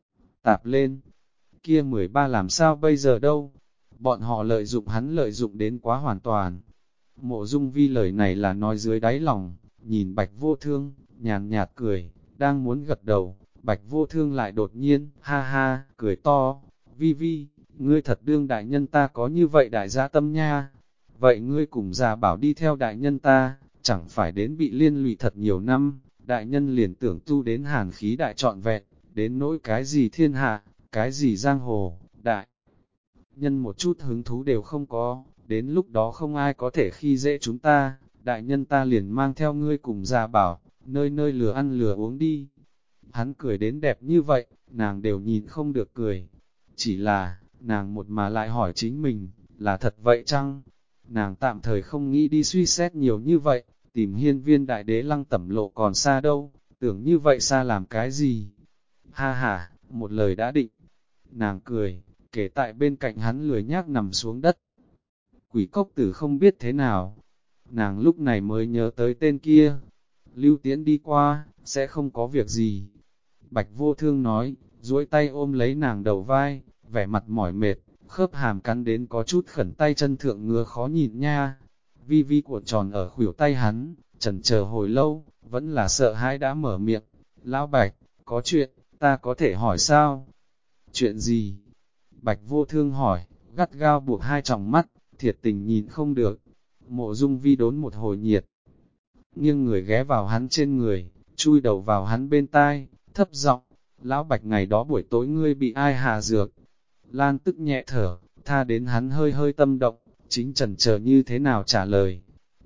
tạp lên. Kia 13 làm sao bây giờ đâu? Bọn họ lợi dụng hắn lợi dụng đến quá hoàn toàn. Mộ Dung Vi lời này là nói dưới đáy lòng, nhìn Bạch Vô Thương, nhàn nhạt cười, đang muốn gật đầu, Bạch Vô Thương lại đột nhiên, ha ha, cười to, Vi Vi, ngươi thật đương đại nhân ta có như vậy đại gia tâm nha. Vậy ngươi cùng Gia Bảo đi theo đại nhân ta, chẳng phải đến bị liên lụy thật nhiều năm, đại nhân liền tưởng tu đến hàn khí đại trọn vẹn, đến nỗi cái gì thiên hạ, cái gì giang hồ, đại nhân một chút hứng thú đều không có, đến lúc đó không ai có thể khi dễ chúng ta, đại nhân ta liền mang theo ngươi cùng Gia Bảo, nơi nơi lừa ăn lừa uống đi. Hắn cười đến đẹp như vậy, nàng đều nhìn không được cười. Chỉ là, nàng một mà lại hỏi chính mình, là thật vậy chăng? Nàng tạm thời không nghĩ đi suy xét nhiều như vậy, tìm hiên viên đại đế Lăng Tẩm Lộ còn xa đâu, tưởng như vậy xa làm cái gì? Ha ha, một lời đã định. Nàng cười, kể tại bên cạnh hắn lười nhác nằm xuống đất. Quỷ cốc tử không biết thế nào. Nàng lúc này mới nhớ tới tên kia. Lưu Tiễn đi qua, sẽ không có việc gì. Bạch Vô Thương nói, duỗi tay ôm lấy nàng đầu vai, vẻ mặt mỏi mệt, khớp hàm cắn đến có chút khẩn tay chân thượng ngứa khó nhìn nha. Vi Vi cuộn tròn ở khuỷu tay hắn, chần chờ hồi lâu, vẫn là sợ hãi đã mở miệng. Lão Bạch, có chuyện, ta có thể hỏi sao? Chuyện gì? Bạch Vô Thương hỏi, gắt gao buộc hai tròng mắt, thiệt tình nhìn không được. Mộ Dung Vi đốn một hồi nhiệt, nghiêng người ghé vào hắn trên người, chui đầu vào hắn bên tai, thấp giọng, Lão Bạch ngày đó buổi tối ngươi bị ai hạ dược? Lan tức nhẹ thở, tha đến hắn hơi hơi tâm động, chính chần chờ như thế nào trả lời.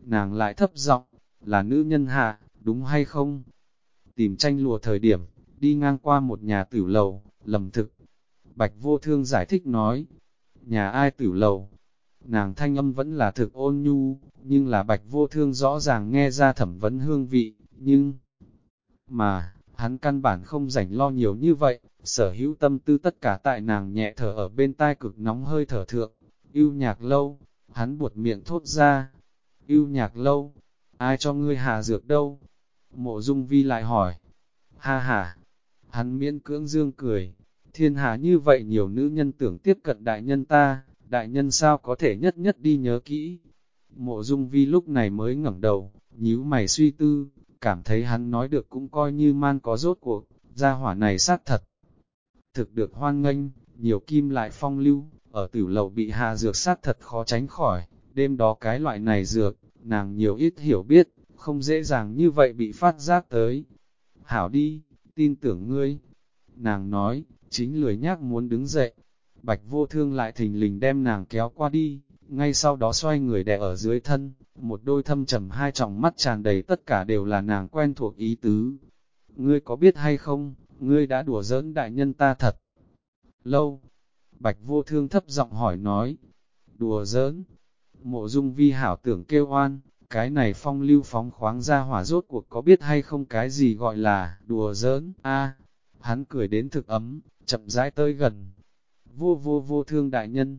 nàng lại thấp giọng, là nữ nhân hạ, đúng hay không? Tìm tranh lùa thời điểm, đi ngang qua một nhà tử lầu, lầm thực. Bạch Vô Thương giải thích nói, nhà ai tử lầu? Nàng thanh âm vẫn là thực ôn nhu, nhưng là Bạch Vô Thương rõ ràng nghe ra thẩm vấn hương vị, nhưng mà, hắn căn bản không rảnh lo nhiều như vậy, sở hữu tâm tư tất cả tại nàng nhẹ thở ở bên tai cực nóng hơi thở thượng. Ưu Nhạc Lâu, hắn buột miệng thốt ra, Ưu Nhạc Lâu, ai cho ngươi hạ dược đâu? Mộ Dung Vi lại hỏi, ha ha, hắn miễn cưỡng dương cười, thiên hạ như vậy nhiều nữ nhân tưởng tiếp cận đại nhân ta, đại nhân sao có thể nhất nhất đi nhớ kỹ. Mộ Dung Vi lúc này mới ngẩng đầu, nhíu mày suy tư, cảm thấy hắn nói được cũng coi như man có rốt cuộc, gia hỏa này sát thật. Thực được hoan nghênh, nhiều kim lại phong lưu, ở tử lầu bị hạ dược sát thật khó tránh khỏi, đêm đó cái loại này dược, nàng nhiều ít hiểu biết, không dễ dàng như vậy bị phát giác tới. Hảo đi, tin tưởng ngươi. Nàng nói, chính lười nhác muốn đứng dậy. Bạch Vô Thương lại thình lình đem nàng kéo qua đi, ngay sau đó xoay người đè ở dưới thân, một đôi thâm trầm hai tròng mắt tràn đầy tất cả đều là nàng quen thuộc ý tứ. Ngươi có biết hay không, ngươi đã đùa giỡn đại nhân ta thật lâu. Bạch Vô Thương thấp giọng hỏi nói, đùa giỡn. Mộ Dung Vi hảo tưởng kêu oan, cái này phong lưu phóng khoáng ra hỏa rốt cuộc có biết hay không cái gì gọi là đùa giỡn. A, hắn cười đến thực ấm, chậm rãi tới gần. Vô Thương đại nhân,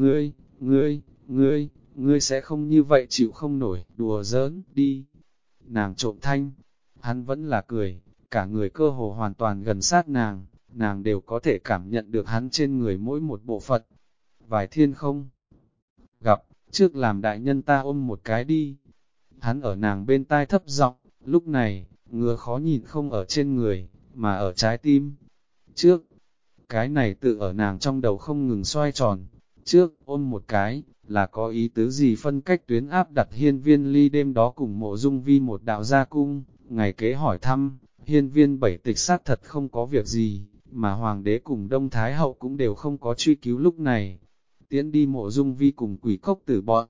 ngươi sẽ không như vậy chịu không nổi, đùa giỡn, đi. Nàng trộm thanh, hắn vẫn là cười, cả người cơ hồ hoàn toàn gần sát nàng, nàng đều có thể cảm nhận được hắn trên người mỗi một bộ phận. Vài thiên không gặp, trước làm đại nhân ta ôm một cái đi. Hắn ở nàng bên tai thấp giọng, lúc này, ngứa khó nhìn không ở trên người, mà ở trái tim. Trước, cái này tự ở nàng trong đầu không ngừng xoay tròn. Trước, ôm một cái, là có ý tứ gì phân cách tuyến áp đặt Hiên Viên Ly đêm đó cùng Mộ Dung Vi một đạo gia cung, ngày kế hỏi thăm, Hiên Viên Bảy Tịch xác thật không có việc gì, mà Hoàng đế cùng Đông Thái Hậu cũng đều không có truy cứu lúc này. Tiễn đi Mộ Dung Vi cùng Quỷ Cốc Tử bọn.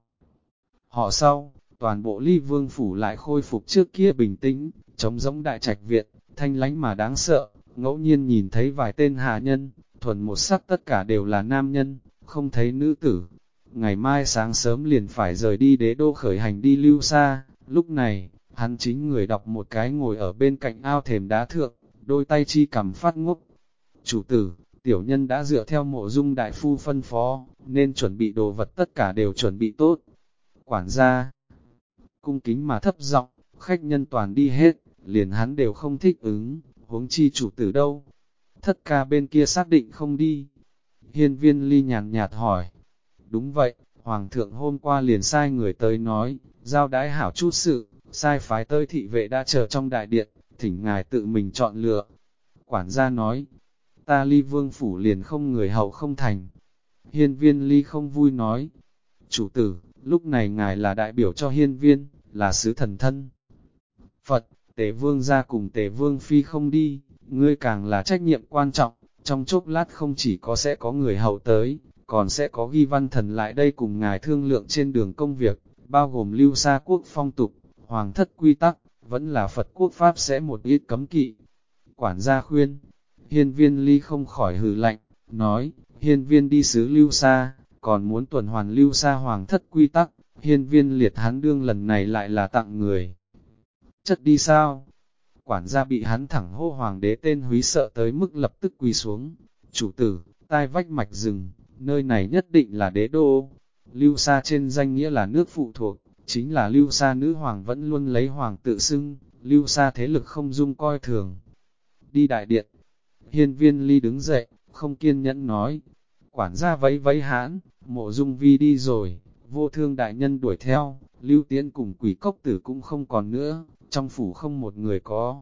Họ sau, toàn bộ Ly Vương Phủ lại khôi phục trước kia bình tĩnh, trống rỗng đại trạch viện, thanh lánh mà đáng sợ, ngẫu nhiên nhìn thấy vài tên hạ nhân, thuần một sắc tất cả đều là nam nhân, không thấy nữ tử. Ngày mai sáng sớm liền phải rời đi đế đô khởi hành đi Lưu Sa, lúc này, hắn chính người đọc một cái ngồi ở bên cạnh ao thềm đá thượng, đôi tay chi cầm phát ngốc. Chủ tử, tiểu nhân đã dựa theo Mộ Dung đại phu phân phó, nên chuẩn bị đồ vật tất cả đều chuẩn bị tốt. Quản gia, cung kính mà thấp giọng, khách nhân toàn đi hết, liền hắn đều không thích ứng, huống chi chủ tử đâu. Thất ca bên kia xác định không đi. Hiên Viên Ly nhàn nhạt hỏi. Đúng vậy, Hoàng thượng hôm qua liền sai người tới nói, giao đái hảo chút sự, sai phái tới thị vệ đã chờ trong đại điện, thỉnh ngài tự mình chọn lựa. Quản gia nói, ta Ly Vương Phủ liền không người hậu không thành. Hiên Viên Ly không vui nói, chủ tử, lúc này ngài là đại biểu cho hiên viên, là sứ thần thân. Phật, Tề Vương ra cùng Tề Vương Phi không đi, ngươi càng là trách nhiệm quan trọng, trong chốc lát không chỉ sẽ có người hậu tới, còn sẽ có ghi văn thần lại đây cùng ngài thương lượng trên đường công việc, bao gồm Lưu Sa quốc phong tục, hoàng thất quy tắc, vẫn là Phật quốc pháp sẽ một ít cấm kỵ. Quản gia khuyên, Hiên Viên Ly không khỏi hừ lạnh, nói, Hiên Viên đi xứ Lưu Sa, còn muốn tuần hoàn Lưu Sa hoàng thất quy tắc, Hiên Viên liệt hắn đương lần này lại là tặng người. Chất đi sao? Quản gia bị hắn thẳng hô hoàng đế tên húy sợ tới mức lập tức quỳ xuống. Chủ tử, tai vách mạch rừng, nơi này nhất định là đế đô. Lưu Sa trên danh nghĩa là nước phụ thuộc, chính là Lưu Sa nữ hoàng vẫn luôn lấy hoàng tự xưng, Lưu Sa thế lực không dung coi thường. Đi đại điện, Hiên Viên Ly đứng dậy, không kiên nhẫn nói. Quản gia vẫy vẫy hãn, Mộ Dung Vi đi rồi, Vô Thương đại nhân đuổi theo, Lưu Tiễn cùng Quỷ Cốc Tử cũng không còn nữa, trong phủ không một người có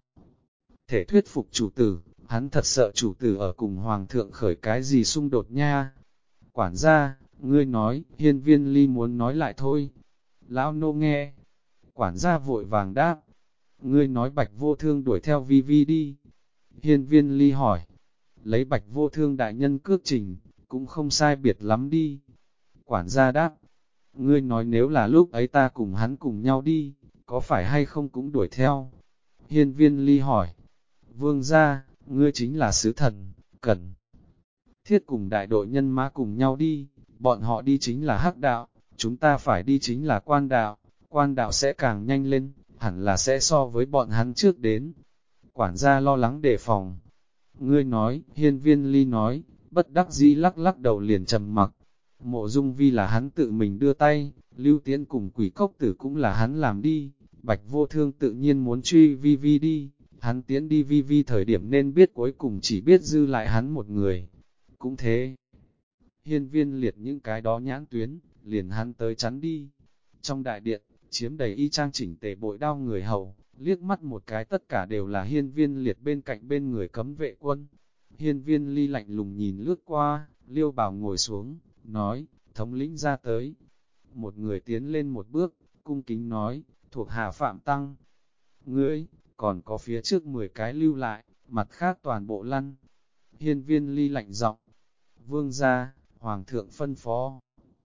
thể thuyết phục chủ tử, hắn thật sợ chủ tử ở cùng hoàng thượng khởi cái gì xung đột nha. Quản gia, ngươi nói, Hiên Viên Ly muốn nói lại thôi. Lão nô nghe. Quản gia vội vàng đáp, ngươi nói Bạch Vô Thương đuổi theo Vi Vi đi. Hiên Viên Ly hỏi, lấy Bạch Vô Thương đại nhân cước trình, cũng không sai biệt lắm đi. Quản gia đáp, Ngươi nói nếu là lúc ấy ta cùng hắn cùng nhau đi, có phải hay không cũng đuổi theo? Hiên viên ly hỏi. Vương gia, ngươi chính là sứ thần, cần thiết cùng đại đội nhân mã cùng nhau đi, bọn họ đi chính là hắc đạo, chúng ta phải đi chính là quan đạo sẽ càng nhanh lên, hẳn là sẽ so với bọn hắn trước đến. Quản gia lo lắng đề phòng. Ngươi nói, hiên viên ly nói, bất đắc dĩ lắc lắc đầu liền trầm mặc. Mộ dung vi là hắn tự mình đưa tay, Lưu Tiễn cùng quỷ cốc tử cũng là hắn làm đi, Bạch Vô Thương tự nhiên muốn truy vi vi đi, hắn tiến đi vi vi thời điểm nên biết cuối cùng chỉ biết dư lại hắn một người. Cũng thế, hiên viên liệt những cái đó nhãn tuyến, liền hắn tới chắn đi. Trong đại điện, chiếm đầy y trang chỉnh tề bội đao người hầu, liếc mắt một cái tất cả đều là hiên viên liệt bên cạnh bên người cấm vệ quân. Hiên viên ly lạnh lùng nhìn lướt qua, Liêu Bảo ngồi xuống, nói, thống lĩnh ra tới. Một người tiến lên một bước, cung kính nói, thuộc hạ Phạm Tăng. Ngươi, còn có phía trước 10 cái lưu lại, mặt khác toàn bộ lăn. Hiên viên ly lạnh giọng, vương gia, hoàng thượng phân phó.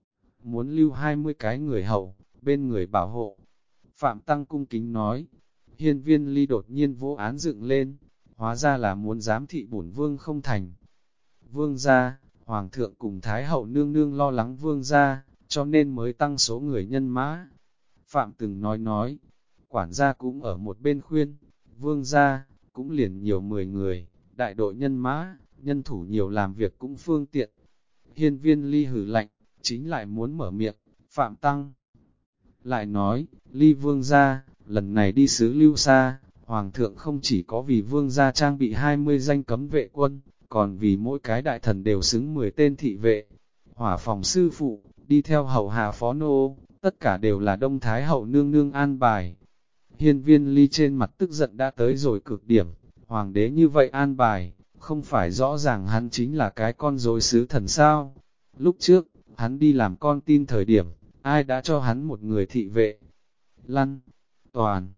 Muốn lưu 20 cái người hầu, bên người bảo hộ. Phạm Tăng cung kính nói, hiên viên ly đột nhiên vô án dựng lên, hóa ra là muốn giám thị bổn vương không thành. Vương gia, hoàng thượng cùng thái hậu nương nương lo lắng vương gia, cho nên mới tăng số người nhân mã. Phạm từng nói, quản gia cũng ở một bên khuyên, vương gia, cũng liền nhiều 10 người, đại đội nhân mã, nhân thủ nhiều làm việc cũng phương tiện. Hiên viên ly hử lạnh, chính lại muốn mở miệng, Phạm Tăng. Lại nói, ly vương gia, lần này đi xứ lưu xa, hoàng thượng không chỉ có vì vương gia trang bị 20 danh cấm vệ quân, còn vì mỗi cái đại thần đều xứng 10 tên thị vệ. Hỏa phòng sư phụ, đi theo hầu hạ phó nô, tất cả đều là Đông Thái hậu nương nương an bài. Hiên viên ly trên mặt tức giận đã tới rồi cực điểm, hoàng đế như vậy an bài, không phải rõ ràng hắn chính là cái con rối sứ thần sao. Lúc trước, hắn đi làm con tin thời điểm, ai đã cho hắn một người thị vệ? Lăn, toàn,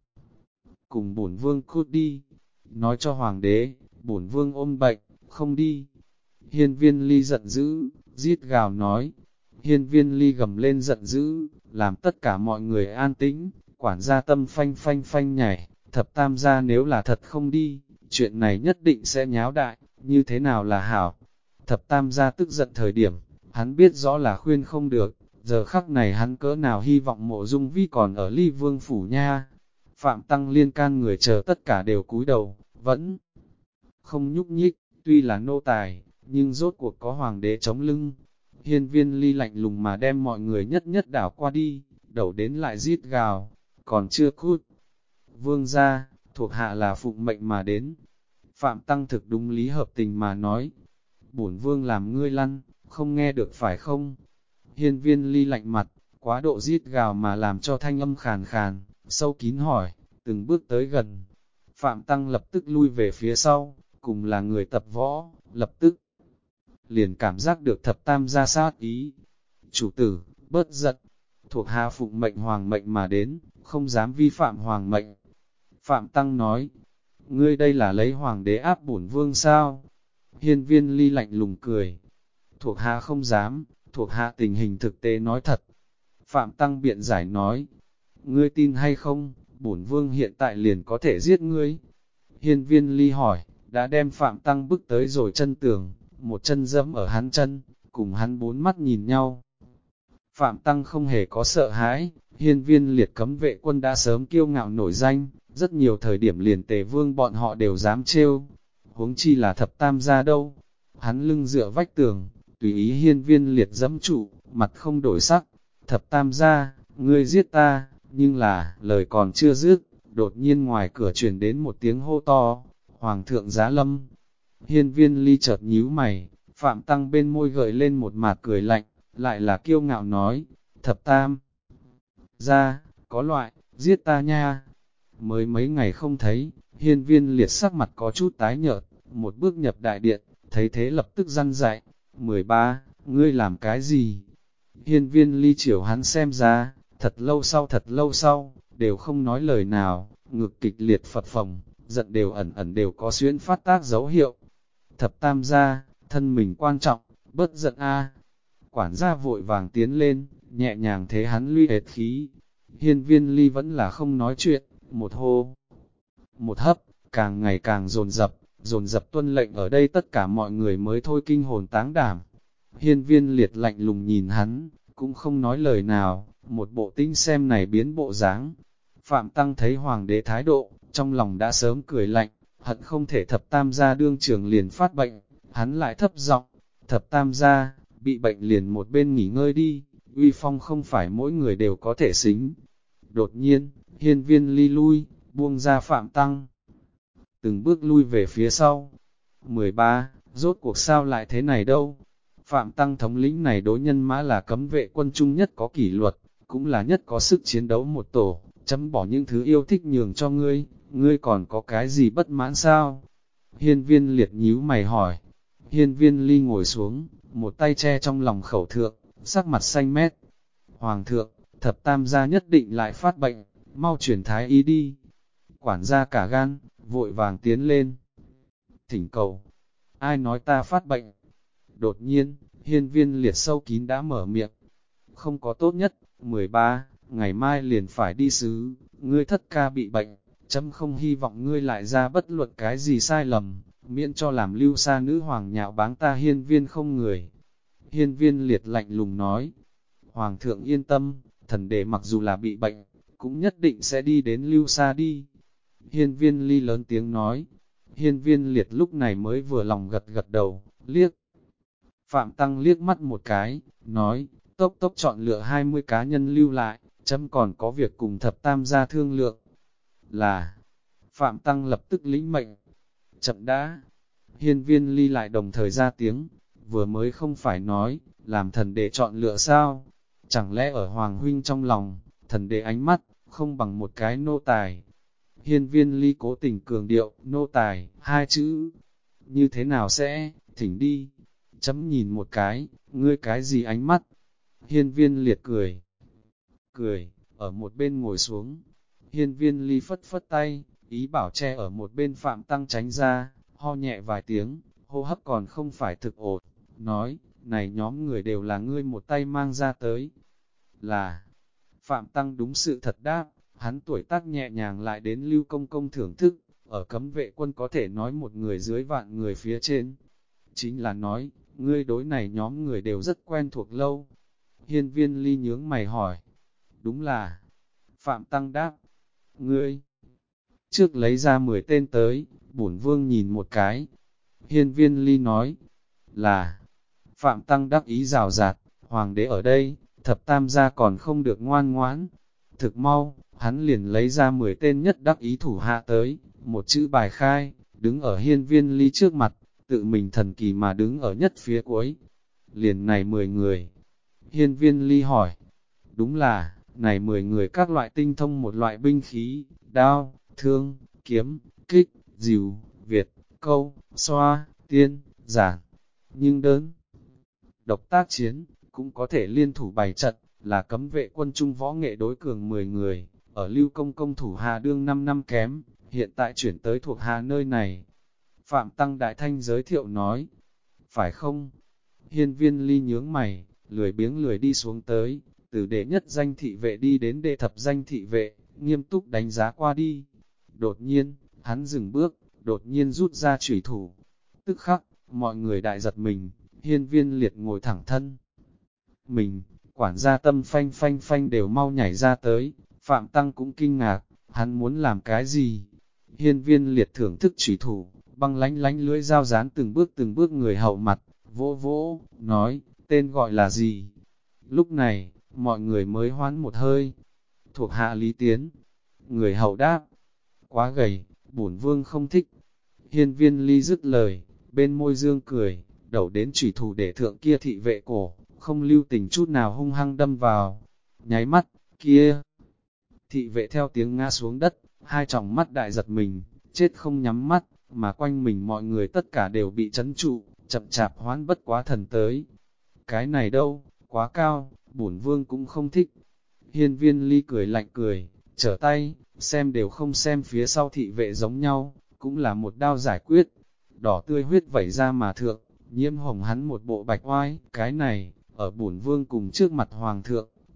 cùng bổn vương cút đi, nói cho hoàng đế, bổn vương ôm bệnh, không đi. Hiên viên ly giận dữ, giết gào nói. Hiên viên ly gầm lên giận dữ, làm tất cả mọi người an tĩnh, quản gia tâm phanh phanh phanh nhảy, thập tam gia nếu là thật không đi, chuyện này nhất định sẽ nháo đại, như thế nào là hảo. Thập tam gia tức giận thời điểm, hắn biết rõ là khuyên không được, giờ khắc này hắn cỡ nào hy vọng mộ dung vi còn ở ly vương phủ nha. Phạm Tăng liên can người chờ tất cả đều cúi đầu, vẫn không nhúc nhích, tuy là nô tài, nhưng rốt cuộc có hoàng đế chống lưng. Hiên viên ly lạnh lùng mà đem mọi người nhất nhất đảo qua đi, đầu đến lại rít gào, còn chưa cút. Vương gia, thuộc hạ là phụng mệnh mà đến. Phạm Tăng thực đúng lý hợp tình mà nói, bổn vương làm ngươi lăn, không nghe được phải không? Hiên viên ly lạnh mặt, quá độ rít gào mà làm cho thanh âm khàn khàn, sâu kín hỏi, từng bước tới gần. Phạm Tăng lập tức lui về phía sau, cùng là người tập võ, lập tức liền cảm giác được thập tam gia sát ý. Chủ tử, bớt giận, thuộc hạ phụng mệnh hoàng mệnh mà đến, không dám vi phạm hoàng mệnh. Phạm Tăng nói, ngươi đây là lấy hoàng đế áp bổn vương sao? Hiên viên ly lạnh lùng cười, thuộc hạ không dám, thuộc hạ tình hình thực tế nói thật. Phạm Tăng biện giải nói, ngươi tin hay không, bổn vương hiện tại liền có thể giết ngươi. Hiên viên ly hỏi, đã đem Phạm Tăng bước tới rồi chân tường, một chân dẫm ở hắn chân, cùng hắn bốn mắt nhìn nhau. Phạm Tăng không hề có sợ hãi, hiên viên liệt cấm vệ quân đã sớm kiêu ngạo nổi danh, rất nhiều thời điểm liền Tề Vương bọn họ đều dám trêu, huống chi là thập tam gia đâu. Hắn lưng dựa vách tường, tùy ý hiên viên liệt dẫm trụ, mặt không đổi sắc. Thập tam gia, ngươi giết ta, nhưng là, lời còn chưa dứt, đột nhiên ngoài cửa truyền đến một tiếng hô to, Hoàng thượng giá lâm. Hiên viên ly chợt nhíu mày, Phạm Tăng bên môi gợi lên một mạt cười lạnh, lại là kiêu ngạo nói, thập tam gia, có loại, giết ta nha. Mới mấy ngày không thấy, hiên viên liệt sắc mặt có chút tái nhợt, một bước nhập đại điện, thấy thế lập tức răn dạy, 13, ngươi làm cái gì? Hiên viên ly chiều hắn xem ra, thật lâu sau, đều không nói lời nào, ngực kịch liệt phập phồng, giận đều ẩn đều có xuyên phát tác dấu hiệu. Thập tam gia, thân mình quan trọng, bớt giận a. Quản gia vội vàng tiến lên, nhẹ nhàng thế hắn lui hệt khí. Hiên Viên Ly vẫn là không nói chuyện, một hô, một hấp, càng ngày càng dồn dập tuân lệnh ở đây tất cả mọi người mới thôi kinh hồn táng đảm. Hiên Viên Liệt lạnh lùng nhìn hắn, cũng không nói lời nào, một bộ tinh xem này biến bộ dáng. Phạm Tăng thấy hoàng đế thái độ, trong lòng đã sớm cười lạnh, hận không thể thập tam gia đương trường liền phát bệnh, hắn lại thấp giọng, thập tam gia, bị bệnh liền một bên nghỉ ngơi đi, uy phong không phải mỗi người đều có thể xính. Đột nhiên, Hiên Viên Ly lui, buông ra Phạm Tăng, từng bước lui về phía sau. 13. Rốt cuộc sao lại thế này đâu? Phạm Tăng thống lĩnh này đối nhân mã là cấm vệ quân trung nhất có kỷ luật, cũng là nhất có sức chiến đấu một tổ, chấm bỏ những thứ yêu thích nhường cho ngươi, ngươi còn có cái gì bất mãn sao? Hiên Viên Liệt nhíu mày hỏi. Hiên Viên Ly ngồi xuống, một tay che trong lòng khẩu thượng, sắc mặt xanh mét. Hoàng thượng, thập tam gia nhất định lại phát bệnh, mau chuyển thái y đi. Quản gia cả gan, vội vàng tiến lên. Thỉnh cầu, ai nói ta phát bệnh? Đột nhiên, Hiên Viên Liệt sâu kín đã mở miệng. Không có tốt nhất, 13, ngày mai liền phải đi sứ, ngươi thất ca bị bệnh, chấm không hy vọng ngươi lại ra bất luận cái gì sai lầm, miễn cho làm lưu sa nữ hoàng nhạo báng ta Hiên Viên không người. Hiên Viên Liệt lạnh lùng nói, Hoàng thượng yên tâm, thần đệ mặc dù là bị bệnh, cũng nhất định sẽ đi đến lưu sa đi. Hiên Viên Ly lớn tiếng nói. Hiên Viên Liệt lúc này mới vừa lòng gật gật đầu, liếc. Phạm Tăng liếc mắt một cái, nói, tốc tốc chọn lựa 20 cá nhân lưu lại, chấm còn có việc cùng thập tam gia thương lượng. Là, Phạm Tăng lập tức lĩnh mệnh. Chậm đã, Hiên Viên Ly lại đồng thời ra tiếng, vừa mới không phải nói, làm thần đệ chọn lựa sao? Chẳng lẽ ở Hoàng huynh trong lòng, thần đệ ánh mắt, không bằng một cái nô tài. Hiên Viên Ly cố tình cường điệu, nô tài, hai chữ. Như thế nào sẽ, thỉnh đi. Chấm nhìn một cái, ngươi cái gì ánh mắt? Hiên Viên Liệt cười. Cười, ở một bên ngồi xuống. Hiên Viên Ly phất phất tay, ý bảo che ở một bên Phạm Tăng tránh ra, ho nhẹ vài tiếng, hô hấp còn không phải thực ổn. Nói, này nhóm người đều là ngươi một tay mang ra tới. Là, Phạm Tăng đúng sự thật đáp, hắn tuổi tác nhẹ nhàng lại đến Lưu Công Công thưởng thức, ở cấm vệ quân có thể nói một người dưới vạn người phía trên. Chính là nói, ngươi đối này nhóm người đều rất quen thuộc lâu. Hiên Viên Ly nhướng mày hỏi, đúng là, Phạm Tăng đáp, ngươi, trước lấy ra 10 tên tới, bổn vương nhìn một cái. Hiên Viên Ly nói, là, Phạm Tăng đắc ý rào rạt, hoàng đế ở đây, thập tam gia còn không được ngoan ngoãn. Thực mau, hắn liền lấy ra 10 tên nhất đắc ý thủ hạ tới, một chữ bài khai, đứng ở Hiên Viên Ly trước mặt, tự mình thần kỳ mà đứng ở nhất phía cuối. Liền này 10 người. Hiên Viên Ly hỏi, đúng là, này 10 người các loại tinh thông một loại binh khí, đao, thương, kiếm, kích, dìu, việt, câu, xoa, tiên, giản, nhưng đơn. Độc tác chiến, cũng có thể liên thủ bày trận, là cấm vệ quân trung võ nghệ đối cường 10 người, ở Lưu Công Công thủ hạ đương 5 năm kém, hiện tại chuyển tới thuộc hạ nơi này. Phạm Tăng Đại Thanh giới thiệu nói, phải không? Hiên Viên Ly nhướng mày, lười biếng lười đi xuống tới, từ đệ nhất danh thị vệ đi đến đệ thập danh thị vệ, nghiêm túc đánh giá qua đi. Đột nhiên, hắn dừng bước, đột nhiên rút ra chủy thủ. Tức khắc, mọi người đại giật mình, Hiên Viên Liệt ngồi thẳng thân. Mình, quản gia tâm phanh phanh phanh đều mau nhảy ra tới, Phạm Tăng cũng kinh ngạc, hắn muốn làm cái gì? Hiên Viên Liệt thưởng thức chủy thủ, băng lánh lánh lưỡi dao dán từng bước người hậu mặt, vỗ vỗ, nói, tên gọi là gì? Lúc này, mọi người mới hoán một hơi. Thuộc hạ Lý Tiến. Người hậu đáp, quá gầy, bổn vương không thích. Hiên Viên Ly dứt lời, bên môi dương cười, đầu đến chủy thủ để thượng kia thị vệ cổ, không lưu tình chút nào hung hăng đâm vào. Nháy mắt, kia thị vệ theo tiếng ngã xuống đất, hai tròng mắt đại giật mình, chết không nhắm mắt, mà quanh mình mọi người tất cả đều bị chấn trụ, chậm chạp hoán bất quá thần tới. Cái này đâu, quá cao, bổn vương cũng không thích. Hiên Viên Ly cười lạnh cười, trở tay, xem đều không xem phía sau thị vệ giống nhau, cũng là một đao giải quyết. Đỏ tươi huyết vẩy ra mà thượng, nhiễm hồng hắn một bộ bạch oai, cái này, ở bổn vương cùng trước mặt hoàng thượng,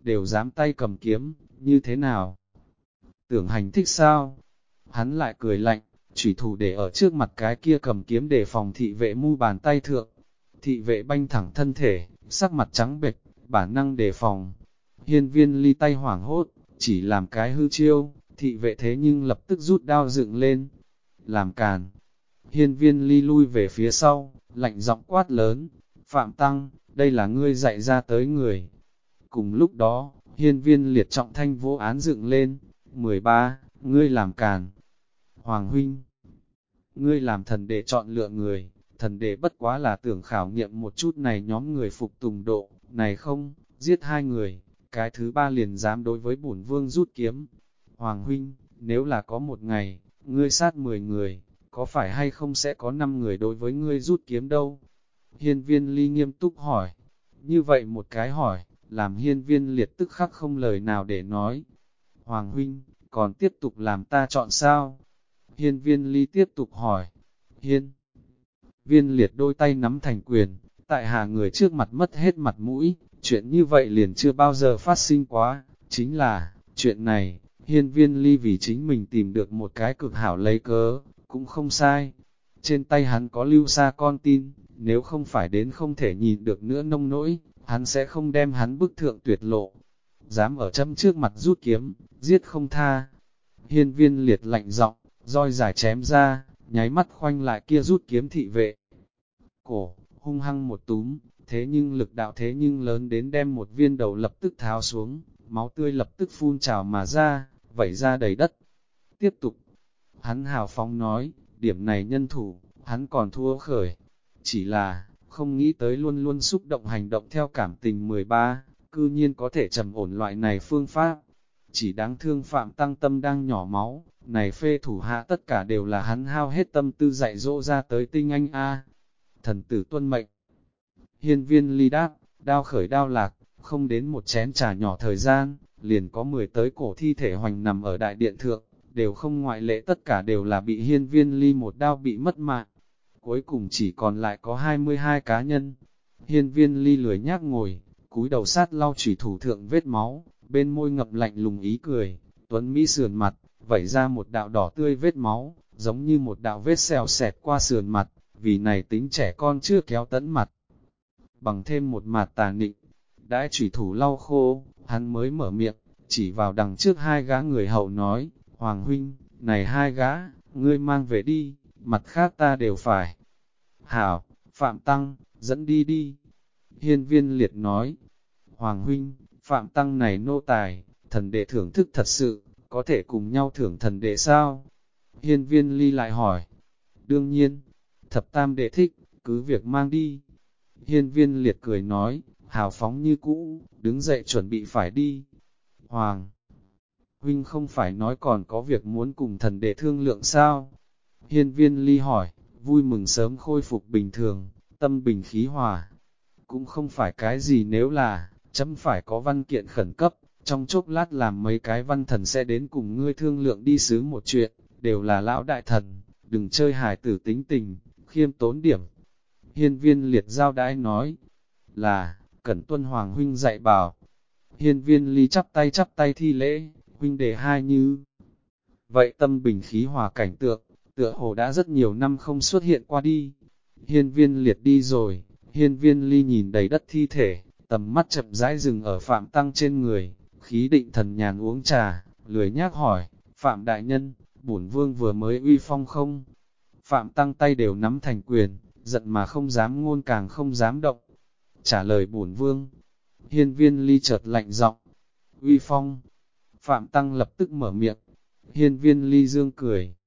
đều dám tay cầm kiếm, như thế nào? Tưởng hành thích sao? Hắn lại cười lạnh, chủy thủ để ở trước mặt cái kia cầm kiếm để phòng thị vệ mu bàn tay thượng. Thị vệ banh thẳng thân thể, sắc mặt trắng bệch, bản năng đề phòng. Hiên Viên Ly tay hoảng hốt, chỉ làm cái hư chiêu, thị vệ thế nhưng lập tức rút đao dựng lên. Làm càn. Hiên Viên Ly lui về phía sau, lạnh giọng quát lớn. Phạm Tăng, đây là ngươi dạy ra tới người. Cùng lúc đó, Hiên Viên Liệt trọng thanh vô án dựng lên. 13. Ngươi làm càn. Hoàng huynh, ngươi làm thần đệ chọn lựa người, thần đệ bất quá là tưởng khảo nghiệm một chút này nhóm người phục tùng độ, này không, giết 2 người, cái thứ 3 liền dám đối với bổn vương rút kiếm. Hoàng huynh, nếu là có một ngày, ngươi sát 10 người, có phải hay không sẽ có 5 người đối với ngươi rút kiếm đâu? Hiên Viên Ly nghiêm túc hỏi, như vậy một cái hỏi, làm Hiên Viên Liệt tức khắc không lời nào để nói. Hoàng huynh, còn tiếp tục làm ta chọn sao? Hiên Viên Ly tiếp tục hỏi. Hiên Viên Liệt đôi tay nắm thành quyền, tại hạ người trước mặt mất hết mặt mũi, chuyện như vậy liền chưa bao giờ phát sinh quá, chính là, chuyện này, Hiên Viên Ly vì chính mình tìm được một cái cực hảo lấy cớ, cũng không sai. Trên tay hắn có lưu xa con tin, nếu không phải đến không thể nhìn được nữa nông nỗi, hắn sẽ không đem hắn bức thượng tuyệt lộ. Dám ở châm trước mặt rút kiếm, giết không tha. Hiên Viên Liệt lạnh giọng, roi dài chém ra, nháy mắt khoanh lại kia rút kiếm thị vệ. Cổ, hung hăng một túm, thế nhưng lực đạo thế nhưng lớn đến đem một viên đầu lập tức tháo xuống, máu tươi lập tức phun trào mà ra, vẩy ra đầy đất. Tiếp tục, hắn hào phóng nói, điểm này nhân thủ, hắn còn thua khởi. Chỉ là, không nghĩ tới luôn luôn xúc động hành động theo cảm tình 13, cư nhiên có thể trầm ổn loại này phương pháp. Chỉ đáng thương Phạm Tăng tâm đang nhỏ máu, này phê thủ hạ tất cả đều là hắn hao hết tâm tư dạy dỗ ra tới tinh anh A. Thần tử tuân mệnh. Hiên Viên Ly đáp, đao khởi đao lạc, không đến một chén trà nhỏ thời gian, liền có 10 tới cổ thi thể hoành nằm ở đại điện thượng, đều không ngoại lệ, tất cả đều là bị Hiên Viên Ly một đao bị mất mạng. Cuối cùng chỉ còn lại có 22 cá nhân. Hiên Viên Ly lười nhác ngồi, cúi đầu sát lau chủy thủ thượng vết máu, bên môi ngập lạnh lùng ý cười, tuấn mỹ sườn mặt, vẩy ra một đạo đỏ tươi vết máu, giống như một đạo vết xèo xẹt qua sườn mặt, vì này tính trẻ con chưa kéo tẫn mặt. Bằng thêm một mặt tà nịnh, đãi chủy thủ lau khô, hắn mới mở miệng, chỉ vào đằng trước 2 gã người hậu nói, Hoàng huynh, này 2 gã, ngươi mang về đi, mặt khác ta đều phải. Hảo, Phạm Tăng, dẫn đi đi. Hiên Viên Liệt nói, Hoàng huynh, Phạm Tăng này nô tài, thần đệ thưởng thức thật sự, có thể cùng nhau thưởng thần đệ sao? Hiên Viên Ly lại hỏi, đương nhiên, thập tam đệ thích, cứ việc mang đi. Hiên Viên Liệt cười nói, hào phóng như cũ, đứng dậy chuẩn bị phải đi. Hoàng huynh không phải nói còn có việc muốn cùng thần đệ thương lượng sao? Hiên Viên Ly hỏi, vui mừng sớm khôi phục bình thường, tâm bình khí hòa. Cũng không phải cái gì nếu là, chấm phải có văn kiện khẩn cấp, trong chốc lát làm mấy cái văn thần sẽ đến cùng ngươi thương lượng đi xứ một chuyện, đều là lão đại thần, đừng chơi hài tử tính tình, khiêm tốn điểm. Hiên Viên Liệt giao đãi nói, là, cẩn tuân Hoàng huynh dạy bảo. Hiên Viên Ly chắp tay thi lễ, huynh đệ hai như. Vậy tâm bình khí hòa cảnh tượng, tựa hồ đã rất nhiều năm không xuất hiện qua đi. Hiên Viên Liệt đi rồi, Hiên Viên Ly nhìn đầy đất thi thể, tầm mắt chậm rãi dừng ở Phạm Tăng trên người, khí định thần nhàn uống trà, lười nhác hỏi, Phạm Đại Nhân, bổn vương vừa mới uy phong không? Phạm Tăng tay đều nắm thành quyền, giận mà không dám ngôn càng không dám động. Trả lời bổn vương, Hiên Viên Ly chợt lạnh giọng, uy phong. Phạm Tăng lập tức mở miệng, Hiên Viên Ly dương cười,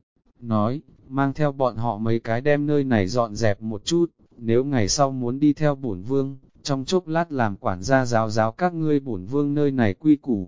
nói, mang theo bọn họ mấy cái đem nơi này dọn dẹp một chút, nếu ngày sau muốn đi theo bổn vương, trong chốc lát làm quản gia giáo giáo các ngươi bổn vương nơi này quy củ.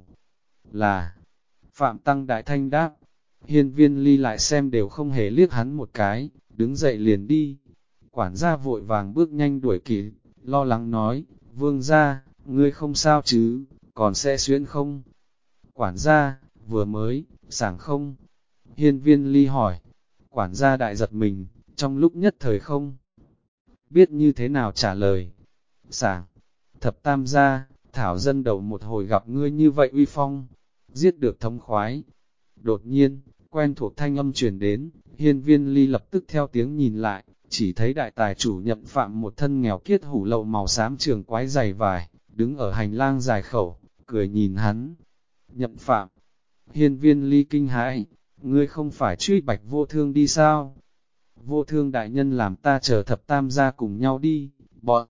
Là, Phạm Tăng đại thanh đáp, Hiên Viên Ly lại xem đều không hề liếc hắn một cái, đứng dậy liền đi. Quản gia vội vàng bước nhanh đuổi kịp, lo lắng nói, vương gia, ngươi không sao chứ, còn sẽ xuyên không? Quản gia, vừa mới, sảng không? Hiên Viên Ly hỏi, quản gia đại giật mình, trong lúc nhất thời không biết như thế nào trả lời. Sảng, thập tam gia, thảo dân đầu một hồi gặp ngươi như vậy uy phong, giết được thống khoái. Đột nhiên, quen thuộc thanh âm truyền đến, Hiên Viên Ly lập tức theo tiếng nhìn lại, chỉ thấy đại tài chủ Nhậm Phạm một thân nghèo kiết hủ lậu màu xám trường quái dày vải, đứng ở hành lang dài khẩu, cười nhìn hắn. Nhậm Phạm, Hiên Viên Ly kinh hãi, ngươi không phải truy Bạch Vô Thương đi sao? Vô Thương đại nhân làm ta chờ thập tam gia cùng nhau đi, bọn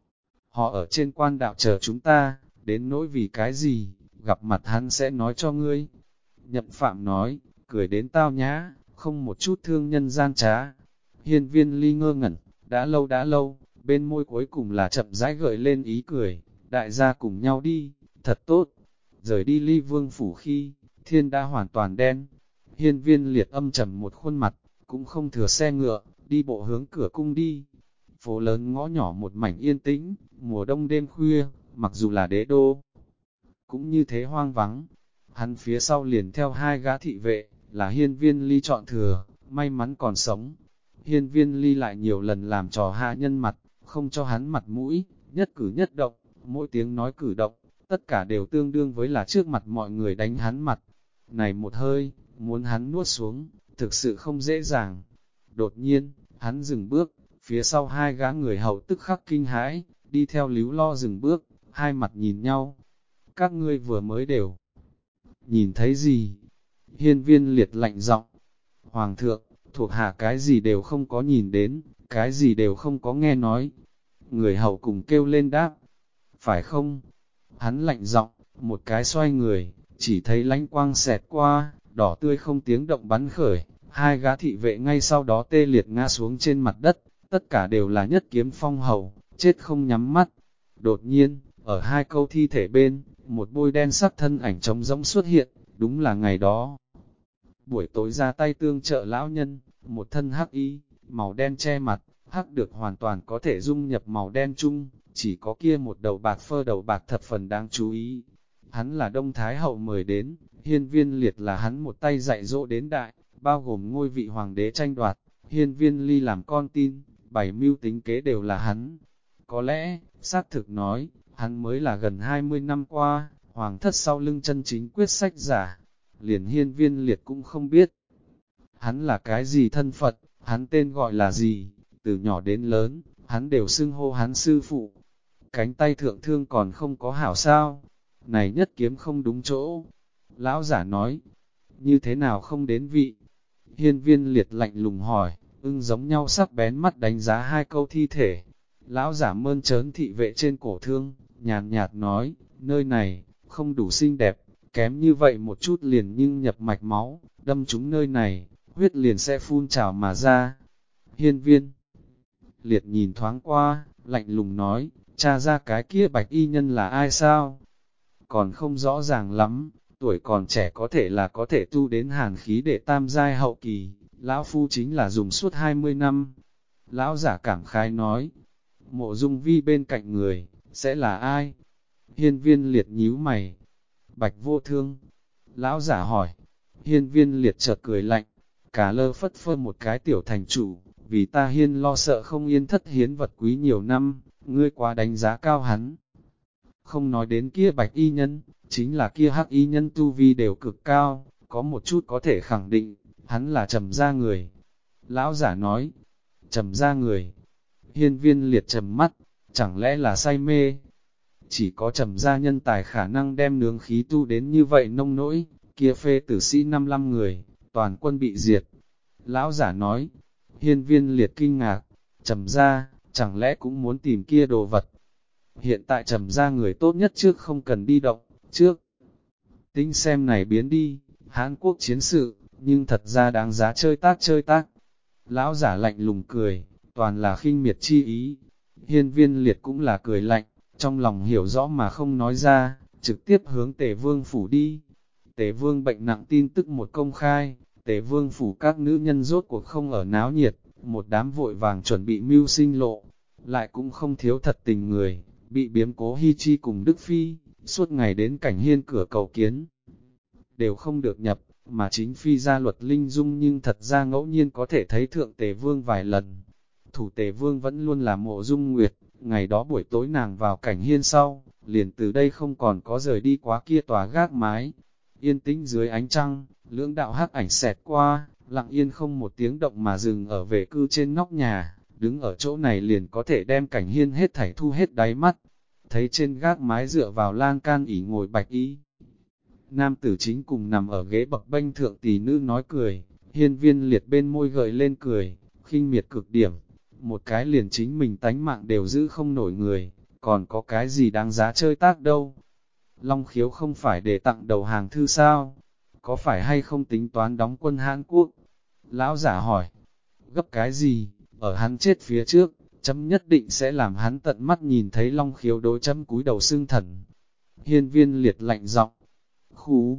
họ ở trên quan đạo chờ chúng ta, đến nỗi vì cái gì, gặp mặt hắn sẽ nói cho ngươi. Nhậm Phạm nói, cười đến tao nhã, không một chút thương nhân gian trá. Hiên Viên Ly ngơ ngẩn, đã lâu, bên môi cuối cùng là chậm rãi gợi lên ý cười, đại gia cùng nhau đi, thật tốt. Rời đi Ly Vương phủ khi, thiên đã hoàn toàn đen. Hiên Viên Liệt âm trầm một khuôn mặt, cũng không thừa xe ngựa, đi bộ hướng cửa cung đi. Phố lớn ngõ nhỏ một mảnh yên tĩnh, mùa đông đêm khuya, mặc dù là đế đô, cũng như thế hoang vắng. Hắn phía sau liền theo hai gã thị vệ, là Hiên Viên Ly chọn thừa, may mắn còn sống. Hiên Viên Ly lại nhiều lần làm trò hạ nhân mặt, không cho hắn mặt mũi, nhất cử nhất động, mỗi tiếng nói cử động, tất cả đều tương đương với là trước mặt mọi người đánh hắn mặt. Này một hơi, muốn hắn nuốt xuống, thực sự không dễ dàng. Đột nhiên, hắn dừng bước, phía sau hai gã người hầu tức khắc kinh hãi, đi theo líu lo dừng bước, hai mặt nhìn nhau. Các ngươi vừa mới đều nhìn thấy gì? Hiên Viên Liệt lạnh giọng. Hoàng thượng, thuộc hạ cái gì đều không có nhìn đến, cái gì đều không có nghe nói. Người hầu cùng kêu lên đáp. Phải không? Hắn lạnh giọng, một cái xoay người, chỉ thấy lánh quang xẹt qua, đỏ tươi không tiếng động bắn khởi, hai gã thị vệ ngay sau đó tê liệt ngã xuống trên mặt đất, tất cả đều là nhất kiếm phong hầu, chết không nhắm mắt. Đột nhiên, ở hai câu thi thể bên, một bôi đen sắc thân ảnh trống rỗng xuất hiện, đúng là ngày đó. Buổi tối ra tay tương trợ lão nhân, một thân hắc y, màu đen che mặt, hắc được hoàn toàn có thể dung nhập màu đen chung, chỉ có kia một đầu bạc phơ đầu bạc thập phần đáng chú ý. Hắn là Đông Thái Hậu mời đến, Hiên Viên Liệt là hắn một tay dạy dỗ đến đại, bao gồm ngôi vị hoàng đế tranh đoạt, Hiên Viên Ly làm con tin, bảy mưu tính kế đều là hắn. Có lẽ, xác thực nói, hắn mới là gần 20 năm qua, hoàng thất sau lưng chân chính quyết sách giả. Liền Hiên Viên Liệt cũng không biết. Hắn là cái gì thân Phật, hắn tên gọi là gì, từ nhỏ đến lớn, hắn đều xưng hô hắn sư phụ. Cánh tay thượng thương còn không có hảo sao, này nhất kiếm không đúng chỗ. Lão giả nói, như thế nào không đến vị? Hiên Viên Liệt lạnh lùng hỏi, giống nhau sắc bén mắt đánh giá hai câu thi thể. Lão giả mơn trớn thị vệ trên cổ thương, nhàn nhạt nói, nơi này, không đủ xinh đẹp, kém như vậy một chút liền nhưng nhập mạch máu, đâm trúng nơi này, huyết liền sẽ phun trào mà ra. Hiên Viên Liệt nhìn thoáng qua, lạnh lùng nói, tra ra cái kia bạch y nhân là ai sao? Còn không rõ ràng lắm, tuổi còn trẻ có thể tu đến hàn khí để tam giai hậu kỳ, lão phu chính là dùng suốt 20 năm. Lão giả cảm khái nói, Mộ Dung Vi bên cạnh người, sẽ là ai? Hiên Viên Liệt nhíu mày. Bạch Vô Thương. Lão giả hỏi. Hiên Viên Liệt chợt cười lạnh. Cả lơ phất phơ một cái tiểu thành chủ, vì ta Hiên lo sợ không yên thất hiến vật quý nhiều năm, ngươi quá đánh giá cao hắn. Không nói đến kia bạch y nhân, chính là kia hắc y nhân tu vi đều cực cao, có một chút có thể khẳng định, hắn là Trầm gia người. Lão giả nói, Trầm gia người. Hiên Viên Liệt trầm mắt, chẳng lẽ là say mê? Chỉ có Trầm gia nhân tài khả năng đem nướng khí tu đến như vậy nông nỗi, kia phê tử sĩ 55 người, toàn quân bị diệt. Lão giả nói, Hiên Viên Liệt kinh ngạc, Trầm gia, chẳng lẽ cũng muốn tìm kia đồ vật? Hiện tại Trầm gia người tốt nhất trước không cần đi động, trước. Tính xem này biến đi, Hán Quốc chiến sự, nhưng thật ra đáng giá chơi tác. Lão giả lạnh lùng cười, toàn là khinh miệt chi ý. Hiên Viên Liệt cũng là cười lạnh, trong lòng hiểu rõ mà không nói ra, trực tiếp hướng Tề Vương phủ đi. Tề Vương bệnh nặng tin tức một công khai, Tề Vương phủ các nữ nhân rốt cuộc không ở náo nhiệt, một đám vội vàng chuẩn bị mưu sinh lộ, lại cũng không thiếu thật tình người, bị biếm Cố Hi Chi cùng Đức Phi, suốt ngày đến cảnh hiên cửa cầu kiến. Đều không được nhập, mà chính Phi gia luật linh dung nhưng thật ra ngẫu nhiên có thể thấy thượng Tề Vương vài lần. Thủ Tề Vương vẫn luôn là Mộ Dung Nguyệt, ngày đó buổi tối nàng vào cảnh hiên sau, liền từ đây không còn có rời đi quá kia tòa gác mái. Yên tĩnh dưới ánh trăng, lưỡng đạo hắc ảnh xẹt qua, lặng yên không một tiếng động mà dừng ở về cư trên nóc nhà, đứng ở chỗ này liền có thể đem cảnh hiên hết thảy thu hết đáy mắt. Thấy trên gác mái dựa vào lan can ỉ ngồi bạch y. Nam tử chính cùng nằm ở ghế bậc bênh thượng tỷ nữ nói cười, hiên viên liệt bên môi gợi lên cười, khinh miệt cực điểm. Một cái liền chính mình tánh mạng đều giữ không nổi người, còn có cái gì đáng giá chơi tác đâu. Long Khiếu không phải để tặng đầu hàng thư sao? Có phải hay không tính toán đóng quân Hán Quốc? Lão giả hỏi, gấp cái gì? Ở hắn chết phía trước, chấm nhất định sẽ làm hắn tận mắt nhìn thấy Long Khiếu đối chấm cúi đầu xưng thần. Hiên viên liệt lạnh giọng, khú,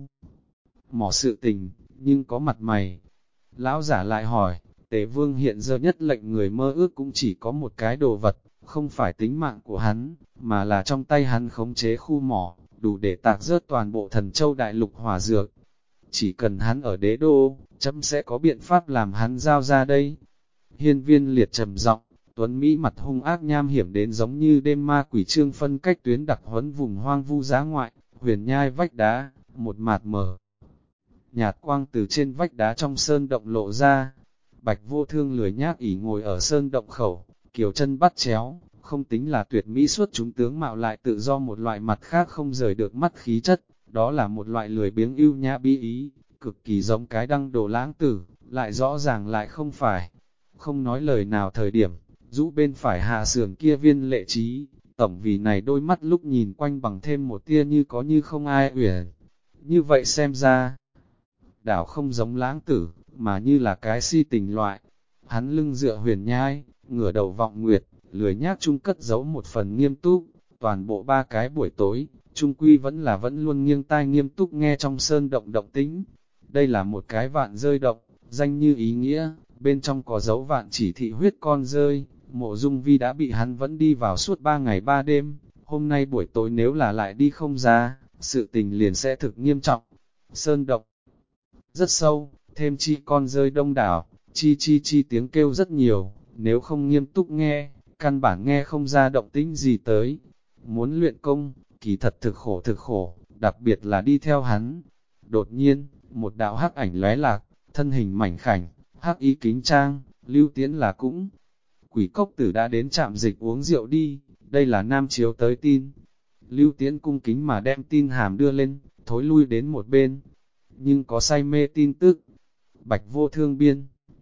mỏ sự tình, nhưng có mặt mày. Lão giả lại hỏi, Tề Vương hiện giờ nhất lệnh người mơ ước cũng chỉ có một cái đồ vật, không phải tính mạng của hắn, mà là trong tay hắn khống chế khu mỏ, đủ để tạc rớt toàn bộ Thần Châu đại lục hỏa dược. Chỉ cần hắn ở đế đô, chấm sẽ có biện pháp làm hắn giao ra đây. Hiên viên liệt trầm giọng, Tuấn Mỹ mặt hung ác nham hiểm đến giống như đêm ma quỷ trương phân cách tuyến đặc huấn vùng hoang vu giá ngoại, huyền nhai vách đá, một mạt mờ. Nhạt quang từ trên vách đá trong sơn động lộ ra, Bạch Vô Thương lười nhác ỉ ngồi ở sơn động khẩu, kiều chân bắt chéo, không tính là tuyệt mỹ suốt chúng tướng mạo lại tự do một loại mặt khác không rời được mắt khí chất, đó là một loại lười biếng ưu nhã bí ý, cực kỳ giống cái đăng đồ lãng tử, lại rõ ràng lại không phải. Không nói lời nào thời điểm, rũ bên phải hạ sườn kia viên lệ trí, tổng vì này đôi mắt lúc nhìn quanh bằng thêm một tia như có như không ai uyển. Như vậy xem ra, đảo không giống lãng tử, mà như là cái si tình loại. Hắn lưng dựa huyền nhai, ngửa đầu vọng nguyệt, lười nhác chung cất giấu một phần nghiêm túc, toàn bộ 3 cái buổi tối, trung quy vẫn luôn nghiêng tai nghiêm túc nghe trong sơn động động tĩnh. Đây là một cái vạn rơi động, danh như ý nghĩa, bên trong có dấu vạn chỉ thị huyết con rơi, Mộ Dung Vi đã bị hắn vẫn đi vào suốt 3 ngày 3 đêm, hôm nay buổi tối nếu là lại đi không ra, sự tình liền sẽ thực nghiêm trọng. Sơn động rất sâu, thêm chi con rơi đông đảo, chi tiếng kêu rất nhiều, nếu không nghiêm túc nghe, căn bản nghe không ra động tĩnh gì tới. Muốn luyện công, kỳ thật thực khổ, đặc biệt là đi theo hắn. Đột nhiên, một đạo hắc ảnh lóe lạc, thân hình mảnh khảnh, hắc y kính trang, Lưu Tiễn là cũng. Quỷ cốc tử đã đến trạm dịch uống rượu đi, đây là Nam Chiếu tới tin. Lưu Tiễn cung kính mà đem tin hàm đưa lên, thối lui đến một bên. Nhưng có say mê tin tức. Bạch Vô Thương biên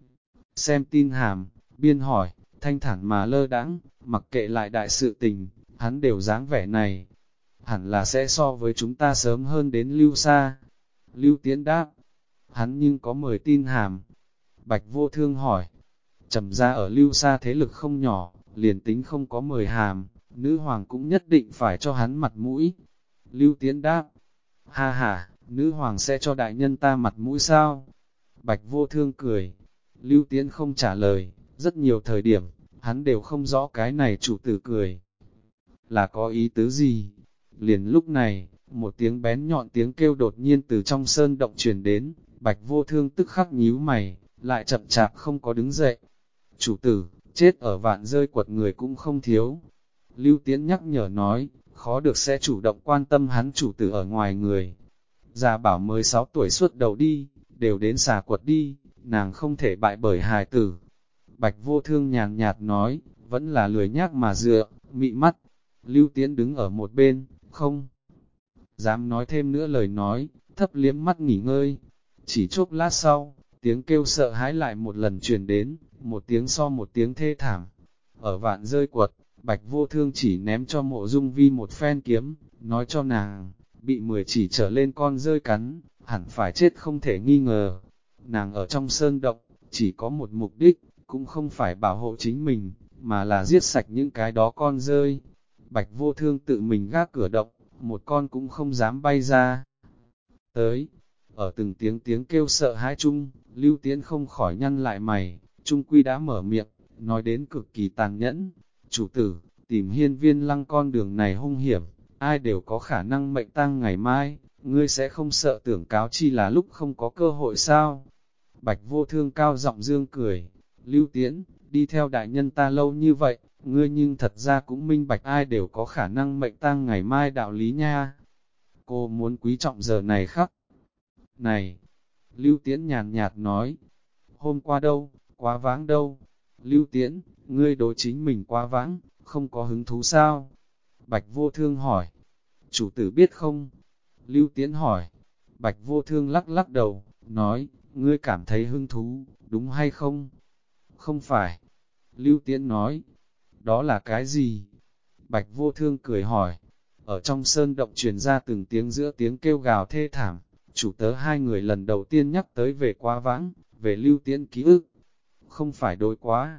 xem tin hàm, biên hỏi, thanh thản mà lơ đãng, mặc kệ lại đại sự tình, hắn đều dáng vẻ này. Hẳn là sẽ so với chúng ta sớm hơn đến Lưu Sa. Lưu Tiễn đáp, hắn nhưng có mời tin hàm. Bạch Vô Thương hỏi, trầm ra ở Lưu Sa thế lực không nhỏ, liền tính không có mời hàm, nữ hoàng cũng nhất định phải cho hắn mặt mũi. Lưu Tiễn đáp, ha ha, nữ hoàng sẽ cho đại nhân ta mặt mũi sao? Bạch Vô Thương cười. Lưu Tiễn không trả lời, rất nhiều thời điểm, hắn đều không rõ cái này chủ tử cười là có ý tứ gì. Liền lúc này, một tiếng bén nhọn tiếng kêu đột nhiên từ trong sơn động truyền đến, Bạch Vô Thương tức khắc nhíu mày, lại chậm chạp không có đứng dậy. Chủ tử, chết ở vạn rơi quật người cũng không thiếu. Lưu Tiễn nhắc nhở nói, khó được sẽ chủ động quan tâm hắn chủ tử ở ngoài người. Già bảo mới 6 tuổi suốt đầu đi, đều đến xà quật đi, nàng không thể bại bởi hài tử. Bạch Vô Thương nhàn nhạt nói, vẫn là lười nhác mà dựa, mị mắt. Lưu Tiễn đứng ở một bên, không dám nói thêm nữa lời nói, thấp liếm mắt nghỉ ngơi. Chỉ chốc lát sau, tiếng kêu sợ hãi lại một lần truyền đến, một tiếng so một tiếng thê thảm. Ở vạn rơi quật, Bạch Vô Thương chỉ ném cho Mộ Dung Vi một phen kiếm, nói cho nàng, bị 10 chỉ trở lên con rơi cắn, hẳn phải chết không thể nghi ngờ. Nàng ở trong sơn động, chỉ có một mục đích, cũng không phải bảo hộ chính mình, mà là giết sạch những cái đó con rơi. Bạch Vô Thương tự mình gác cửa động, một con cũng không dám bay ra. Tới, ở từng tiếng kêu sợ hãi chung, Lưu Tiễn không khỏi nhăn lại mày, Trung Quy đã mở miệng, nói đến cực kỳ tàn nhẫn. Chủ tử, tìm hiên viên lăng con đường này hung hiểm, ai đều có khả năng mệnh tang ngày mai, ngươi sẽ không sợ tưởng cáo chi là lúc không có cơ hội sao? Bạch Vô Thương cao giọng dương cười, Lưu Tiễn, đi theo đại nhân ta lâu như vậy, ngươi nhưng thật ra cũng minh bạch ai đều có khả năng mệnh tang ngày mai đạo lý nha. Cô muốn quý trọng giờ này khắc. Này, Lưu Tiễn nhàn nhạt nói, hôm qua đâu, quá vãng đâu. Lưu Tiễn, ngươi đối chính mình quá vãng, không có hứng thú sao? Bạch Vô Thương hỏi, chủ tử biết không? Lưu Tiễn hỏi, Bạch Vô Thương lắc lắc đầu, nói, ngươi cảm thấy hứng thú, đúng hay không? Không phải. Lưu Tiễn nói, đó là cái gì? Bạch Vô Thương cười hỏi, ở trong sơn động truyền ra từng tiếng giữa tiếng kêu gào thê thảm, chủ tớ hai người lần đầu tiên nhắc tới về quá vãng, về Lưu Tiễn ký ức. Không phải đối quá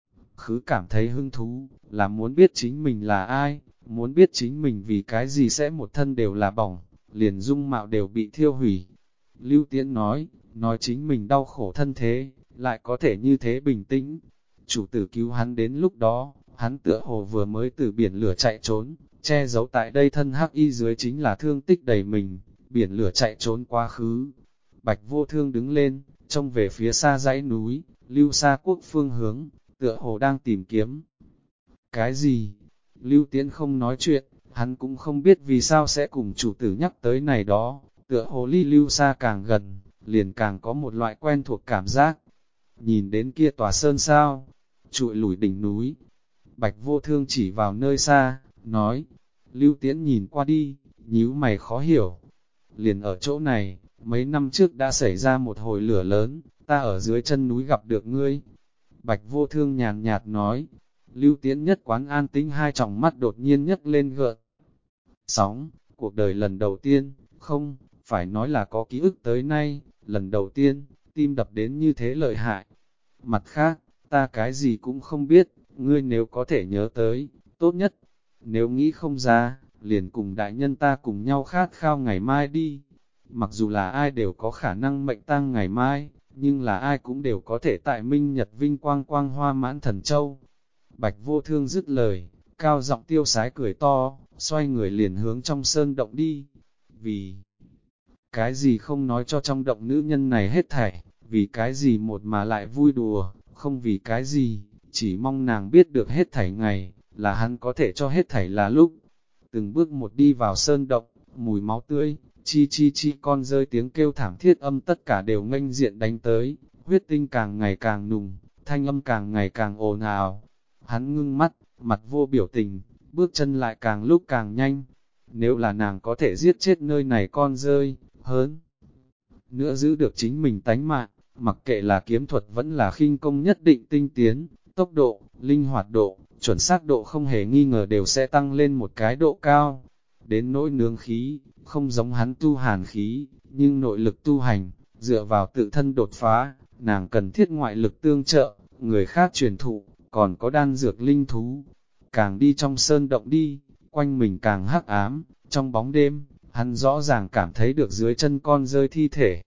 khứ cảm thấy hứng thú, là muốn biết chính mình là ai, muốn biết chính mình vì cái gì sẽ một thân đều là bỏng, liền dung mạo đều bị thiêu hủy. Lưu Tiễn nói chính mình đau khổ thân thế, lại có thể như thế bình tĩnh. Chủ tử cứu hắn đến lúc đó, hắn tựa hồ vừa mới từ biển lửa chạy trốn, che giấu tại đây thân hắc y dưới chính là thương tích đầy mình, biển lửa chạy trốn quá khứ. Bạch Vô Thương đứng lên, trông về phía xa dãy núi, Lưu Sa Quốc phương hướng, tựa hồ đang tìm kiếm. Cái gì? Lưu Tiễn không nói chuyện, hắn cũng không biết vì sao sẽ cùng chủ tử nhắc tới này đó, tựa hồ ly Lưu Sa càng gần, liền càng có một loại quen thuộc cảm giác. Nhìn đến kia tòa sơn sao, trụi lủi đỉnh núi. Bạch Vô Thương chỉ vào nơi xa, nói, Lưu Tiễn nhìn qua đi, nhíu mày khó hiểu. Liền ở chỗ này, mấy năm trước đã xảy ra một hồi lửa lớn, ta ở dưới chân núi gặp được ngươi. Bạch Vô Thương nhàn nhạt nói, Lưu Tiễn nhất quán an tĩnh hai tròng mắt đột nhiên nhấc lên gợn. Sóng, cuộc đời lần đầu tiên, không, phải nói là có ký ức tới nay, lần đầu tiên, tim đập đến như thế lợi hại. Mặt khác, ta cái gì cũng không biết, ngươi nếu có thể nhớ tới, tốt nhất. Nếu nghĩ không ra, liền cùng đại nhân ta cùng nhau khát khao ngày mai đi. Mặc dù là ai đều có khả năng mệnh tang ngày mai, nhưng là ai cũng đều có thể tại minh nhật vinh quang quang hoa mãn thần châu. Bạch Vô Thương dứt lời, cao giọng tiêu sái cười to, xoay người liền hướng trong sơn động đi. Vì cái gì không nói cho trong động nữ nhân này hết thảy, vì cái gì một mà lại vui đùa, không vì cái gì, chỉ mong nàng biết được hết thảy ngày, là hắn có thể cho hết thảy là lúc. Từng bước một đi vào sơn động, mùi máu tươi, chi chi chi con rơi tiếng kêu thảm thiết âm tất cả đều nghênh diện đánh tới, huyết tinh càng ngày càng nùng, thanh âm càng ngày càng ồn ào. Hắn ngưng mắt, mặt vô biểu tình, bước chân lại càng lúc càng nhanh. Nếu là nàng có thể giết chết nơi này con rơi, hơn nữa giữ được chính mình tánh mạng, mặc kệ là kiếm thuật vẫn là khinh công nhất định tinh tiến, tốc độ, linh hoạt độ, chuẩn xác độ không hề nghi ngờ đều sẽ tăng lên một cái độ cao. Đến nỗi nướng khí, không giống hắn tu hàn khí, nhưng nội lực tu hành, dựa vào tự thân đột phá, nàng cần thiết ngoại lực tương trợ, người khác truyền thụ, còn có đan dược linh thú. Càng đi trong sơn động đi, quanh mình càng hắc ám, trong bóng đêm, hắn rõ ràng cảm thấy được dưới chân con rơi thi thể.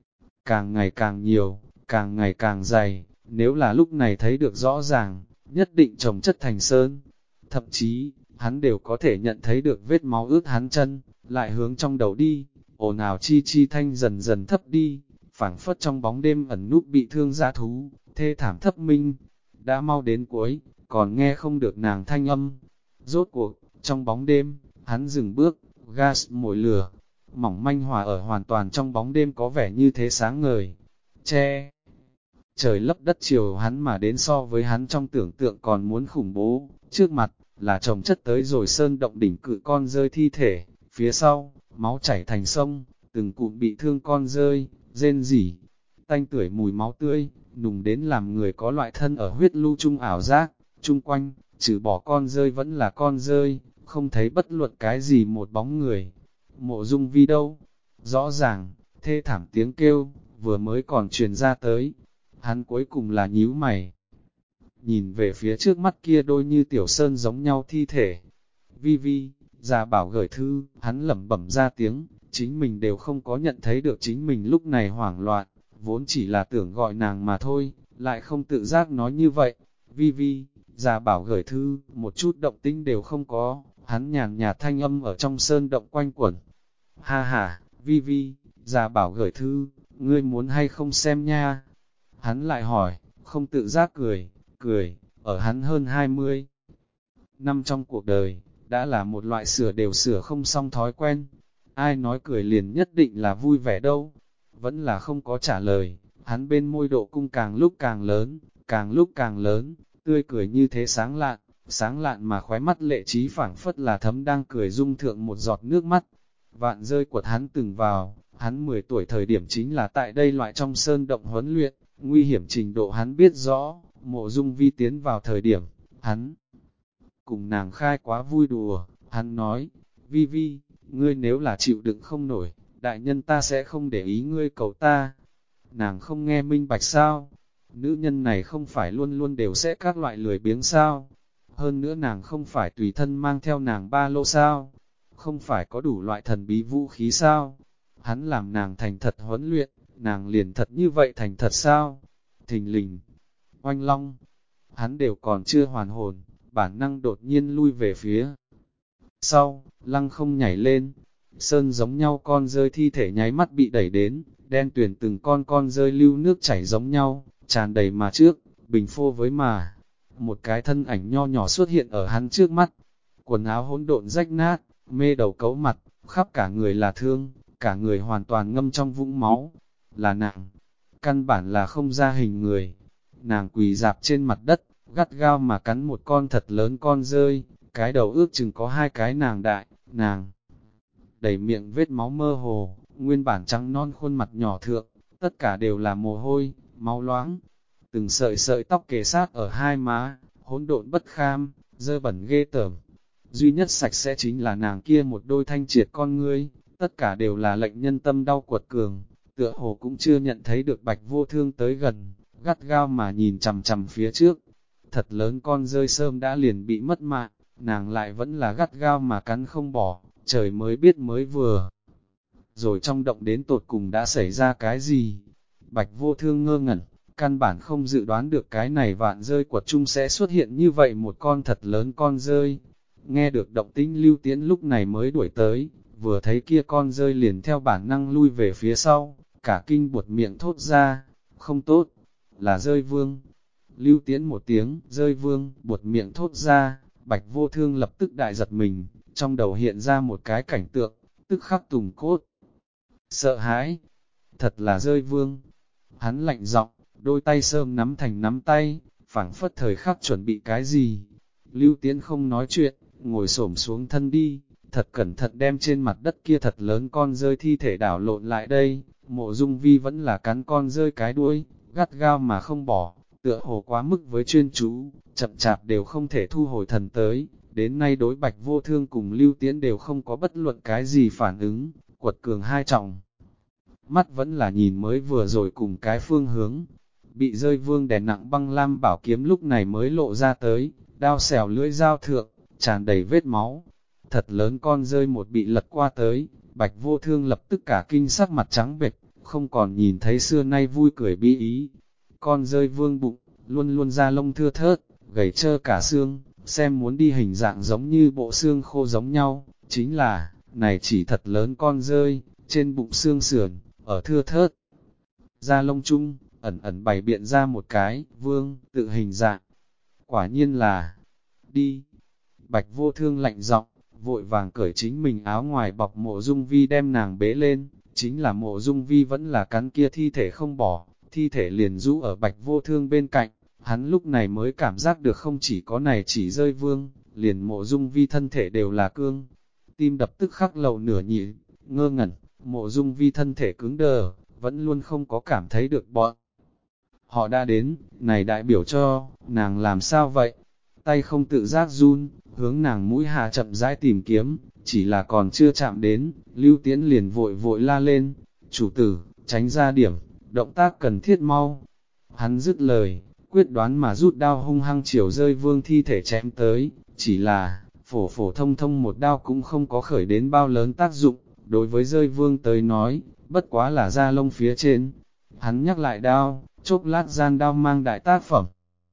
Càng ngày càng nhiều, càng ngày càng dày, nếu là lúc này thấy được rõ ràng, nhất định trồng chất thành sơn. Thậm chí, hắn đều có thể nhận thấy được vết máu ướt hắn chân, lại hướng trong đầu đi, ồn ào chi chi thanh dần dần thấp đi, phảng phất trong bóng đêm ẩn núp bị thương dã thú, thê thảm thấp minh. Đã mau đến cuối, còn nghe không được nàng thanh âm. Rốt cuộc, trong bóng đêm, hắn dừng bước, gas mồi lửa, mỏng manh hỏa ở hoàn toàn trong bóng đêm có vẻ như thế sáng ngời. Che, trời lấp đất chiều hắn mà đến so với hắn trong tưởng tượng còn muốn khủng bố, trước mặt, là chồng chất tới rồi sơn động đỉnh cự con rơi thi thể, phía sau, máu chảy thành sông, từng cụm bị thương con rơi, rên rỉ, tanh tưởi mùi máu tươi, nùng đến làm người có loại thân ở huyết lưu chung ảo giác, chung quanh, trừ bỏ con rơi vẫn là con rơi, không thấy bất luận cái gì một bóng người. Mộ Dung Vi đâu? Rõ ràng, thê thảm tiếng kêu, vừa mới còn truyền ra tới. Hắn cuối cùng là nhíu mày. Nhìn về phía trước mắt kia đôi như tiểu sơn giống nhau thi thể. Vi Vi, già bảo gửi thư, hắn lẩm bẩm ra tiếng, chính mình đều không có nhận thấy được chính mình lúc này hoảng loạn, vốn chỉ là tưởng gọi nàng mà thôi, lại không tự giác nói như vậy. Vi Vi, già bảo gửi thư, một chút động tĩnh đều không có, hắn nhàn nhạt thanh âm ở trong sơn động quanh quẩn. Ha ha, Vi Vi, già bảo gửi thư, ngươi muốn hay không xem nha? Hắn lại hỏi, không tự giác cười, cười, ở hắn hơn 20 năm trong cuộc đời, đã là một loại sửa đều sửa không xong thói quen. Ai nói cười liền nhất định là vui vẻ đâu? Vẫn là không có trả lời, hắn bên môi độ cung càng lúc càng lớn, càng lúc càng lớn, tươi cười như thế sáng lạn mà khóe mắt lệ trí phảng phất là thấm đang cười dung thượng một giọt nước mắt. Vạn rơi quật hắn từng vào, hắn 10 tuổi thời điểm chính là tại đây loại trong sơn động huấn luyện, nguy hiểm trình độ hắn biết rõ, Mộ Dung Vi tiến vào thời điểm, hắn cùng nàng khai quá vui đùa, hắn nói, Vi Vi, ngươi nếu là chịu đựng không nổi, đại nhân ta sẽ không để ý ngươi cầu ta. Nàng không nghe minh bạch sao? Nữ nhân này không phải luôn luôn đều sẽ các loại lười biếng sao? Hơn nữa nàng không phải tùy thân mang theo nàng ba lô sao? Không phải có đủ loại thần bí vũ khí sao? Hắn làm nàng thành thật huấn luyện, nàng liền thật như vậy thành thật sao? Thình lình, oanh long, hắn đều còn chưa hoàn hồn, bản năng đột nhiên lui về phía sau, lăng không nhảy lên, sơn giống nhau con rơi thi thể nháy mắt bị đẩy đến, đen tuyền từng con rơi lưu nước chảy giống nhau, tràn đầy mà trước, bình phô với mà. Một cái thân ảnh nho nhỏ xuất hiện ở hắn trước mắt, quần áo hỗn độn rách nát, mê đầu cấu mặt, khắp cả người là thương, cả người hoàn toàn ngâm trong vũng máu, là nàng, căn bản là không ra hình người. Nàng quỳ dạp trên mặt đất, gắt gao mà cắn một con thật lớn con rơi, cái đầu ước chừng có 2 cái nàng đại, nàng đầy miệng vết máu mơ hồ, nguyên bản trắng non khuôn mặt nhỏ thượng, tất cả đều là mồ hôi, máu loãng, từng sợi sợi tóc kề sát ở 2 má, hỗn độn bất kham, dơ bẩn ghê tởm. Duy nhất sạch sẽ chính là nàng kia một đôi thanh triệt con ngươi, tất cả đều là lệnh nhân tâm đau quật cường, tựa hồ cũng chưa nhận thấy được Bạch Vô Thương tới gần, gắt gao mà nhìn chằm chằm phía trước. Thật lớn con rơi sơm đã liền bị mất mạng, nàng lại vẫn là gắt gao mà cắn không bỏ, trời mới biết mới vừa. Rồi trong động đến tột cùng đã xảy ra cái gì? Bạch Vô Thương ngơ ngẩn, căn bản không dự đoán được cái này vạn rơi quật trung sẽ xuất hiện như vậy một con thật lớn con rơi. Nghe được động tĩnh Lưu Tiễn lúc này mới đuổi tới, vừa thấy kia con rơi liền theo bản năng lui về phía sau, cả kinh buột miệng thốt ra, không tốt, là rơi vương. Lưu Tiễn một tiếng, rơi vương, buột miệng thốt ra, Bạch Vô Thương lập tức đại giật mình, trong đầu hiện ra một cái cảnh tượng, tức khắc tùng cốt. Sợ hãi, thật là rơi vương. Hắn lạnh giọng, đôi tay sơm nắm thành nắm tay, phảng phất thời khắc chuẩn bị cái gì. Lưu Tiễn không nói chuyện, ngồi xổm xuống thân đi, thật cẩn thận đem trên mặt đất kia thật lớn con rơi thi thể đảo lộn lại đây. Mộ Dung Vi vẫn là cắn con rơi cái đuôi, gắt gao mà không bỏ, tựa hồ quá mức với chuyên chú, chậm chạp đều không thể thu hồi thần tới. Đến nay đối Bạch Vô Thương cùng Lưu Tiễn đều không có bất luận cái gì phản ứng, quật cường hai trọng. Mắt vẫn là nhìn mới vừa rồi cùng cái phương hướng, bị rơi vương đè nặng băng lam bảo kiếm lúc này mới lộ ra tới, đao xẻo lưỡi dao thượng, tràn đầy vết máu. Thật lớn con rơi một bị lật qua tới, Bạch Vô Thương lập tức cả kinh sắc mặt trắng bệch, không còn nhìn thấy xưa nay vui cười bi ý. Con rơi vương bụng, luôn luôn da lông thưa thớt, gầy trơ cả xương, xem muốn đi hình dạng giống như bộ xương khô giống nhau, chính là, này chỉ thật lớn con rơi, trên bụng xương sườn, ở thưa thớt. Da lông chung, ẩn ẩn bày biện ra một cái, vương, tự hình dạng. Quả nhiên là, đi. Bạch Vô Thương lạnh giọng, vội vàng cởi chính mình áo ngoài bọc Mộ Dung Vi đem nàng bế lên, chính là Mộ Dung Vi vẫn là cắn kia thi thể không bỏ, thi thể liền rũ ở Bạch Vô Thương bên cạnh, hắn lúc này mới cảm giác được không chỉ có này chỉ rơi vương, liền Mộ Dung Vi thân thể đều là cương, tim đập tức khắc lầu nửa nhị, ngơ ngẩn, Mộ Dung Vi thân thể cứng đờ, vẫn luôn không có cảm thấy được bọn. Họ đã đến, này đại biểu cho, nàng làm sao vậy? Tay không tự giác run, hướng nàng mũi hạ chậm rãi tìm kiếm, chỉ là còn chưa chạm đến, Lưu Tiễn liền vội vội la lên, chủ tử, tránh ra điểm, động tác cần thiết mau. Hắn dứt lời, quyết đoán mà rút đao hung hăng chiều rơi vương thi thể chém tới, chỉ là, phổ phổ thông thông một đao cũng không có khởi đến bao lớn tác dụng, đối với rơi vương tới nói, bất quá là da lông phía trên. Hắn nhắc lại đao, chốc lát gian đao mang đại tác phẩm.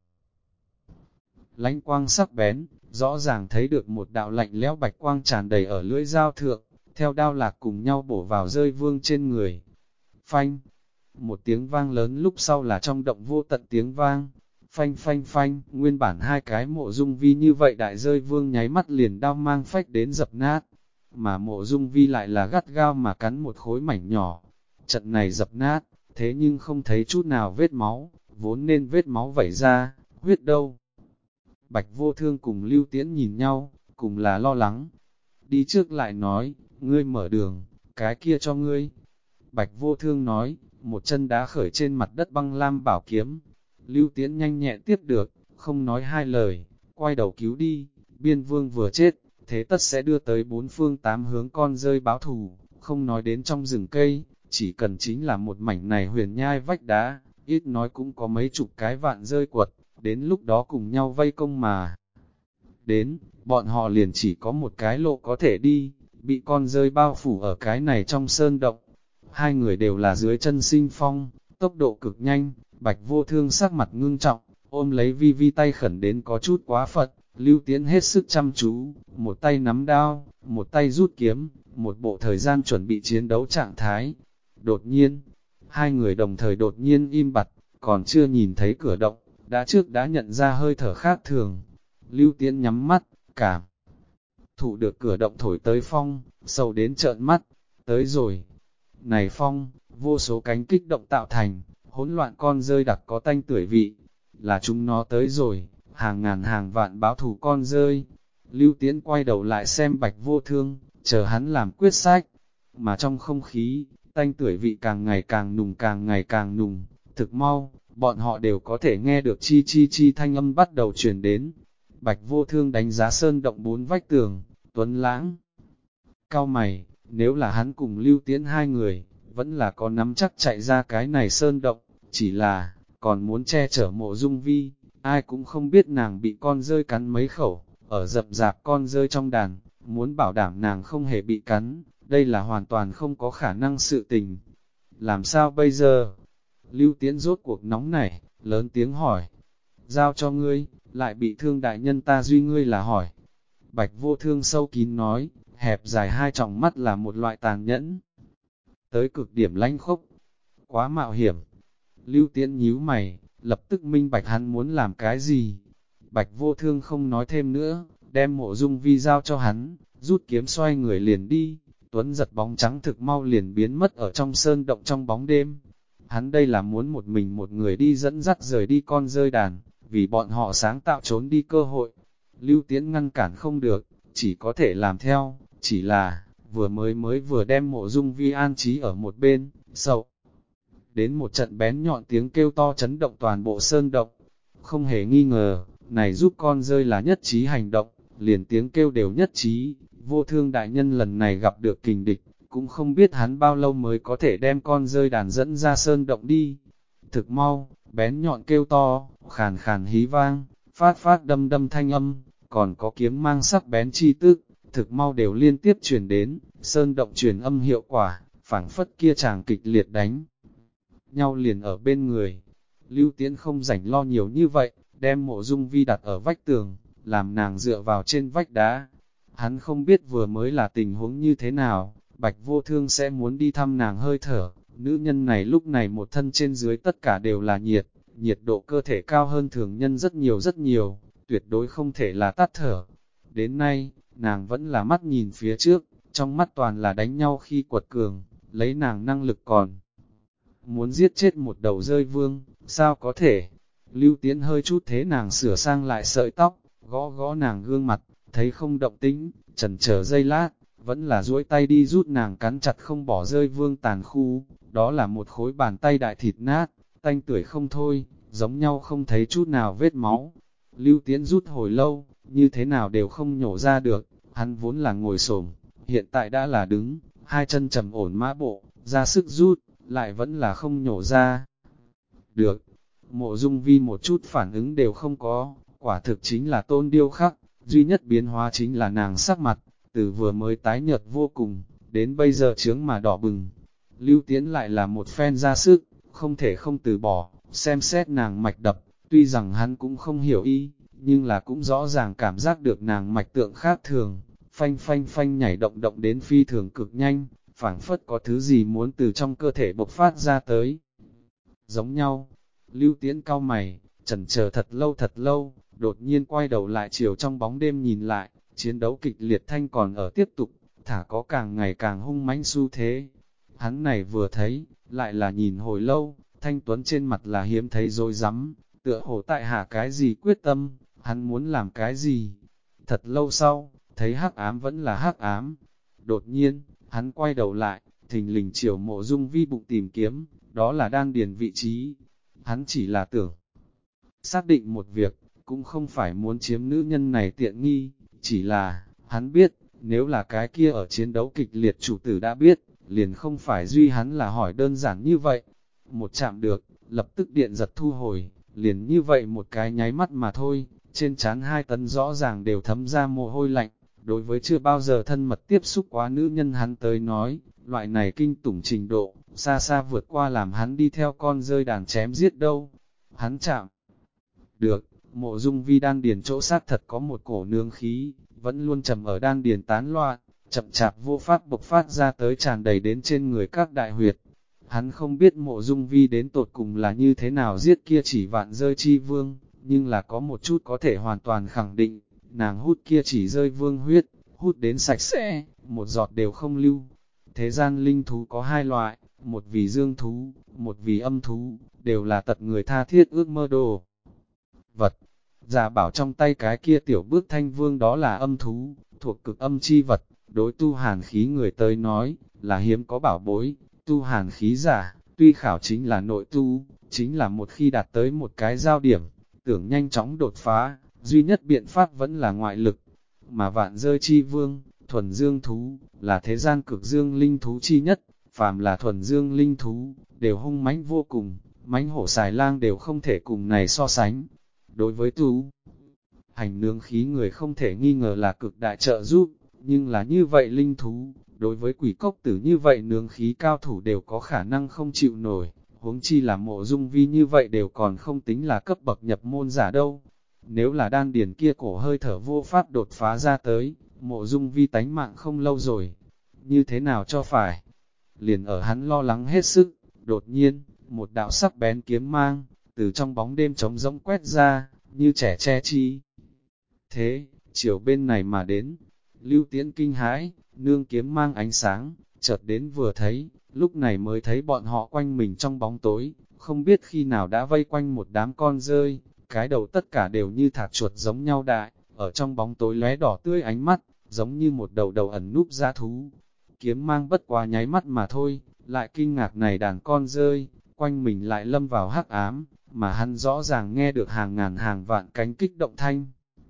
Lánh quang sắc bén, rõ ràng thấy được một đạo lạnh lẽo bạch quang tràn đầy ở lưỡi dao thượng, theo đao lạc cùng nhau bổ vào rơi vương trên người. Phanh! Một tiếng vang lớn lúc sau là trong động vô tận tiếng vang, Phanh phanh phanh, nguyên bản hai cái Mộ Dung Vi như vậy đại rơi vương nháy mắt liền đao mang phách đến dập nát, mà Mộ Dung Vi lại là gắt gao mà cắn một khối mảnh nhỏ. Trận này dập nát, thế nhưng không thấy chút nào vết máu, vốn nên vết máu vẩy ra, huyết đâu. Bạch Vô Thương cùng Lưu Tiễn nhìn nhau, cùng là lo lắng. Đi trước lại nói, ngươi mở đường, cái kia cho ngươi. Bạch Vô Thương nói, một chân đá khởi trên mặt đất băng lam bảo kiếm. Lưu Tiễn nhanh nhẹn tiếp được, không nói hai lời, quay đầu cứu đi. Biên Vương vừa chết, thế tất sẽ đưa tới bốn phương tám hướng con rơi báo thù, không nói đến trong rừng cây, chỉ cần chính là một mảnh này huyền nhai vách đá, ít nói cũng có mấy chục cái vạn rơi quật, đến lúc đó cùng nhau vây công mà. Đến, bọn họ liền chỉ có một cái lộ có thể đi, bị con rơi bao phủ ở cái này trong sơn động. Hai người đều là dưới chân sinh phong, tốc độ cực nhanh, Bạch Vô Thương sắc mặt ngưng trọng, ôm lấy Vi Vi tay khẩn đến có chút quá phật. Lưu Tiễn hết sức chăm chú, một tay nắm đao, một tay rút kiếm, một bộ thời gian chuẩn bị chiến đấu trạng thái. Đột nhiên, hai người đồng thời đột nhiên im bặt, còn chưa nhìn thấy cửa động, đã nhận ra hơi thở khác thường. Lưu Tiễn nhắm mắt, cảm thụ được cửa động thổi tới phong, sầu đến trợn mắt, tới rồi. Này phong, vô số cánh kích động tạo thành, hỗn loạn con rơi đặc có tanh tưởi vị, là chúng nó tới rồi, hàng ngàn hàng vạn báo thù con rơi. Lưu Tiễn quay đầu lại xem Bạch Vô Thương, chờ hắn làm quyết sách, mà trong không khí, tanh tưởi vị càng ngày càng nùng, thực mau, bọn họ đều có thể nghe được chi chi chi thanh âm bắt đầu truyền đến. Bạch Vô Thương đánh giá sơn động bốn vách tường, Tuấn Lãng cau mày, nếu là hắn cùng Lưu Tiễn hai người, vẫn là có nắm chắc chạy ra cái này sơn động, chỉ là, còn muốn che chở Mộ Dung Vi, ai cũng không biết nàng bị con rơi cắn mấy khẩu, ở rậm rạp con rơi trong đàn, muốn bảo đảm nàng không hề bị cắn, đây là hoàn toàn không có khả năng sự tình. Làm sao bây giờ? Lưu Tiễn rốt cuộc nóng nảy, lớn tiếng hỏi. Giao cho ngươi, lại bị Thương đại nhân ta duy ngươi là hỏi. Bạch Vô Thương sâu kín nói, hẹp dài hai tròng mắt là một loại tàn nhẫn. Tới cực điểm lãnh khốc, quá mạo hiểm. Lưu Tiễn nhíu mày, lập tức minh bạch hắn muốn làm cái gì. Bạch Vô Thương không nói thêm nữa, đem Mộ Dung Vi giao cho hắn, rút kiếm xoay người liền đi. Tuấn giật bóng trắng thực mau liền biến mất ở trong sơn động trong bóng đêm. Hắn đây là muốn một mình một người đi dẫn dắt rời đi con rơi đàn, vì bọn họ sáng tạo trốn đi cơ hội. Lưu Tiễn ngăn cản không được, chỉ có thể làm theo, chỉ là, vừa đem Mộ Dung Vi an trí ở một bên, sậu. Đến một trận bén nhọn tiếng kêu to chấn động toàn bộ sơn động. Không hề nghi ngờ, này giúp con rơi là nhất trí hành động, liền tiếng kêu đều nhất trí. Vô Thương đại nhân lần này gặp được kình địch, cũng không biết hắn bao lâu mới có thể đem con rơi đàn dẫn ra sơn động đi. Thực mau, bén nhọn kêu to, khàn khàn hí vang, phát đâm đâm thanh âm, còn có kiếm mang sắc bén chi tức, thực mau đều liên tiếp truyền đến, sơn động truyền âm hiệu quả, phảng phất kia chàng kịch liệt đánh nhau liền ở bên người. Lưu Tiễn không rảnh lo nhiều như vậy, đem Mộ Dung Vi đặt ở vách tường, làm nàng dựa vào trên vách đá. Hắn không biết vừa mới là tình huống như thế nào, Bạch Vô Thương sẽ muốn đi thăm nàng hơi thở. Nữ nhân này lúc này một thân trên dưới tất cả đều là nhiệt độ cơ thể cao hơn thường nhân rất nhiều, tuyệt đối không thể là tắt thở. Đến nay, nàng vẫn là mắt nhìn phía trước, trong mắt toàn là đánh nhau khi quật cường, lấy nàng năng lực còn. Muốn giết chết một đầu rơi vương, sao có thể? Lưu Tiễn hơi chút thế nàng sửa sang lại sợi tóc, gõ nàng gương mặt, thấy không động tĩnh, chần chờ giây lát, vẫn là duỗi tay đi rút nàng cắn chặt không bỏ rơi vương tàn khu, đó là một khối bàn tay đại thịt nát, tanh tưởi không thôi, giống nhau không thấy chút nào vết máu. Lưu Tiễn rút hồi lâu, như thế nào đều không nhổ ra được, hắn vốn là ngồi xổm, hiện tại đã là đứng, hai chân trầm ổn mã bộ, ra sức rút, lại vẫn là không nhổ ra. Được, Mộ Dung Vi một chút phản ứng đều không có, quả thực chính là tôn điêu khắc, duy nhất biến hóa chính là nàng sắc mặt, từ vừa mới tái nhợt vô cùng, đến bây giờ chướng mà đỏ bừng. Lưu Tiễn lại là một phen ra sức, không thể không từ bỏ, xem xét nàng mạch đập, tuy rằng hắn cũng không hiểu y, nhưng là cũng rõ ràng cảm giác được nàng mạch tượng khác thường, phanh phanh phanh nhảy động động đến phi thường cực nhanh, phảng phất có thứ gì muốn từ trong cơ thể bộc phát ra tới. Giống nhau, Lưu Tiễn cau mày, chần chờ thật lâu, đột nhiên quay đầu lại chiều trong bóng đêm nhìn lại, chiến đấu kịch liệt thanh còn ở tiếp tục, thả có càng ngày càng hung mãnh xu thế. Hắn này vừa thấy, lại là nhìn hồi lâu, Thanh Tuấn trên mặt là hiếm thấy rồi rắm, tựa hồ tại hạ cái gì quyết tâm, hắn muốn làm cái gì. Thật lâu sau, thấy hắc ám vẫn là hắc ám. Đột nhiên, hắn quay đầu lại, thình lình chiều Mộ Dung Vi bụng tìm kiếm, đó là đan điền vị trí. Hắn chỉ là tưởng xác định một việc, cũng không phải muốn chiếm nữ nhân này tiện nghi, chỉ là, hắn biết, nếu là cái kia ở chiến đấu kịch liệt chủ tử đã biết, liền không phải duy hắn là hỏi đơn giản như vậy. Một chạm được, lập tức điện giật thu hồi, liền như vậy một cái nháy mắt mà thôi, trên trán 2 tấn rõ ràng đều thấm ra mồ hôi lạnh. Đối với chưa bao giờ thân mật tiếp xúc quá nữ nhân hắn tới nói, loại này kinh tủng trình độ, xa xa vượt qua làm hắn đi theo con rơi đàn chém giết đâu. Hắn chạm được, Mộ Dung Vi đan điền chỗ sát thật có một cổ nương khí, vẫn luôn trầm ở đan điền tán loạn, chậm chạp vô pháp bộc phát ra tới tràn đầy đến trên người các đại huyệt. Hắn không biết Mộ Dung Vi đến tột cùng là như thế nào giết kia chỉ vạn rơi chi vương, nhưng là có một chút có thể hoàn toàn khẳng định, nàng hút kia chỉ rơi vương huyết, hút đến sạch sẽ, một giọt đều không lưu. Thế gian linh thú có 2 loại, một vì dương thú, một vì âm thú, đều là tật người tha thiết ước mơ đồ vật. Giả bảo trong tay cái kia tiểu bước thanh vương đó là âm thú, thuộc cực âm chi vật, đối tu hàn khí người tới nói, là hiếm có bảo bối. Tu hàn khí giả, tuy khảo chính là nội tu, chính là một khi đạt tới một cái giao điểm, tưởng nhanh chóng đột phá, duy nhất biện pháp vẫn là ngoại lực. Mà vạn rơi chi vương, thuần dương thú, là thế gian cực dương linh thú chi nhất, phàm là thuần dương linh thú, đều hung mãnh vô cùng, mãnh hổ xài lang đều không thể cùng này so sánh. Đối với tu hành nướng khí người không thể nghi ngờ là cực đại trợ giúp, nhưng là như vậy linh thú, đối với quỷ cốc tử như vậy nướng khí cao thủ đều có khả năng không chịu nổi, huống chi là Mộ Dung Vi như vậy đều còn không tính là cấp bậc nhập môn giả đâu. Nếu là đan điền kia cổ hơi thở vô pháp đột phá ra tới, Mộ Dung Vi tánh mạng không lâu rồi, như thế nào cho phải? Liền ở hắn lo lắng hết sức, đột nhiên, một đạo sắc bén kiếm mang, từ trong bóng đêm trống rỗng quét ra, như trẻ che chi. Thế, chiều bên này mà đến, Lưu Tiễn kinh hãi, nương kiếm mang ánh sáng, chợt đến vừa thấy, lúc này mới thấy bọn họ quanh mình trong bóng tối, không biết khi nào đã vây quanh một đám con rơi, cái đầu tất cả đều như thạc chuột giống nhau đại, ở trong bóng tối lóe đỏ tươi ánh mắt, giống như một đầu đầu ẩn núp dã thú. Kiếm mang bất quá nháy mắt mà thôi, lại kinh ngạc này đàn con rơi, quanh mình lại lâm vào hắc ám, mà hắn rõ ràng nghe được hàng ngàn hàng vạn cánh kích động thanh.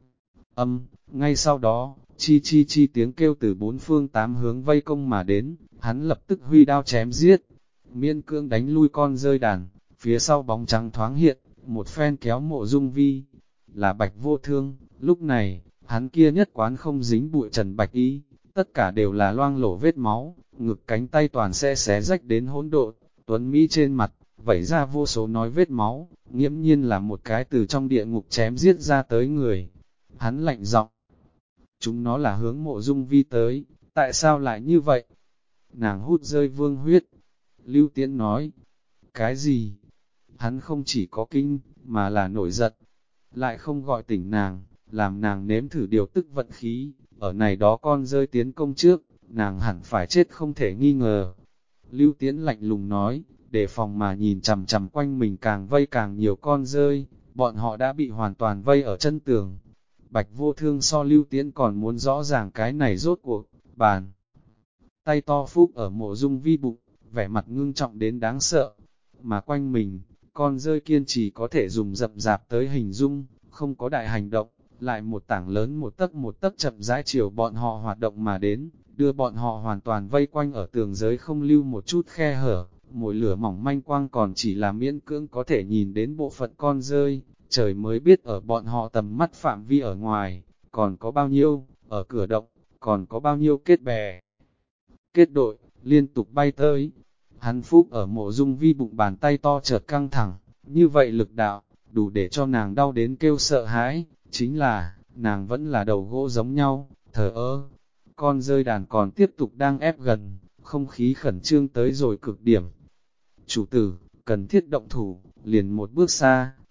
Ngay sau đó, chi chi chi tiếng kêu từ 4 phương 8 hướng vây công mà đến, hắn lập tức huy đao chém giết, miên cưỡng đánh lui con rơi đàn, phía sau bóng trắng thoáng hiện, một phen kéo Mộ Dung Vi, là Bạch Vô Thương. Lúc này, hắn kia nhất quán không dính bụi trần bạch y, tất cả đều là loang lổ vết máu, ngực cánh tay toàn sẽ xé rách đến hỗn độn, tuấn Mỹ trên mặt, vẩy ra vô số nói vết máu, nghiễm nhiên là một cái từ trong địa ngục chém giết ra tới người. Hắn lạnh giọng, chúng nó là hướng Mộ Dung Vi tới, tại sao lại như vậy? Nàng hút rơi vương huyết. Lưu Tiễn nói, cái gì? Hắn không chỉ có kinh, mà là nổi giận, lại không gọi tỉnh nàng, làm nàng nếm thử điều tức vận khí, ở này đó con rơi tiến công trước, nàng hẳn phải chết không thể nghi ngờ. Lưu Tiễn lạnh lùng nói, đề phòng mà nhìn chằm chằm quanh mình càng vây càng nhiều con rơi, bọn họ đã bị hoàn toàn vây ở chân tường. Bạch Vô Thương so Lưu Tiễn còn muốn rõ ràng cái này rốt cuộc, bàn tay to phúc ở Mộ Dung Vi bụng, vẻ mặt ngưng trọng đến đáng sợ, mà quanh mình, con rơi kiên trì có thể dùng rậm rạp tới hình dung, không có đại hành động, lại một tảng lớn một tấc chậm rãi chiều bọn họ hoạt động mà đến, đưa bọn họ hoàn toàn vây quanh ở tường giới không lưu một chút khe hở, mồi lửa mỏng manh quang còn chỉ là miễn cưỡng có thể nhìn đến bộ phận con rơi, trời mới biết ở bọn họ tầm mắt phạm vi ở ngoài, còn có bao nhiêu, ở cửa động, còn có bao nhiêu kết bè, kết đội, liên tục bay tới. Hắn phúc ở Mộ Dung Vi bụng bàn tay to chợt căng thẳng, như vậy lực đạo, đủ để cho nàng đau đến kêu sợ hãi, chính là, nàng vẫn là đầu gỗ giống nhau, thờ ơ. Con rơi đàn còn tiếp tục đang ép gần, không khí khẩn trương tới rồi cực điểm. Chủ tử, cần thiết động thủ, liền một bước xa,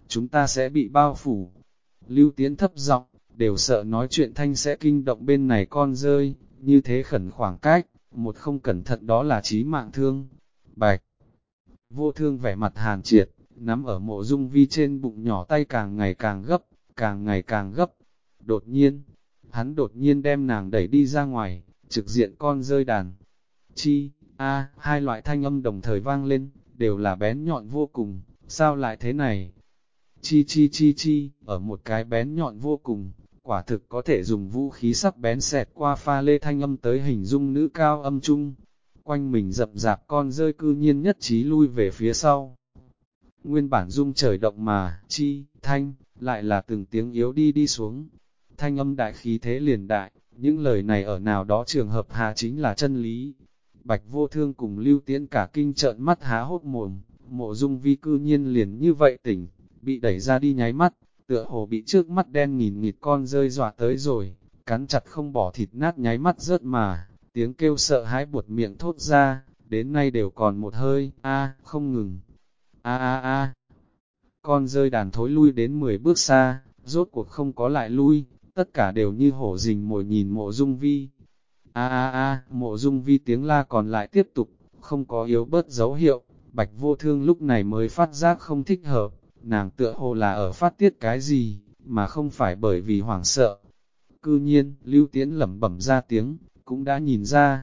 chúng ta sẽ bị bao phủ. Lưu Tiến thấp giọng, đều sợ nói chuyện thanh sẽ kinh động bên này con rơi, như thế khẩn khoảng cách, một không cẩn thận đó là chí mạng thương. Bạch Vô Thương vẻ mặt hàn triệt, nắm ở Mộ Dung Vi trên bụng nhỏ tay càng ngày càng gấp, càng ngày càng gấp. Đột nhiên, hắn đột nhiên đem nàng đẩy đi ra ngoài, trực diện con rơi đàn. Chi, a, hai loại thanh âm đồng thời vang lên, đều là bén nhọn vô cùng, sao lại thế này? Chi chi chi chi, ở một cái bén nhọn vô cùng, quả thực có thể dùng vũ khí sắc bén xẹt qua pha lê thanh âm tới hình dung nữ cao âm trung. Quanh mình rậm rạp con rơi cư nhiên nhất trí lui về phía sau. Nguyên bản rung trời động mà, chi, thanh, lại là từng tiếng yếu đi đi xuống. Thanh âm đại khí thế liền đại, những lời này ở nào đó trường hợp hạ chính là chân lý. Bạch Vô Thương cùng Lưu Tiễn cả kinh trợn mắt há hốc mồm, Mộ Dung Vi cư nhiên liền như vậy tỉnh, bị đẩy ra đi nháy mắt, tựa hồ bị trước mắt đen nghìn nghịt con rơi dọa tới rồi, cắn chặt không bỏ thịt nát nháy mắt rớt mà, tiếng kêu sợ hãi buột miệng thốt ra, đến nay đều còn một hơi, a không ngừng, a. Con rơi đàn thối lui đến 10 bước xa, rốt cuộc không có lại lui, tất cả đều như hổ rình mồi nhìn Mộ Dung Vi. Mộ Dung Vi tiếng la còn lại tiếp tục, không có yếu bớt dấu hiệu, Bạch Vô Thương lúc này mới phát giác không thích hợp, nàng tựa hồ là ở phát tiết cái gì, mà không phải bởi vì hoảng sợ. Cư nhiên, Lưu Tiễn lẩm bẩm ra tiếng, cũng đã nhìn ra.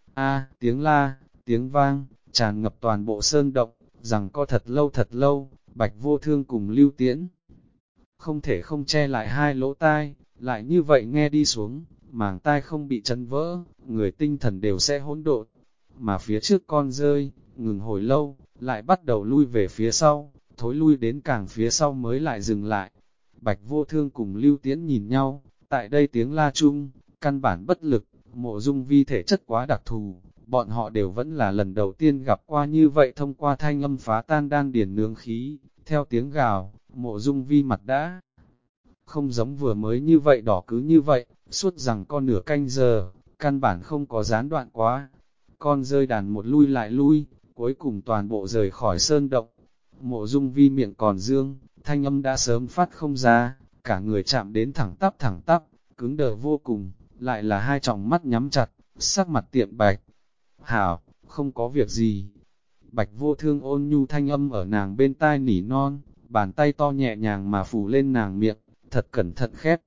Tiếng la, tiếng vang, tràn ngập toàn bộ sơn động, rằng có thật lâu, Bạch Vô Thương cùng Lưu Tiễn. Không thể không che lại hai lỗ tai, lại như vậy nghe đi xuống, màng tai không bị chấn vỡ, người tinh thần đều sẽ hỗn độn. Mà phía trước con rơi, ngừng hồi lâu, lại bắt đầu lui về phía sau, thối lui đến càng phía sau mới lại dừng lại. Bạch Vô Thương cùng Lưu Tiễn nhìn nhau, tại đây tiếng la chung, căn bản bất lực, Mộ Dung Vi thể chất quá đặc thù, bọn họ đều vẫn là lần đầu tiên gặp qua như vậy thông qua thanh âm phá tan đan điển nướng khí, theo tiếng gào, Mộ Dung Vi mặt đã không giống vừa mới như vậy đỏ cứ như vậy, suốt rằng con nửa canh giờ, căn bản không có gián đoạn quá. Con rơi đàn một lui lại lui, cuối cùng toàn bộ rời khỏi sơn động. Mộ Dung Vi miệng còn dương, thanh âm đã sớm phát không ra, cả người chạm đến thẳng tắp, cứng đờ vô cùng, lại là hai tròng mắt nhắm chặt, sắc mặt tiệm bạch. Hảo, không có việc gì. Bạch Vô Thương ôn nhu thanh âm ở nàng bên tai nỉ non, bàn tay to nhẹ nhàng mà phủ lên nàng miệng, thật cẩn thận khép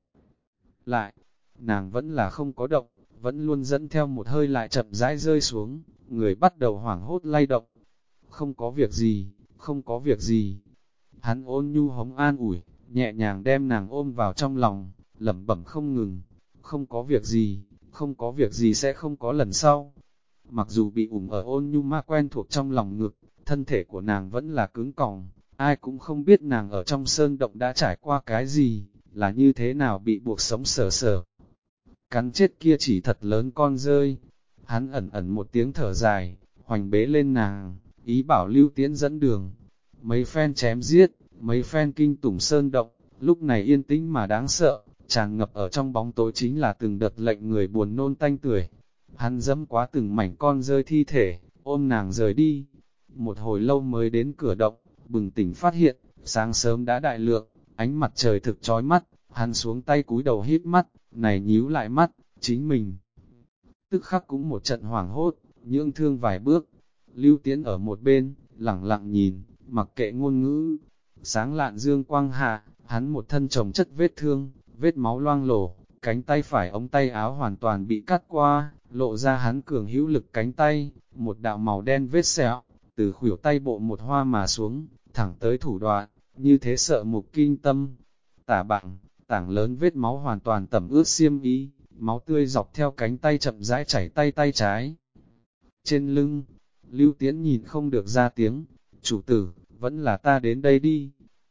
lại. Nàng vẫn là không có động, vẫn luôn dẫn theo một hơi lại chậm rãi rơi xuống, người bắt đầu hoảng hốt lay động. Không có việc gì, không có việc gì. Hắn ôn nhu hống an ủi, nhẹ nhàng đem nàng ôm vào trong lòng, lẩm bẩm không ngừng. Không có việc gì, không có việc gì sẽ không có lần sau. Mặc dù bị ở ôn nhu ma quen thuộc trong lòng ngực, thân thể của nàng vẫn là cứng còng, ai cũng không biết nàng ở trong sơn động đã trải qua cái gì, là như thế nào bị buộc sống sờ. Cắn chết kia chỉ thật lớn con rơi. Hắn ẩn một tiếng thở dài, hoành bế lên nàng, ý bảo Lưu Tiễn dẫn đường. Mấy phen chém giết, mấy phen kinh tủng sơn động, lúc này yên tĩnh mà đáng sợ, tràn ngập ở trong bóng tối chính là từng đợt lệnh người buồn nôn tanh tưởi. Hắn dẫm quá từng mảnh con rơi thi thể, ôm nàng rời đi. Một hồi lâu mới đến cửa động, bừng tỉnh phát hiện, sáng sớm đã đại lượng, ánh mặt trời thực chói mắt, hắn xuống tay cúi đầu hít mắt, này nhíu lại mắt, chính mình. Tức khắc cũng một trận hoảng hốt, nhượng thương vài bước. Lưu Tiễn ở một bên, lẳng lặng nhìn, mặc kệ ngôn ngữ. Sáng lạn dương quang hạ, hắn một thân chồng chất vết thương, vết máu loang lổ, cánh tay phải ống tay áo hoàn toàn bị cắt qua, lộ ra hắn cường hữu lực cánh tay, một đạo màu đen vết sẹo, từ khuỷu tay bộ một hoa mà xuống, thẳng tới thủ đoạn, như thế sợ mục kinh tâm. Tả bạn, tảng lớn vết máu hoàn toàn tẩm ướt xiêm y, máu tươi dọc theo cánh tay chậm rãi chảy tay trái. Trên lưng, Lưu Tiễn nhìn không được ra tiếng, chủ tử, vẫn là ta đến đây đi.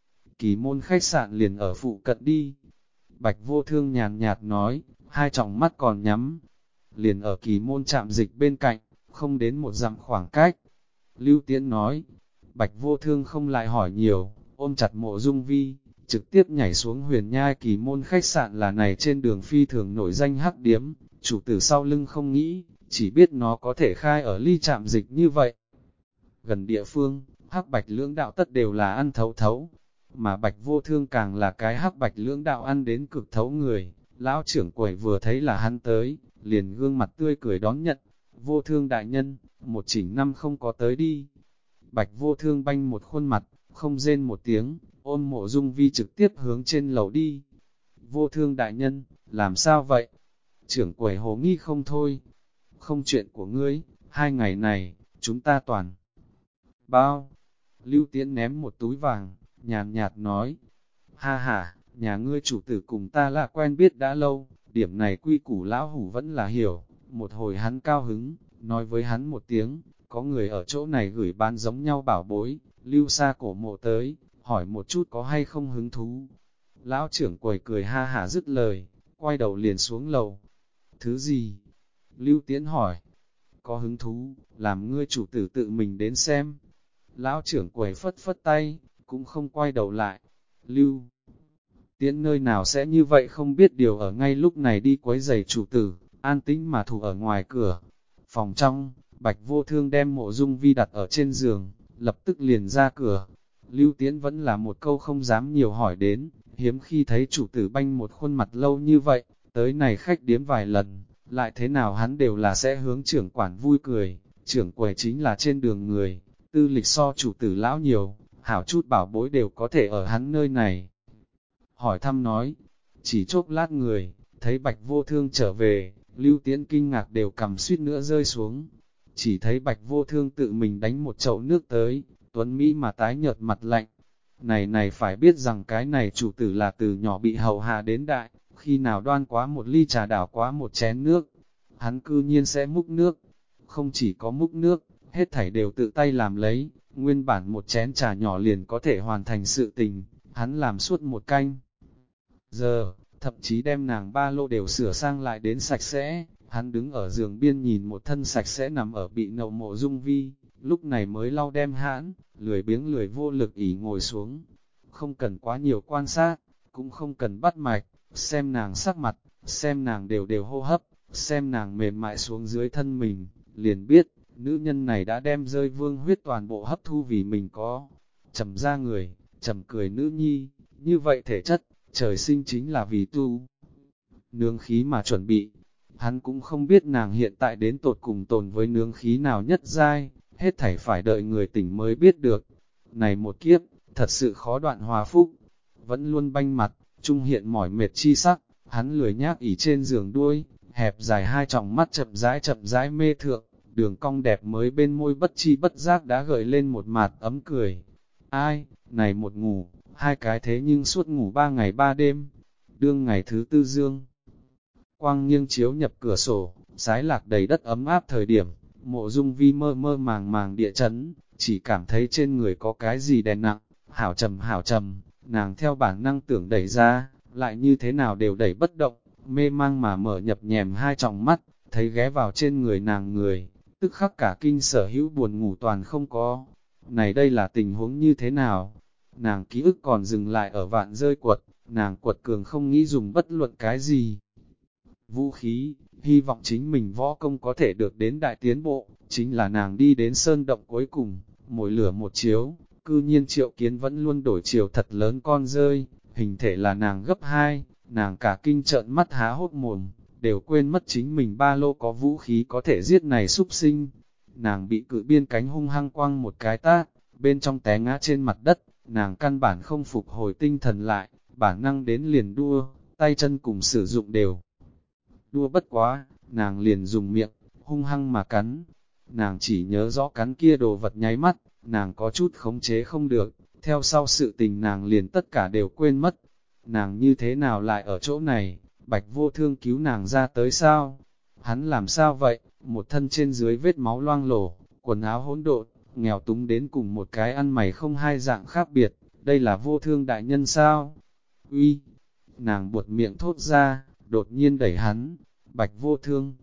Kỳ môn khách sạn liền ở phụ cận đi. Bạch Vô Thương nhàn nhạt nói, hai tròng mắt còn nhắm. Liền ở kỳ môn trạm dịch bên cạnh, không đến một dặm khoảng cách. Lưu Tiễn nói, Bạch Vô Thương không lại hỏi nhiều, ôm chặt Mộ Dung Vi, trực tiếp nhảy xuống Huyền Nhai kỳ môn khách sạn là này trên đường phi thường nổi danh hắc điếm, chủ tử sau lưng không nghĩ, chỉ biết nó có thể khai ở ly trạm dịch như vậy. Gần địa phương, hắc bạch lưỡng đạo tất đều là ăn thấu thấu. mà Bạch Vô Thương càng là cái hắc bạch lưỡng đạo ăn đến cực thấu người. Lão trưởng quầy vừa thấy là hắn tới, liền gương mặt tươi cười đón nhận. Vô Thương đại nhân, một chỉnh năm không có tới đi. Bạch Vô Thương banh một khuôn mặt, không rên một tiếng, ôm Mộ Dung Vi trực tiếp hướng trên lầu đi. Vô Thương đại nhân, làm sao vậy? Trưởng quầy hồ nghi không thôi. Không chuyện của ngươi, 2 ngày này, chúng ta toàn bao. Lưu Tiễn ném một túi vàng, nhàn nhạt nói. Ha ha, nhà ngươi chủ tử cùng ta là quen biết đã lâu, điểm này quy củ lão hủ vẫn là hiểu. Một hồi hắn cao hứng, nói với hắn một tiếng, có người ở chỗ này gửi bán giống nhau bảo bối, Lưu xa cổ mộ tới, hỏi một chút có hay không hứng thú. Lão trưởng quầy cười ha hả dứt lời, quay đầu liền xuống lầu. Thứ gì? Lưu Tiễn hỏi. Có hứng thú, làm ngươi chủ tử tự mình đến xem. Lão trưởng quầy phất phất tay, cũng không quay đầu lại. Lưu Tiễn nơi nào sẽ như vậy không biết điều ở ngay lúc này đi quấy giày chủ tử, an tĩnh mà thủ ở ngoài cửa. Phòng trong, Bạch Vô Thương đem Mộ Dung Vi đặt ở trên giường, lập tức liền ra cửa. Lưu Tiễn vẫn là một câu không dám nhiều hỏi đến, hiếm khi thấy chủ tử banh một khuôn mặt lâu như vậy, tới này khách điếm vài lần, lại thế nào hắn đều là sẽ hướng trưởng quản vui cười, trưởng quầy chính là trên đường người, tư lịch so chủ tử lão nhiều, hảo chút bảo bối đều có thể ở hắn nơi này. Hỏi thăm nói, chỉ chốc lát người, thấy Bạch Vô Thương trở về, Lưu Tiễn kinh ngạc đều cầm suýt nữa rơi xuống. Chỉ thấy Bạch Vô Thương tự mình đánh một chậu nước tới, Tuấn Mỹ mà tái nhợt mặt lạnh. Này phải biết rằng cái này chủ tử là từ nhỏ bị hầu hạ đến đại, khi nào đoan quá một ly trà đảo quá một chén nước, hắn cư nhiên sẽ múc nước. Không chỉ có múc nước, hết thảy đều tự tay làm lấy, nguyên bản một chén trà nhỏ liền có thể hoàn thành sự tình, hắn làm suốt một canh giờ, thậm chí đem nàng ba lô đều sửa sang lại đến sạch sẽ. Hắn đứng ở giường biên nhìn một thân sạch sẽ nằm ở bị nậu Mộ Dung Vi, lúc này mới lau đem hãn, lười biếng lười vô lực ỉ ngồi xuống. Không cần quá nhiều quan sát, cũng không cần bắt mạch, xem nàng sắc mặt, xem nàng đều đều hô hấp, xem nàng mềm mại xuống dưới thân mình, liền biết, nữ nhân này đã đem rơi vương huyết toàn bộ hấp thu vì mình có. Trầm ra người, trầm cười nữ nhi, như vậy thể chất, trời sinh chính là vì tu nương khí mà chuẩn bị. Hắn cũng không biết nàng hiện tại đến tột cùng tồn với nương khí nào nhất giai, hết thảy phải đợi người tỉnh mới biết được. Này một kiếp, thật sự khó đoạn hòa phúc, vẫn luôn banh mặt, trung hiện mỏi mệt chi sắc, hắn lười nhác ỉ trên giường đuôi, hẹp dài hai tròng mắt chậm rãi mê thượng, đường cong đẹp mới bên môi bất chi bất giác đã gợi lên một mạt ấm cười. Ai, này một ngủ, 2 cái thế nhưng suốt ngủ 3 ngày 3 đêm, đương ngày thứ tư dương. Quang nghiêng chiếu nhập cửa sổ, sái lạc đầy đất ấm áp thời điểm, Mộ Dung Vi mơ mơ màng địa chấn, chỉ cảm thấy trên người có cái gì đè nặng, hảo trầm, nàng theo bản năng tưởng đẩy ra, lại như thế nào đều đẩy bất động, mê mang mà mở nhập nhèm hai tròng mắt, thấy ghé vào trên người nàng người, tức khắc cả kinh sở hữu buồn ngủ toàn không có. Này đây là tình huống như thế nào? Nàng ký ức còn dừng lại ở vạn rơi quật, nàng quật cường không nghĩ dùng bất luận cái gì vũ khí, hy vọng chính mình võ công có thể được đến đại tiến bộ, chính là nàng đi đến sơn động cuối cùng, mỗi lửa một chiếu, cư nhiên Triệu Kiến vẫn luôn đổi chiều thật lớn con rơi, hình thể là nàng gấp 2, nàng cả kinh trợn mắt há hốt mồm, đều quên mất chính mình ba lô có vũ khí có thể giết này súc sinh. Nàng bị cự biên cánh hung hăng quăng một cái tát, bên trong té ngã trên mặt đất, nàng căn bản không phục hồi tinh thần lại, bản năng đến liền đua, tay chân cùng sử dụng đều. Đua bất quá, nàng liền dùng miệng, hung hăng mà cắn. Nàng chỉ nhớ rõ cắn kia đồ vật nháy mắt, nàng có chút khống chế không được, theo sau sự tình nàng liền tất cả đều quên mất. Nàng như thế nào lại ở chỗ này, Bạch Vô Thương cứu nàng ra tới sao? Hắn làm sao vậy? Một thân trên dưới vết máu loang lổ, quần áo hỗn độn, nghèo túng đến cùng một cái ăn mày không hai dạng khác biệt, đây là Vô Thương đại nhân sao? Uy! Nàng buột miệng thốt ra, đột nhiên đẩy hắn, Bạch Vô Thương,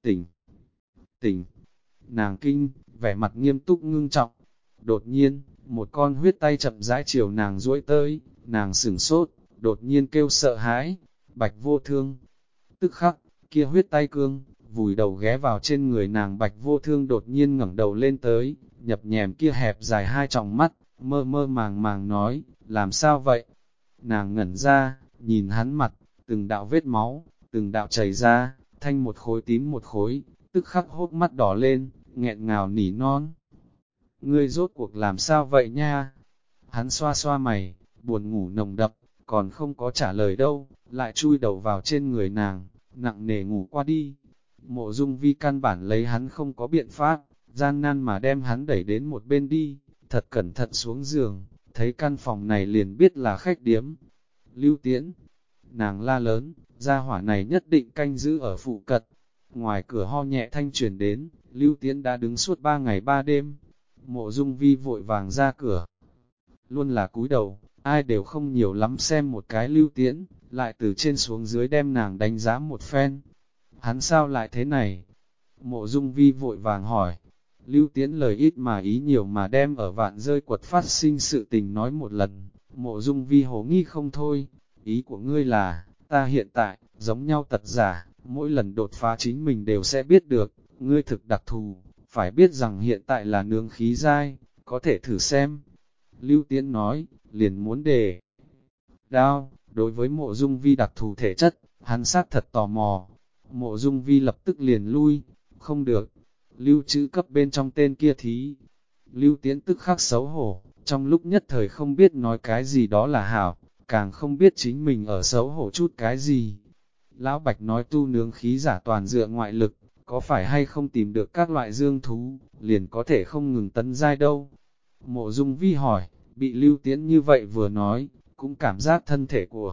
tỉnh, nàng kinh, vẻ mặt nghiêm túc ngưng trọng. Đột nhiên, một con huyết tay chậm rãi chiều nàng duỗi tới, nàng sửng sốt, đột nhiên kêu sợ hãi, Bạch Vô Thương. Tức khắc, kia huyết tay cương, vùi đầu ghé vào trên người nàng. Bạch Vô Thương đột nhiên ngẩng đầu lên tới, nhập nhèm kia hẹp dài hai tròng mắt, mơ mơ màng màng nói, làm sao vậy? Nàng ngẩn ra, nhìn hắn mặt, từng đạo vết máu, từng đạo chảy ra, thanh một khối tím một khối, tức khắc hốc mắt đỏ lên, nghẹn ngào nỉ non. Ngươi rốt cuộc làm sao vậy nha? Hắn xoa xoa mày, buồn ngủ nồng đậm, còn không có trả lời đâu, lại chui đầu vào trên người nàng, nặng nề ngủ qua đi. Mộ Dung Vi căn bản lấy hắn không có biện pháp, gian nan mà đem hắn đẩy đến một bên đi, thật cẩn thận xuống giường, thấy căn phòng này liền biết là khách điếm. Lưu Tiễn, nàng la lớn, gia hỏa này nhất định canh giữ ở phụ cận. Ngoài cửa ho nhẹ thanh truyền đến, Lưu Tiễn đã đứng suốt 3 ngày 3 đêm. Mộ Dung Vi vội vàng ra cửa, luôn là cúi đầu, ai đều không nhiều lắm xem một cái Lưu Tiễn, lại từ trên xuống dưới đem nàng đánh giá một phen. Hắn sao lại thế này? Mộ Dung Vi vội vàng hỏi. Lưu Tiễn lời ít mà ý nhiều mà đem ở vạn rơi quật phát sinh sự tình nói một lần. Mộ Dung Vi hồ nghi không thôi. Ý của ngươi là, ta hiện tại, giống nhau tật giả, mỗi lần đột phá chính mình đều sẽ biết được, ngươi thực đặc thù, phải biết rằng hiện tại là nương khí giai, có thể thử xem. Lưu Tiễn nói, liền muốn đề đao, đối với Mộ Dung Vi đặc thù thể chất, hắn xác thật tò mò. Mộ Dung Vi lập tức liền lui, không được, lưu trữ cấp bên trong tên kia thí. Lưu Tiễn tức khắc xấu hổ, trong lúc nhất thời không biết nói cái gì đó là hảo, càng không biết chính mình ở xấu hổ chút cái gì. Lão Bạch nói tu nướng khí giả toàn dựa ngoại lực, có phải hay không tìm được các loại dương thú, liền có thể không ngừng tấn giai đâu. Mộ Dung Vi hỏi, bị Lưu Tiễn như vậy vừa nói, cũng cảm giác thân thể của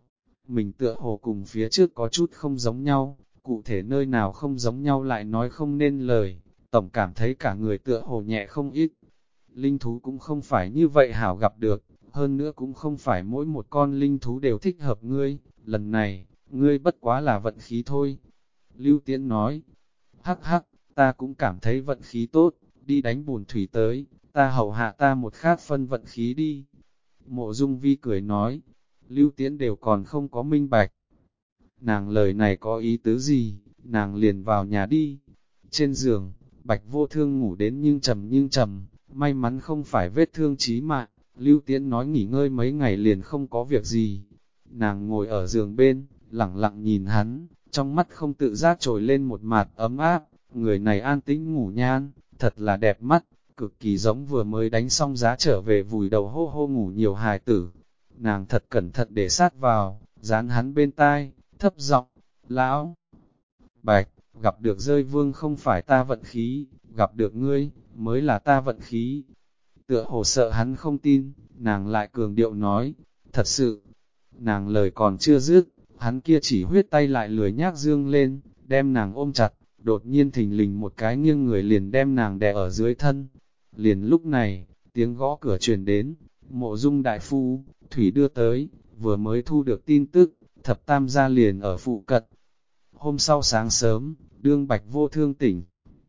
mình tựa hồ cùng phía trước có chút không giống nhau, cụ thể nơi nào không giống nhau lại nói không nên lời, tổng cảm thấy cả người tựa hồ nhẹ không ít. Linh thú cũng không phải như vậy hảo gặp được, hơn nữa cũng không phải mỗi một con linh thú đều thích hợp ngươi, lần này, ngươi bất quá là vận khí thôi. Lưu Tiễn nói, hắc hắc, ta cũng cảm thấy vận khí tốt, đi đánh bùn thủy tới, ta hầu hạ ta một khác phân vận khí đi. Mộ Dung Vi cười nói, Lưu Tiễn đều còn không có minh bạch. Nàng lời này có ý tứ gì, nàng liền vào nhà đi. Trên giường, Bạch Vô Thương ngủ đến nhưng trầm, may mắn không phải vết thương chí mạng, Lưu Tiễn nói nghỉ ngơi mấy ngày liền không có việc gì. Nàng ngồi ở giường bên, lẳng lặng nhìn hắn, trong mắt không tự giác trồi lên một mặt ấm áp, người này an tĩnh ngủ nhan, thật là đẹp mắt, cực kỳ giống vừa mới đánh xong giá trở về vùi đầu hô hô ngủ nhiều hài tử. Nàng thật cẩn thận để sát vào, dán hắn bên tai, thấp giọng, lão Bạch, gặp được rơi vương không phải ta vận khí, gặp được ngươi, mới là ta vận khí. Tựa hồ sợ hắn không tin, nàng lại cường điệu nói, thật sự, nàng lời còn chưa dứt, hắn kia chỉ huyết tay lại lười nhác dương lên, đem nàng ôm chặt, đột nhiên thình lình một cái nghiêng người liền đem nàng đè ở dưới thân. Liền lúc này, tiếng gõ cửa truyền đến, Mộ Dung đại phu, Thủy đưa tới, vừa mới thu được tin tức, thập tam gia liền ở phụ cận. Hôm sau sáng sớm, đương Bạch Vô Thương tỉnh.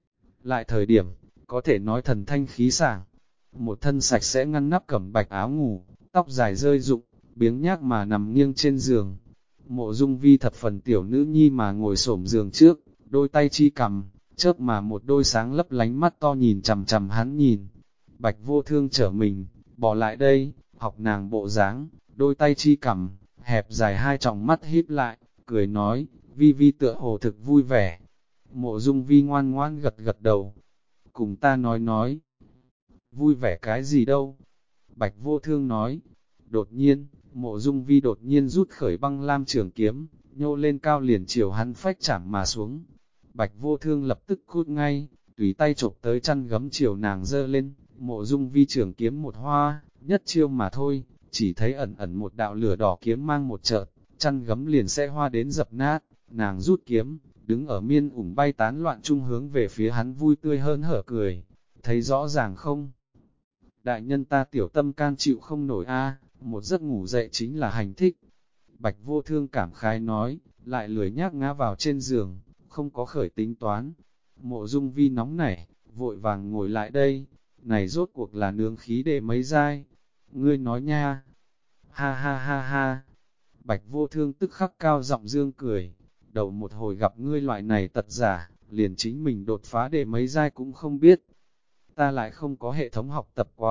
Lại thời điểm, có thể nói thần thanh khí sảng, một thân sạch sẽ ngăn nắp cẩm bạch áo ngủ, tóc dài rơi rụng, biếng nhác mà nằm nghiêng trên giường. Mộ Dung Vi thập phần tiểu nữ nhi mà ngồi xổm giường trước, đôi tay chi cầm, chớp mà một đôi sáng lấp lánh mắt to nhìn chằm chằm hắn nhìn. Bạch Vô Thương trở mình, bỏ lại đây, học nàng bộ dáng, đôi tay chi cầm, hẹp dài hai tròng mắt híp lại, cười nói, Vi Vi tựa hồ thực vui vẻ. Mộ Dung Vi ngoan ngoan gật gật đầu, cùng ta nói, vui vẻ cái gì đâu. Bạch Vô Thương nói, đột nhiên, Mộ Dung Vi đột nhiên rút khởi băng lam trường kiếm, nhô lên cao liền chiều hắn phách chảm mà xuống. Bạch Vô Thương lập tức cút ngay, tùy tay chộp tới chăn gấm chiều nàng dơ lên, Mộ Dung Vi trường kiếm một hoa, nhất chiêu mà thôi, chỉ thấy ẩn ẩn một đạo lửa đỏ kiếm mang một chợt, chăn gấm liền sẽ hoa đến dập nát, nàng rút kiếm, đứng ở miên ủng bay tán loạn trung hướng về phía hắn vui tươi hơn hở cười, thấy rõ ràng không? Đại nhân ta tiểu tâm can chịu không nổi a, một giấc ngủ dậy chính là hành thích. Bạch Vô Thương cảm khái nói, lại lười nhác ngã vào trên giường, không có khởi tính toán. Mộ Dung Vi nóng nảy, vội vàng ngồi lại đây, này rốt cuộc là nướng khí để mấy giai. Ngươi nói nha, ha ha ha ha. Bạch Vô Thương tức khắc cao giọng dương cười, đầu một hồi gặp ngươi loại này tật giả, liền chính mình đột phá để mấy giai cũng không biết. Ta lại không có hệ thống học tập quá,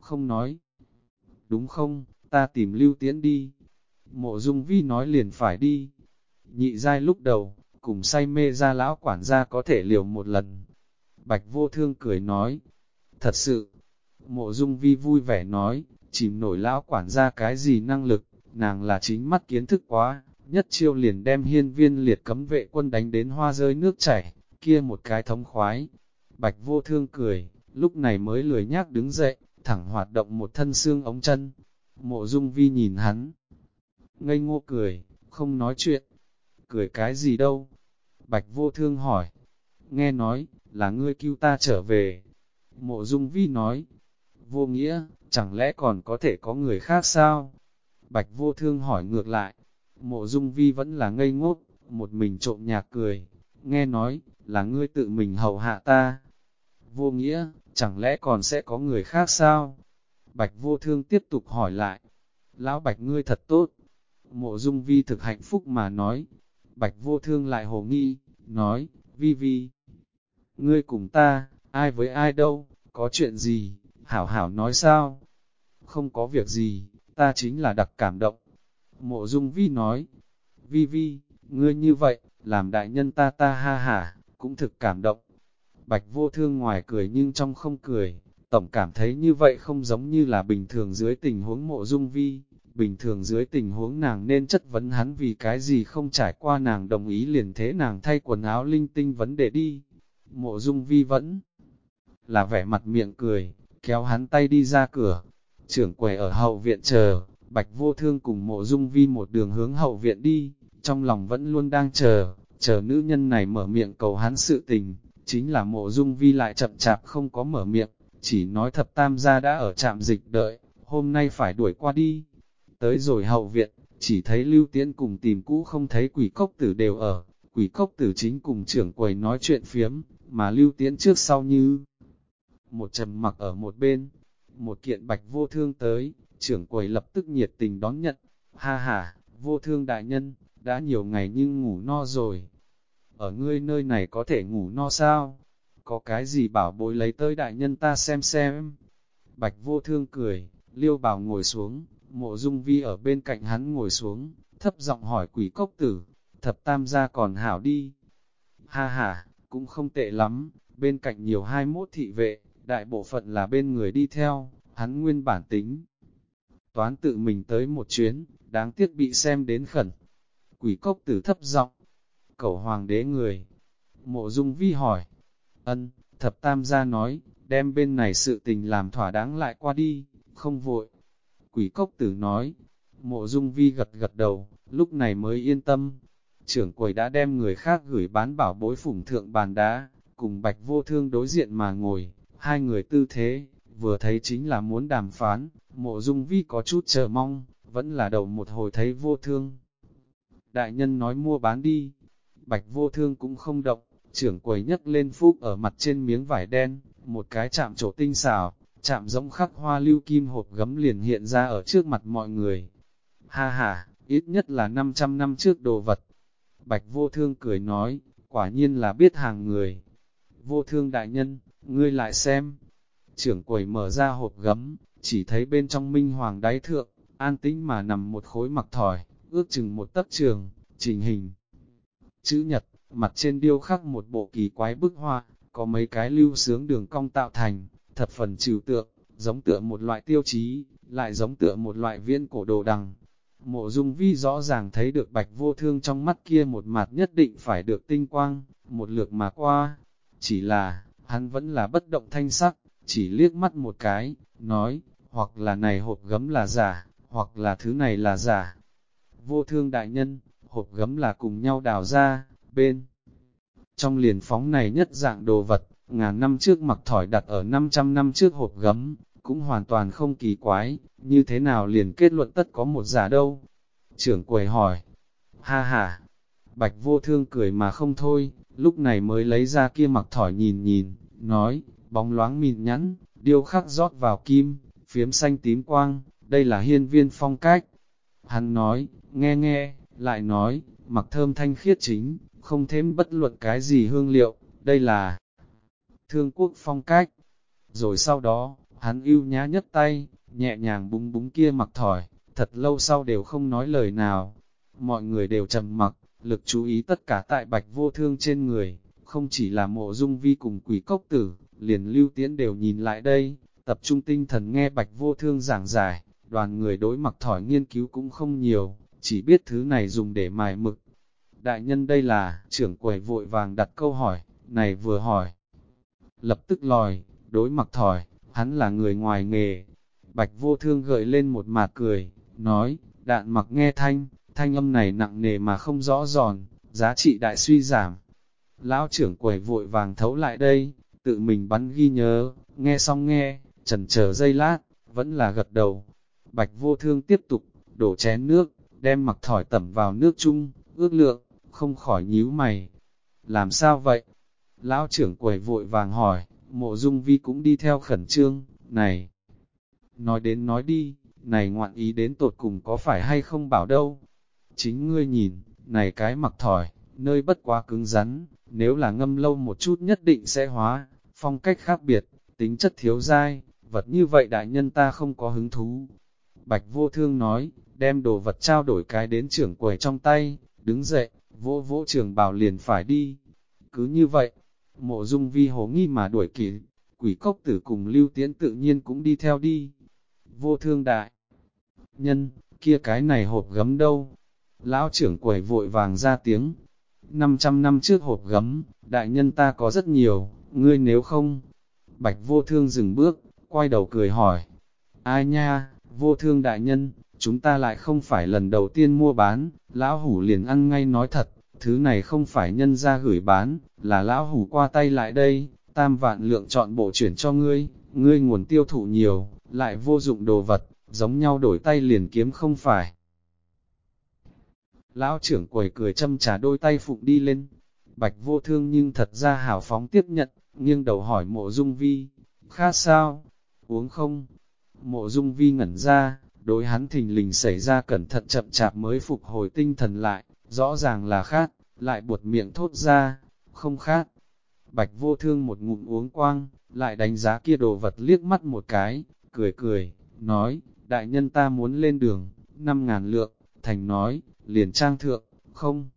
không nói. Đúng không, ta tìm Lưu Tiễn đi. Mộ Dung Vi nói liền phải đi. Nhị giai lúc đầu, cùng say mê ra lão quản gia có thể liều một lần. Bạch Vô Thương cười nói, thật sự. Mộ Dung Vi vui vẻ nói, chìm nổi lão quản gia cái gì năng lực, nàng là chính mắt kiến thức quá, nhất chiêu liền đem hiên viên liệt cấm vệ quân đánh đến hoa rơi nước chảy, kia một cái thống khoái. Bạch Vô Thương cười, lúc này mới lười nhác đứng dậy, thẳng hoạt động một thân xương ống chân. Mộ Dung Vi nhìn hắn, ngây ngô cười, không nói chuyện. Cười cái gì đâu? Bạch Vô Thương hỏi. Nghe nói, là ngươi cứu ta trở về. Mộ Dung Vi nói. Vô nghĩa, chẳng lẽ còn có thể có người khác sao? Bạch Vô Thương hỏi ngược lại. Mộ Dung Vi vẫn là ngây ngốc, một mình trộm nhạc cười. Nghe nói, là ngươi tự mình hầu hạ ta. Vô nghĩa, chẳng lẽ còn sẽ có người khác sao? Bạch Vô Thương tiếp tục hỏi lại. Lão Bạch ngươi thật tốt. Mộ Dung Vi thực hạnh phúc mà nói. Bạch Vô Thương lại hồ nghi, nói, Vi Vi, ngươi cùng ta, ai với ai đâu, có chuyện gì, hảo hảo nói sao? Không có việc gì, ta chính là đặc cảm động. Mộ Dung Vi nói, Vi Vi, ngươi như vậy, làm đại nhân ta ha hả, cũng thực cảm động. Bạch Vô Thương ngoài cười nhưng trong không cười, tổng cảm thấy như vậy không giống như là bình thường dưới tình huống Mộ Dung Vi. Bình thường dưới tình huống nàng nên chất vấn hắn vì cái gì không trải qua nàng đồng ý liền thế nàng thay quần áo linh tinh vấn đề đi. Mộ Dung Vi vẫn là vẻ mặt miệng cười, kéo hắn tay đi ra cửa. Trưởng quầy ở hậu viện chờ, Bạch Vô Thương cùng Mộ Dung Vi một đường hướng hậu viện đi, trong lòng vẫn luôn đang chờ nữ nhân này mở miệng cầu hắn sự tình, chính là Mộ Dung Vi lại chậm chạp không có mở miệng, chỉ nói thập tam gia đã ở trạm dịch đợi, hôm nay phải đuổi qua đi. Tới rồi hậu viện, chỉ thấy Lưu Tiễn cùng tìm cũ không thấy Quỷ Cốc Tử đều ở, Quỷ Cốc Tử chính cùng trưởng quầy nói chuyện phiếm, mà Lưu Tiễn trước sau như một trầm mặc ở một bên. Một kiện Bạch Vô Thương tới, trưởng quầy lập tức nhiệt tình đón nhận. Ha ha, Vô Thương đại nhân, đã nhiều ngày nhưng ngủ no rồi. Ở ngươi nơi này có thể ngủ no sao? Có cái gì bảo bối lấy tới đại nhân ta xem. Bạch Vô Thương cười, Liêu Bảo ngồi xuống, Mộ Dung Vi ở bên cạnh hắn ngồi xuống, thấp giọng hỏi Quỷ Cốc Tử, thập tam gia còn hảo đi. Ha ha, cũng không tệ lắm, bên cạnh nhiều 21 thị vệ, đại bộ phận là bên người đi theo, hắn nguyên bản tính. Toán tự mình tới một chuyến, đáng tiếc bị xem đến khẩn. Quỷ Cốc Tử thấp giọng, cẩu hoàng đế người. Mộ Dung Vi hỏi, ân, thập tam gia nói, đem bên này sự tình làm thỏa đáng lại qua đi, không vội. Quỷ Cốc Tử nói, Mộ Dung Vi gật đầu, lúc này mới yên tâm. Trưởng quầy đã đem người khác gửi bán bảo bối phủng thượng bàn đá, cùng Bạch Vô Thương đối diện mà ngồi, hai người tư thế, vừa thấy chính là muốn đàm phán. Mộ Dung Vi có chút chờ mong, vẫn là đầu một hồi thấy Vô Thương. Đại nhân nói mua bán đi, Bạch Vô Thương cũng không động, trưởng quầy nhấc lên phúc ở mặt trên miếng vải đen, một cái chạm trổ tinh xảo, chạm giống khắc hoa lưu kim hộp gấm liền hiện ra ở trước mặt mọi người. Ha ha, ít nhất là 500 năm trước đồ vật. Bạch Vô Thương cười nói, quả nhiên là biết hàng người. Vô Thương đại nhân, ngươi lại xem. Trưởng quầy mở ra hộp gấm, chỉ thấy bên trong minh hoàng đáy thượng, an tĩnh mà nằm một khối mặc thỏi, ước chừng một tấc trường, trình hình. Chữ nhật, mặt trên điêu khắc một bộ kỳ quái bức hoa, có mấy cái lưu sướng đường cong tạo thành, thập phần trừu tượng, giống tựa một loại tiêu chí, lại giống tựa một loại viễn cổ đồ đằng. Mộ Dung Vi rõ ràng thấy được Bạch Vô Thương trong mắt kia một mặt nhất định phải được tinh quang, một lượt mà qua. Chỉ là, hắn vẫn là bất động thanh sắc, chỉ liếc mắt một cái, nói, hoặc là này hộp gấm là giả, hoặc là thứ này là giả. Vô Thương đại nhân, hộp gấm là cùng nhau đào ra, bên trong liền phóng này nhất dạng đồ vật, ngàn năm trước mặc thỏi đặt ở 500 năm trước hộp gấm, cũng hoàn toàn không kỳ quái, như thế nào liền kết luận tất có một giả đâu. Trưởng quầy hỏi, ha ha, Bạch Vô Thương cười mà không thôi, lúc này mới lấy ra kia mặc thỏi nhìn, nói, bóng loáng mịn nhẵn, điêu khắc rót vào kim, phiếm xanh tím quang, đây là hiên viên phong cách. Hắn nói, nghe, lại nói, mặc thơm thanh khiết chính, không thêm bất luận cái gì hương liệu, đây là Thương Quốc phong cách. Rồi sau đó, Hắn ưu nhã nhất tay, nhẹ nhàng búng búng kia mặc thỏi, thật lâu sau đều không nói lời nào. Mọi người đều trầm mặc, lực chú ý tất cả tại Bạch Vô Thương trên người, không chỉ là Mộ Dung Vi cùng Quỷ Cốc Tử, liền Lưu Tiễn đều nhìn lại đây, tập trung tinh thần nghe Bạch Vô Thương giảng giải. Đoàn người đối mặc thỏi nghiên cứu cũng không nhiều, chỉ biết thứ này dùng để mài mực. Đại nhân đây là, trưởng quầy vội vàng đặt câu hỏi, này vừa hỏi. Lập tức lòi, đối mặc thỏi, hắn là người ngoài nghề. Bạch Vô Thương gợi lên một mạt cười, nói, đạn mặc nghe thanh âm này nặng nề mà không rõ giòn, giá trị đại suy giảm. Lão trưởng quầy vội vàng thấu lại đây, tự mình bắn ghi nhớ, nghe xong nghe, chần chờ giây lát, vẫn là gật đầu. Bạch Vô Thương tiếp tục, đổ chén nước, đem mặc thỏi tẩm vào nước chung, ước lượng, không khỏi nhíu mày. Làm sao vậy? Lão trưởng quầy vội vàng hỏi, Mộ Dung Vi cũng đi theo khẩn trương, này. Nói đến nói đi, này ngoạn ý đến tột cùng có phải hay không bảo đâu. Chính ngươi nhìn, này cái mặc thỏi, nơi bất quá cứng rắn, nếu là ngâm lâu một chút nhất định sẽ hóa, phong cách khác biệt, tính chất thiếu dai, vật như vậy đại nhân ta không có hứng thú. Bạch Vô Thương nói, đem đồ vật trao đổi cái đến trưởng quầy trong tay, đứng dậy, vỗ vỗ trường bào liền phải đi. Cứ như vậy, Mộ Dung Vi hồ nghi mà đuổi kịp, Quỷ Cốc Tử cùng Lưu Tiễn tự nhiên cũng đi theo đi. Vô Thương đại nhân, kia cái này hộp gấm đâu? Lão trưởng quầy vội vàng ra tiếng. 500 năm trước hộp gấm, đại nhân ta có rất nhiều, ngươi nếu không. Bạch Vô Thương dừng bước, quay đầu cười hỏi. Ai nha, Vô Thương đại nhân, chúng ta lại không phải lần đầu tiên mua bán, lão hủ liền ăn ngay nói thật, thứ này không phải nhân ra gửi bán, là lão hủ qua tay lại đây, 3 vạn lượng chọn bộ chuyển cho ngươi, ngươi nguồn tiêu thụ nhiều, lại vô dụng đồ vật, giống nhau đổi tay liền kiếm không phải. Lão trưởng quầy cười châm trà đôi tay phụng đi lên, Bạch Vô Thương nhưng thật ra hào phóng tiếp nhận, nghiêng đầu hỏi Mộ Dung Vi, khát sao, uống không? Mộ Dung Vi ngẩn ra, đối hắn thình lình xảy ra cẩn thận chậm chạp mới phục hồi tinh thần lại, rõ ràng là khát, lại buột miệng thốt ra, không khát. Bạch Vô Thương một ngụm uống quang, lại đánh giá kia đồ vật liếc mắt một cái, cười cười, nói, đại nhân ta muốn lên đường, 5.000 lượng, Thành nói, liền trang thượng, không.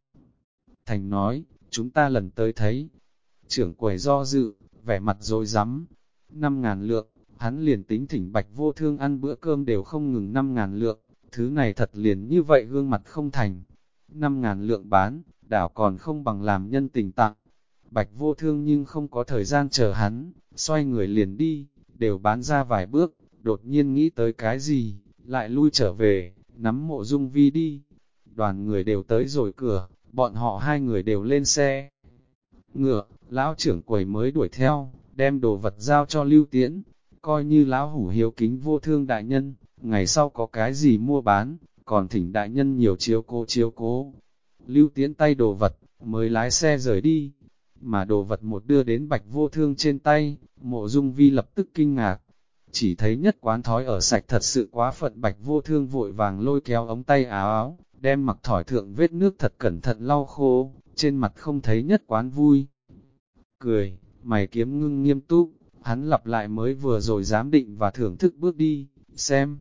Thành nói, chúng ta lần tới thấy. Trưởng quầy do dự, vẻ mặt rồi rắm 5.000 lượng, hắn liền tính thỉnh Bạch Vô Thương ăn bữa cơm đều không ngừng 5.000 lượng, thứ này thật liền như vậy gương mặt không thành. 5.000 lượng bán, đảo còn không bằng làm nhân tình tặng. Bạch Vô Thương nhưng không có thời gian chờ hắn, xoay người liền đi, đều bán ra vài bước, đột nhiên nghĩ tới cái gì, lại lui trở về, nắm Mộ Dung Vi đi. Đoàn người đều tới rồi cửa, bọn họ hai người đều lên xe. Ngựa, lão trưởng quầy mới đuổi theo, đem đồ vật giao cho Lưu Tiễn, coi như lão hủ hiếu kính Vô Thương đại nhân, ngày sau có cái gì mua bán, còn thỉnh đại nhân nhiều chiếu cố. Lưu Tiễn tay đồ vật, mới lái xe rời đi, mà đồ vật một đưa đến Bạch Vô Thương trên tay, Mộ Dung Vi lập tức kinh ngạc. Chỉ thấy nhất quán thói ở sạch thật sự quá phận. Bạch Vô Thương vội vàng lôi kéo ống tay áo, đem mặc thỏi thượng vết nước thật cẩn thận lau khô, trên mặt không thấy nhất quán vui. Cười, mày kiếm ngưng nghiêm túc, hắn lặp lại mới vừa rồi giám định và thưởng thức bước đi, xem,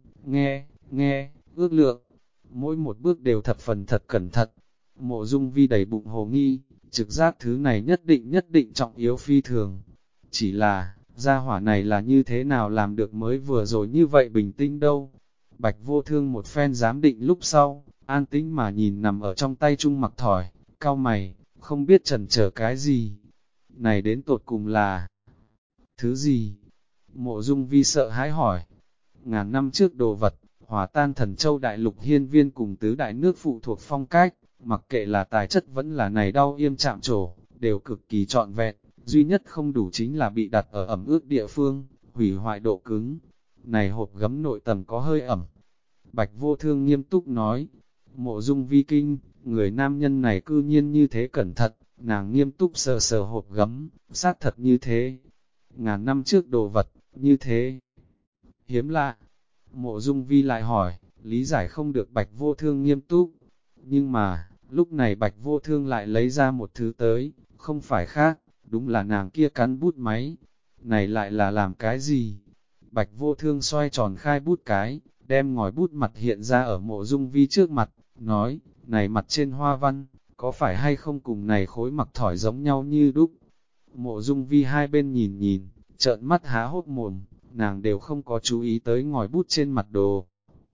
nghe, ước lượng. Mỗi một bước đều thập phần thật cẩn thận. Mộ Dung Vi đầy bụng hồ nghi, trực giác thứ này nhất định trọng yếu phi thường. Chỉ là, gia hỏa này là như thế nào làm được mới vừa rồi như vậy bình tĩnh đâu. Bạch Vô Thương một phen giám định lúc sau, an tĩnh mà nhìn nằm ở trong tay chung mặc thỏi, cau mày, không biết chần chờ cái gì. Này đến tột cùng là thứ gì? Mộ Dung Vi sợ hãi hỏi. Ngàn năm trước đồ vật, hòa tan Thần Châu Đại Lục hiên viên cùng tứ đại nước phụ thuộc phong cách, mặc kệ là tài chất vẫn là này đau yêm chạm trổ, đều cực kỳ trọn vẹn, duy nhất không đủ chính là bị đặt ở ẩm ướt địa phương, hủy hoại độ cứng. Này hộp gấm nội tầng có hơi ẩm. Bạch Vô Thương nghiêm túc nói, Mộ Dung Vi kinh, người nam nhân này cư nhiên như thế cẩn thận, nàng nghiêm túc sờ sờ hộp gấm, xác thật như thế. Ngàn năm trước đồ vật, như thế. Hiếm lạ. Mộ Dung Vi lại hỏi, lý giải không được Bạch Vô Thương nghiêm túc. Nhưng mà, lúc này Bạch Vô Thương lại lấy ra một thứ tới, không phải khác, đúng là nàng kia cắn bút máy. Này lại là làm cái gì? Bạch Vô Thương xoay tròn khai bút cái, đem ngòi bút mặt hiện ra ở Mộ Dung Vi trước mặt, nói, này mặt trên hoa văn, có phải hay không cùng này khối mặc thỏi giống nhau như đúc? Mộ Dung Vi hai bên nhìn nhìn, trợn mắt há hốt mồm, nàng đều không có chú ý tới ngòi bút trên mặt đồ.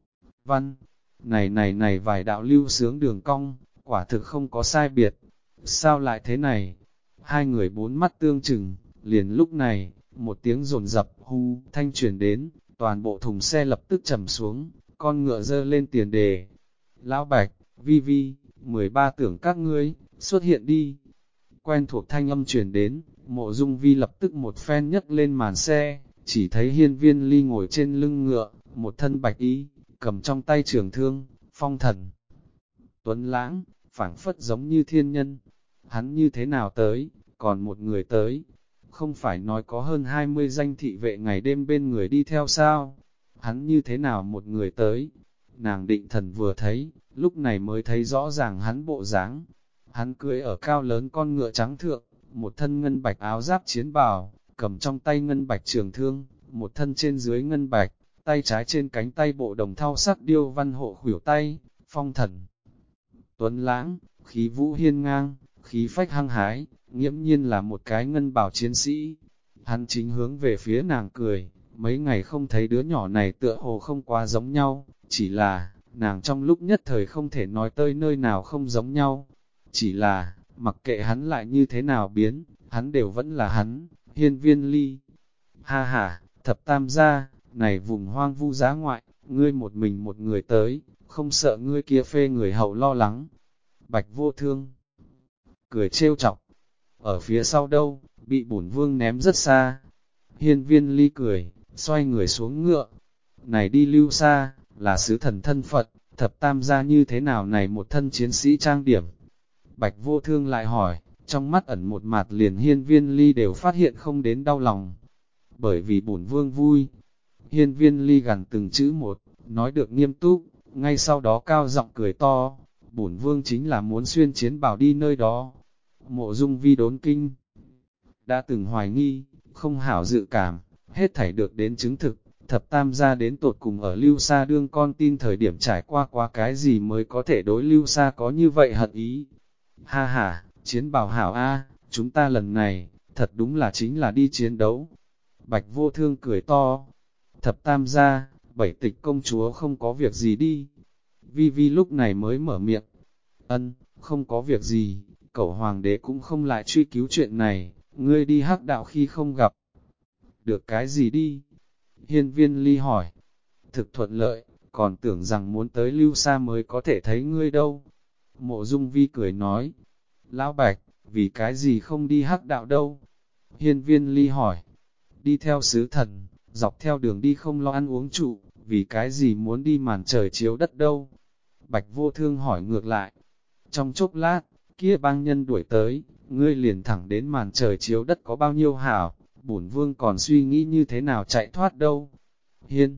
Văn, này vài đạo lưu sướng đường cong, quả thực không có sai biệt. Sao lại thế này? Hai người bốn mắt tương chừng, liền lúc này, một tiếng rồn rập hu thanh truyền đến, toàn bộ thùng xe lập tức trầm xuống, con ngựa dơ lên tiền đề. Lão Bạch, Vi Vi, 13 tưởng các ngươi, xuất hiện đi. Quen thuộc thanh âm truyền đến, Mộ Dung Vi lập tức một phen nhấc lên màn xe, chỉ thấy Hiên Viên Ly ngồi trên lưng ngựa, một thân bạch y, cầm trong tay trường thương, phong thần. Tuấn lãng, phảng phất giống như thiên nhân. Hắn như thế nào tới, còn một người tới. Không phải nói có hơn 20 danh thị vệ ngày đêm bên người đi theo sao? Hắn như thế nào một người tới? Nàng định thần vừa thấy, lúc này mới thấy rõ ràng hắn bộ dáng. Hắn cưỡi ở cao lớn con ngựa trắng thượng, một thân ngân bạch áo giáp chiến bào, cầm trong tay ngân bạch trường thương, một thân trên dưới ngân bạch, tay trái trên cánh tay bộ đồng thau sắc điêu văn hộ khuỷu tay, phong thần. Tuấn lãng, khí vũ hiên ngang, khí phách hăng hái, nghiễm nhiên là một cái ngân bào chiến sĩ. Hắn chính hướng về phía nàng cười, mấy ngày không thấy đứa nhỏ này tựa hồ không quá giống nhau, chỉ là, nàng trong lúc nhất thời không thể nói tới nơi nào không giống nhau. Chỉ là, mặc kệ hắn lại như thế nào biến, hắn đều vẫn là hắn, Hiên Viên Ly. Ha ha, thập tam gia, này vùng hoang vu giá ngoại, ngươi một mình một người tới, không sợ ngươi kia phê người hậu lo lắng. Bạch Vô Thương cười trêu chọc, ở phía sau đâu, bị bổn vương ném rất xa. Hiên Viên Ly cười, xoay người xuống ngựa. Này đi lưu xa, là sứ thần thân Phật, thập tam gia như thế nào này một thân chiến sĩ trang điểm. Bạch Vô Thương lại hỏi, trong mắt ẩn một mặt liền Hiên Viên Ly đều phát hiện không đến đau lòng. Bởi vì bổn vương vui. Hiên Viên Ly gần từng chữ một, nói được nghiêm túc, ngay sau đó cao giọng cười to, bổn vương chính là muốn xuyên chiến bào đi nơi đó. Mộ Dung Vi đốn kinh, đã từng hoài nghi, không hảo dự cảm, hết thảy được đến chứng thực, thập tam gia đến tột cùng ở Lưu Sa đương con tin thời điểm trải qua cái gì mới có thể đối Lưu Sa có như vậy hận ý. Ha ha, chiến bào hảo a, chúng ta lần này, thật đúng là chính là đi chiến đấu. Bạch Vô Thương cười to, thập tam gia, bảy tịch công chúa không có việc gì đi. Vi Vi lúc này mới mở miệng, ân, không có việc gì, cẩu hoàng đế cũng không lại truy cứu chuyện này, ngươi đi hắc đạo khi không gặp. Được cái gì đi? Hiên Viên Ly hỏi, thực thuận lợi, còn tưởng rằng muốn tới Lưu Sa mới có thể thấy ngươi đâu. Mộ Dung Vi cười nói, Lão Bạch, vì cái gì không đi hắc đạo đâu? Hiên Viên Ly hỏi, đi theo sứ thần, dọc theo đường đi không lo ăn uống trụ, vì cái gì muốn đi màn trời chiếu đất đâu? Bạch Vô Thương hỏi ngược lại, trong chốc lát, kia bang nhân đuổi tới, ngươi liền thẳng đến màn trời chiếu đất có bao nhiêu hảo, bổn vương còn suy nghĩ như thế nào chạy thoát đâu. Hiên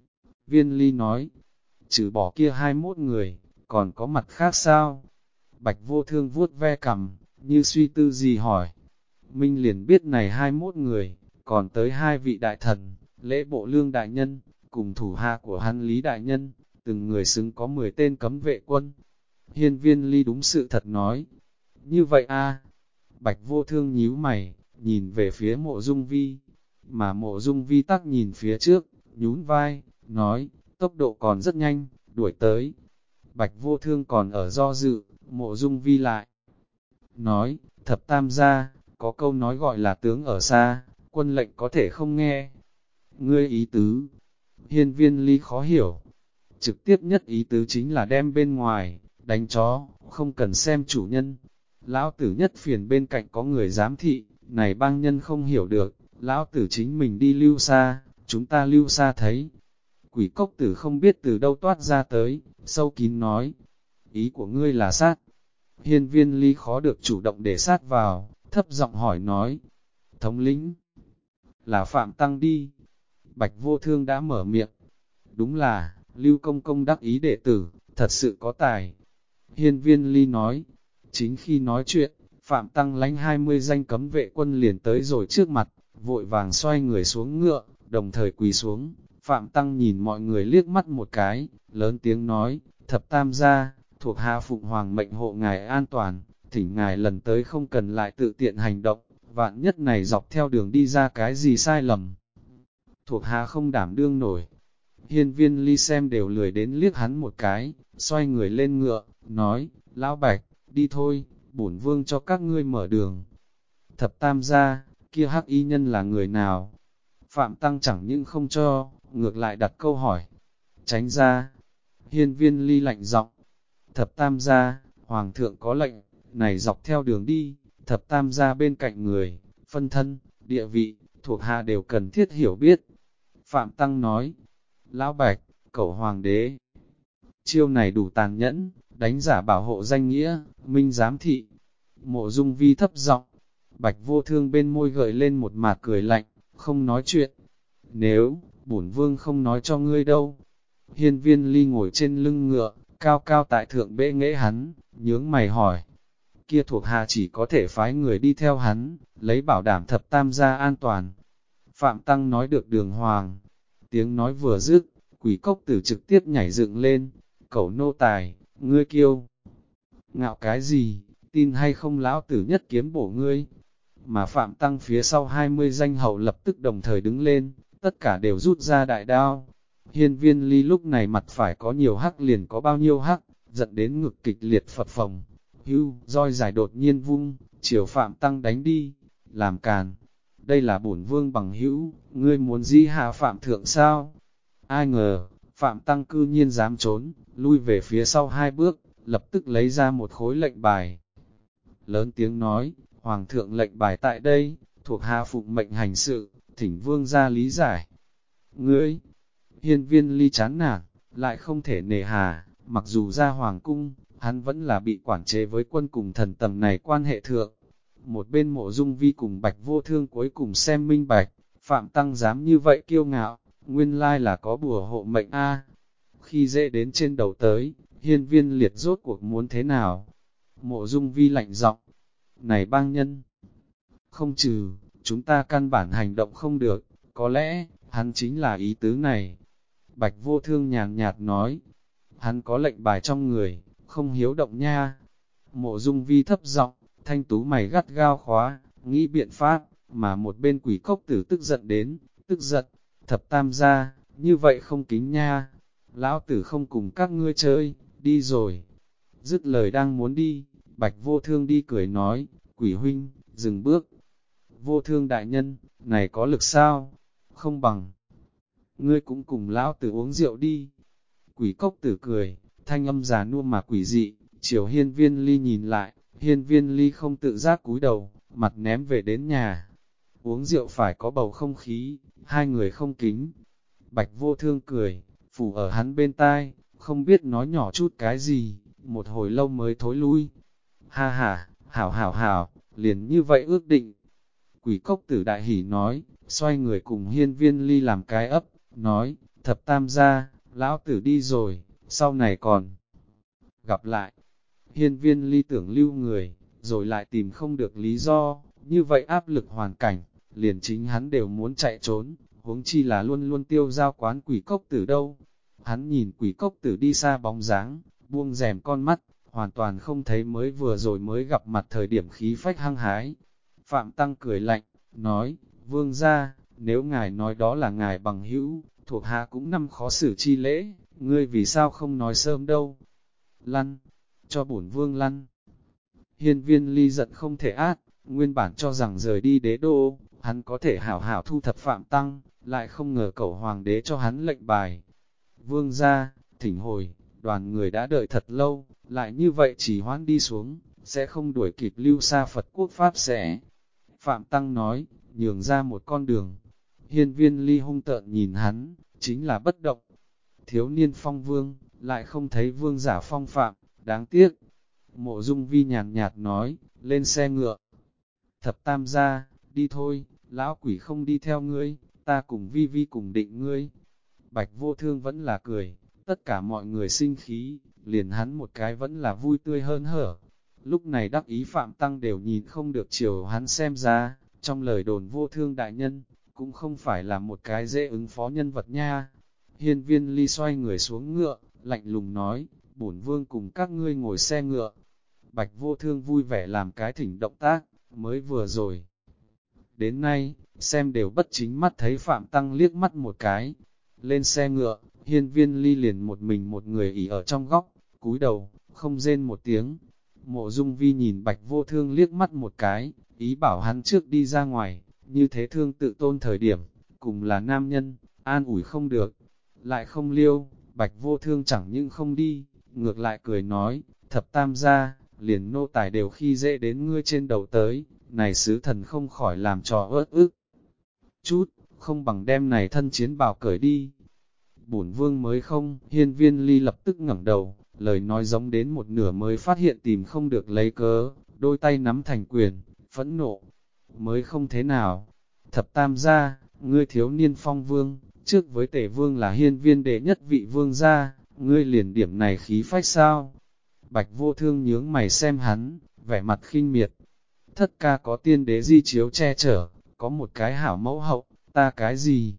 Viên Ly nói, trừ bỏ kia 21 người, còn có mặt khác sao? Bạch Vô Thương vuốt ve cằm, như suy tư gì hỏi. Minh liền biết này 21 người, còn tới hai vị đại thần, Lễ Bộ Lương đại nhân, cùng thủ hạ của hắn Lý đại nhân, từng người xứng có 10 tên cấm vệ quân. Hiên Viên Ly đúng sự thật nói. Như vậy a? Bạch Vô Thương nhíu mày, nhìn về phía Mộ Dung Vi, mà Mộ Dung Vi tắc nhìn phía trước, nhún vai, nói, tốc độ còn rất nhanh, đuổi tới. Bạch Vô Thương còn ở do dự, Mộ Dung Vi lại nói, thập tam gia, có câu nói gọi là tướng ở xa, quân lệnh có thể không nghe. Ngươi ý tứ, Hiên Viên Ly khó hiểu, trực tiếp nhất ý tứ chính là đem bên ngoài, đánh chó, không cần xem chủ nhân. Lão tử nhất phiền bên cạnh có người giám thị, này bang nhân không hiểu được, lão tử chính mình đi Lưu Sa, chúng ta Lưu Sa thấy. Quỷ cốc tử không biết từ đâu toát ra tới, sâu kín nói, ý của ngươi là sát. Hiên Viên Ly khó được chủ động để sát vào, thấp giọng hỏi nói, thống lĩnh, là Phạm Tăng đi. Bạch Vô Thương đã mở miệng, đúng là, Lưu Công Công đắc ý đệ tử, thật sự có tài. Hiên Viên Ly nói, chính khi nói chuyện, Phạm Tăng lánh 20 danh cấm vệ quân liền tới rồi trước mặt, vội vàng xoay người xuống ngựa, đồng thời quỳ xuống. Phạm Tăng nhìn mọi người liếc mắt một cái, lớn tiếng nói, thập tam gia, thuộc hạ Phụng Hoàng mệnh hộ ngài an toàn, thỉnh ngài lần tới không cần lại tự tiện hành động, vạn nhất này dọc theo đường đi ra cái gì sai lầm. Thuộc hạ không đảm đương nổi. Hiên Viên Ly xem đều lười đến liếc hắn một cái, xoay người lên ngựa, nói, Lão Bạch, đi thôi, bổn vương cho các ngươi mở đường. Thập tam gia, kia hắc y nhân là người nào? Phạm Tăng chẳng những không cho, ngược lại đặt câu hỏi. Tránh ra. Hiên Viên Ly lạnh giọng. Thập tam gia, Hoàng thượng có lệnh, này dọc theo đường đi, thập tam gia bên cạnh người, phân thân, địa vị, thuộc hạ đều cần thiết hiểu biết. Phạm Tăng nói, Lão Bạch, cẩu hoàng đế, chiêu này đủ tàn nhẫn, đánh giả bảo hộ danh nghĩa, minh giám thị. Mộ Dung Vi thấp giọng, Bạch Vô Thương bên môi gợi lên một mạt cười lạnh, không nói chuyện. Nếu, bổn vương không nói cho ngươi đâu. Hiên Viên Ly ngồi trên lưng ngựa, cao cao tại thượng bệ nghệ hắn, nhướng mày hỏi. Kia thuộc hạ chỉ có thể phái người đi theo hắn, lấy bảo đảm thập tam gia an toàn. Phạm Tăng nói được đường hoàng. Tiếng nói vừa dứt, Quỷ Cốc Tử trực tiếp nhảy dựng lên. Cẩu nô tài, ngươi kiêu ngạo cái gì, tin hay không lão tử nhất kiếm bổ ngươi. Mà Phạm Tăng phía sau 20 danh hậu lập tức đồng thời đứng lên, tất cả đều rút ra đại đao. Hiên Viên Ly lúc này mặt phải có nhiều hắc liền có bao nhiêu hắc, giận đến ngực kịch liệt phập phồng. Hưu, roi dài đột nhiên vung, chiều Phạm Tăng đánh đi, làm càn. Đây là bổn vương bằng hữu, ngươi muốn dĩ hạ Phạm thượng sao? Ai ngờ, Phạm Tăng cư nhiên dám trốn, lui về phía sau 2 bước, lập tức lấy ra một khối lệnh bài. Lớn tiếng nói, Hoàng thượng lệnh bài tại đây, thuộc hạ phụng mệnh hành sự, thỉnh vương ra lý giải. Ngươi, Hiên Viên Ly chán nản, lại không thể nề hà, mặc dù ra hoàng cung, hắn vẫn là bị quản chế với quân cùng thần tầng này quan hệ thượng. Một bên Mộ Dung Vi cùng Bạch Vô Thương cuối cùng xem minh bạch, Phạm Tăng dám như vậy kiêu ngạo, nguyên lai là có bùa hộ mệnh a. Khi dễ đến trên đầu tới, Hiên Viên Liệt rốt cuộc muốn thế nào? Mộ Dung Vi lạnh giọng, này bang nhân, không trừ, chúng ta căn bản hành động không được, có lẽ, hắn chính là ý tứ này. Bạch Vô Thương nhàn nhạt nói, hắn có lệnh bài trong người, không hiếu động nha. Mộ Dung Vi thấp giọng, thanh tú mày gắt gao khóa, nghĩ biện pháp, mà một bên Quỷ Cốc Tử tức giận đến, tức giận, thập tam gia, như vậy không kính nha. Lão tử không cùng các ngươi chơi, đi rồi. Dứt lời đang muốn đi, Bạch Vô Thương đi cười nói, Quỷ huynh, dừng bước. Vô Thương đại nhân, này có lực sao? Không bằng. Ngươi cũng cùng lão tử uống rượu đi. Quỷ Cốc Tử cười, thanh âm già nua mà quỷ dị, chiều Hiên Viên Ly nhìn lại, Hiên Viên Ly không tự giác cúi đầu, mặt ném về đến nhà. Uống rượu phải có bầu không khí, hai người không kính. Bạch Vô Thương cười, phủ ở hắn bên tai, không biết nói nhỏ chút cái gì, một hồi lâu mới thối lui. Ha ha, hảo hảo hảo, liền như vậy ước định. Quỷ Cốc Tử đại hỉ nói, xoay người cùng Hiên Viên Ly làm cái ấp, nói, thập tam gia, lão tử đi rồi, sau này còn gặp lại. Hiên Viên Ly tưởng lưu người, rồi lại tìm không được lý do, như vậy áp lực hoàn cảnh, liền chính hắn đều muốn chạy trốn, huống chi là luôn luôn tiêu giao quán Quỷ Cốc Tử đâu. Hắn nhìn Quỷ Cốc Tử đi xa bóng dáng, buông rèm con mắt, hoàn toàn không thấy vừa rồi mới gặp mặt thời điểm khí phách hăng hái. Phạm Tăng cười lạnh, nói, vương gia, nếu ngài nói đó là ngài bằng hữu, thuộc hạ cũng năm khó xử chi lễ, ngươi vì sao không nói sớm đâu. Lăn, cho bổn vương lăn. Hiên Viên Ly giận không thể át, nguyên bản cho rằng rời đi đế đô, hắn có thể hảo hảo thu thập Phạm Tăng, lại không ngờ cẩu hoàng đế cho hắn lệnh bài. Vương gia, thỉnh hồi, đoàn người đã đợi thật lâu, lại như vậy chỉ hoãn đi xuống, sẽ không đuổi kịp lưu xa Phật quốc Pháp sẽ. Phạm Tăng nói, nhường ra một con đường. Hiên Viên Ly hung tợn nhìn hắn, chính là bất động. Thiếu niên phong vương, lại không thấy vương giả phong phạm, đáng tiếc. Mộ Dung Vi nhàn nhạt nói, lên xe ngựa. Thập tam gia, đi thôi, lão quỷ không đi theo ngươi, ta cùng Vi Vi cùng định ngươi. Bạch Vô Thương vẫn là cười, tất cả mọi người sinh khí, liền hắn một cái vẫn là vui tươi hơn hở. Lúc này đắc ý Phạm Tăng đều nhìn không được chiều hắn xem ra, trong lời đồn Vô Thương đại nhân, cũng không phải là một cái dễ ứng phó nhân vật nha. Hiên Viên Ly xoay người xuống ngựa, lạnh lùng nói, bổn vương cùng các ngươi ngồi xe ngựa. Bạch Vô Thương vui vẻ làm cái thỉnh động tác, mới vừa rồi. Đến nay, xem đều bất chính mắt thấy Phạm Tăng liếc mắt một cái. Lên xe ngựa, Hiên Viên Ly liền một mình một người ỉ ở trong góc, cúi đầu, không rên một tiếng. Mộ Dung Vi nhìn Bạch Vô Thương liếc mắt một cái, ý bảo hắn trước đi ra ngoài, như thế thương tự tôn thời điểm, cùng là nam nhân, an ủi không được. Lại không liêu, Bạch Vô Thương chẳng những không đi, ngược lại cười nói, thập tam gia, liền nô tài đều khi dễ đến ngươi trên đầu tới, này sứ thần không khỏi làm trò ớt ức. Chút, không bằng đem này thân chiến bào cởi đi. Bổn vương mới không, Hiên Viên Ly lập tức ngẩng đầu, lời nói giống đến một nửa mới phát hiện tìm không được lấy cớ, đôi tay nắm thành quyền, phẫn nộ. Mới không thế nào. Thập tam gia, ngươi thiếu niên phong vương, trước với tể vương là hiên viên đệ nhất vị vương gia, ngươi liền điểm này khí phách sao? Bạch Vô Thương nhướng mày xem hắn, vẻ mặt khinh miệt. Thất ca có tiên đế di chiếu che chở, có một cái hảo mẫu hậu, ta cái gì?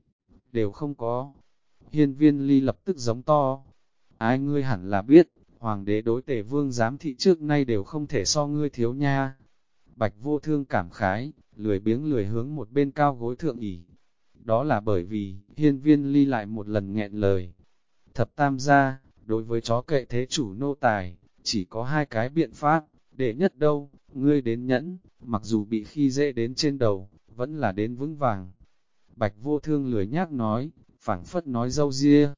Đều không có. Hiên Viên Ly lập tức giống to. Ai ngươi hẳn là biết, hoàng đế đối tể vương giám thị trước nay đều không thể so ngươi thiếu nha. Bạch Vô Thương cảm khái, lười biếng lười hướng một bên cao gối thượng ỉ. Đó là bởi vì, Hiên Viên Ly lại một lần nghẹn lời. Thập tam gia, đối với chó kệ thế chủ nô tài, chỉ có hai cái biện pháp, đệ nhất đâu, ngươi đến nhẫn, mặc dù bị khi dễ đến trên đầu, vẫn là đến vững vàng. Bạch Vô Thương lười nhác nói, phảng phất nói dâu ria.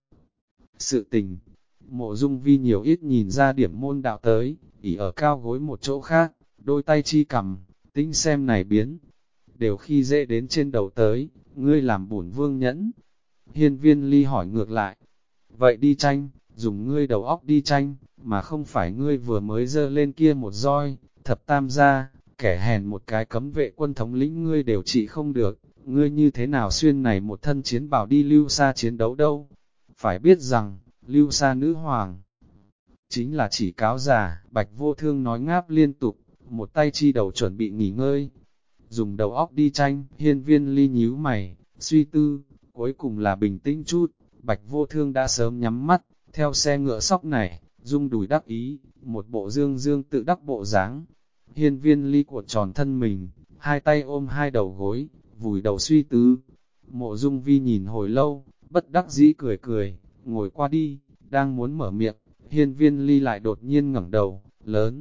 Sự tình, Mộ Dung Vi nhiều ít nhìn ra điểm môn đạo tới, ỉ ở cao gối một chỗ khác, đôi tay chi cầm, tính xem này biến. Đều khi dễ đến trên đầu tới, ngươi làm bổn vương nhẫn. Hiên Viên Ly hỏi ngược lại, vậy đi tranh, dùng ngươi đầu óc đi tranh, mà không phải ngươi vừa mới dơ lên kia một roi, thập tam gia, kẻ hèn một cái cấm vệ quân thống lĩnh ngươi đều trị không được, ngươi như thế nào xuyên này một thân chiến bào đi lưu xa chiến đấu đâu. Phải biết rằng, lưu xa nữ hoàng, chính là chỉ cáo già, Bạch Vô Thương nói ngáp liên tục, một tay chi đầu chuẩn bị nghỉ ngơi. Dùng đầu óc đi tranh, Hiên Viên Ly nhíu mày, suy tư, cuối cùng là bình tĩnh chút, Bạch Vô Thương đã sớm nhắm mắt, theo xe ngựa sóc này, rung đùi đắc ý, một bộ dương dương tự đắc bộ dáng. Hiên Viên Ly cuộn tròn thân mình, hai tay ôm hai đầu gối, vùi đầu suy tư. Mộ Dung Vi nhìn hồi lâu, bất đắc dĩ cười cười, ngồi qua đi, đang muốn mở miệng, Hiên Viên Ly lại đột nhiên ngẩng đầu, lớn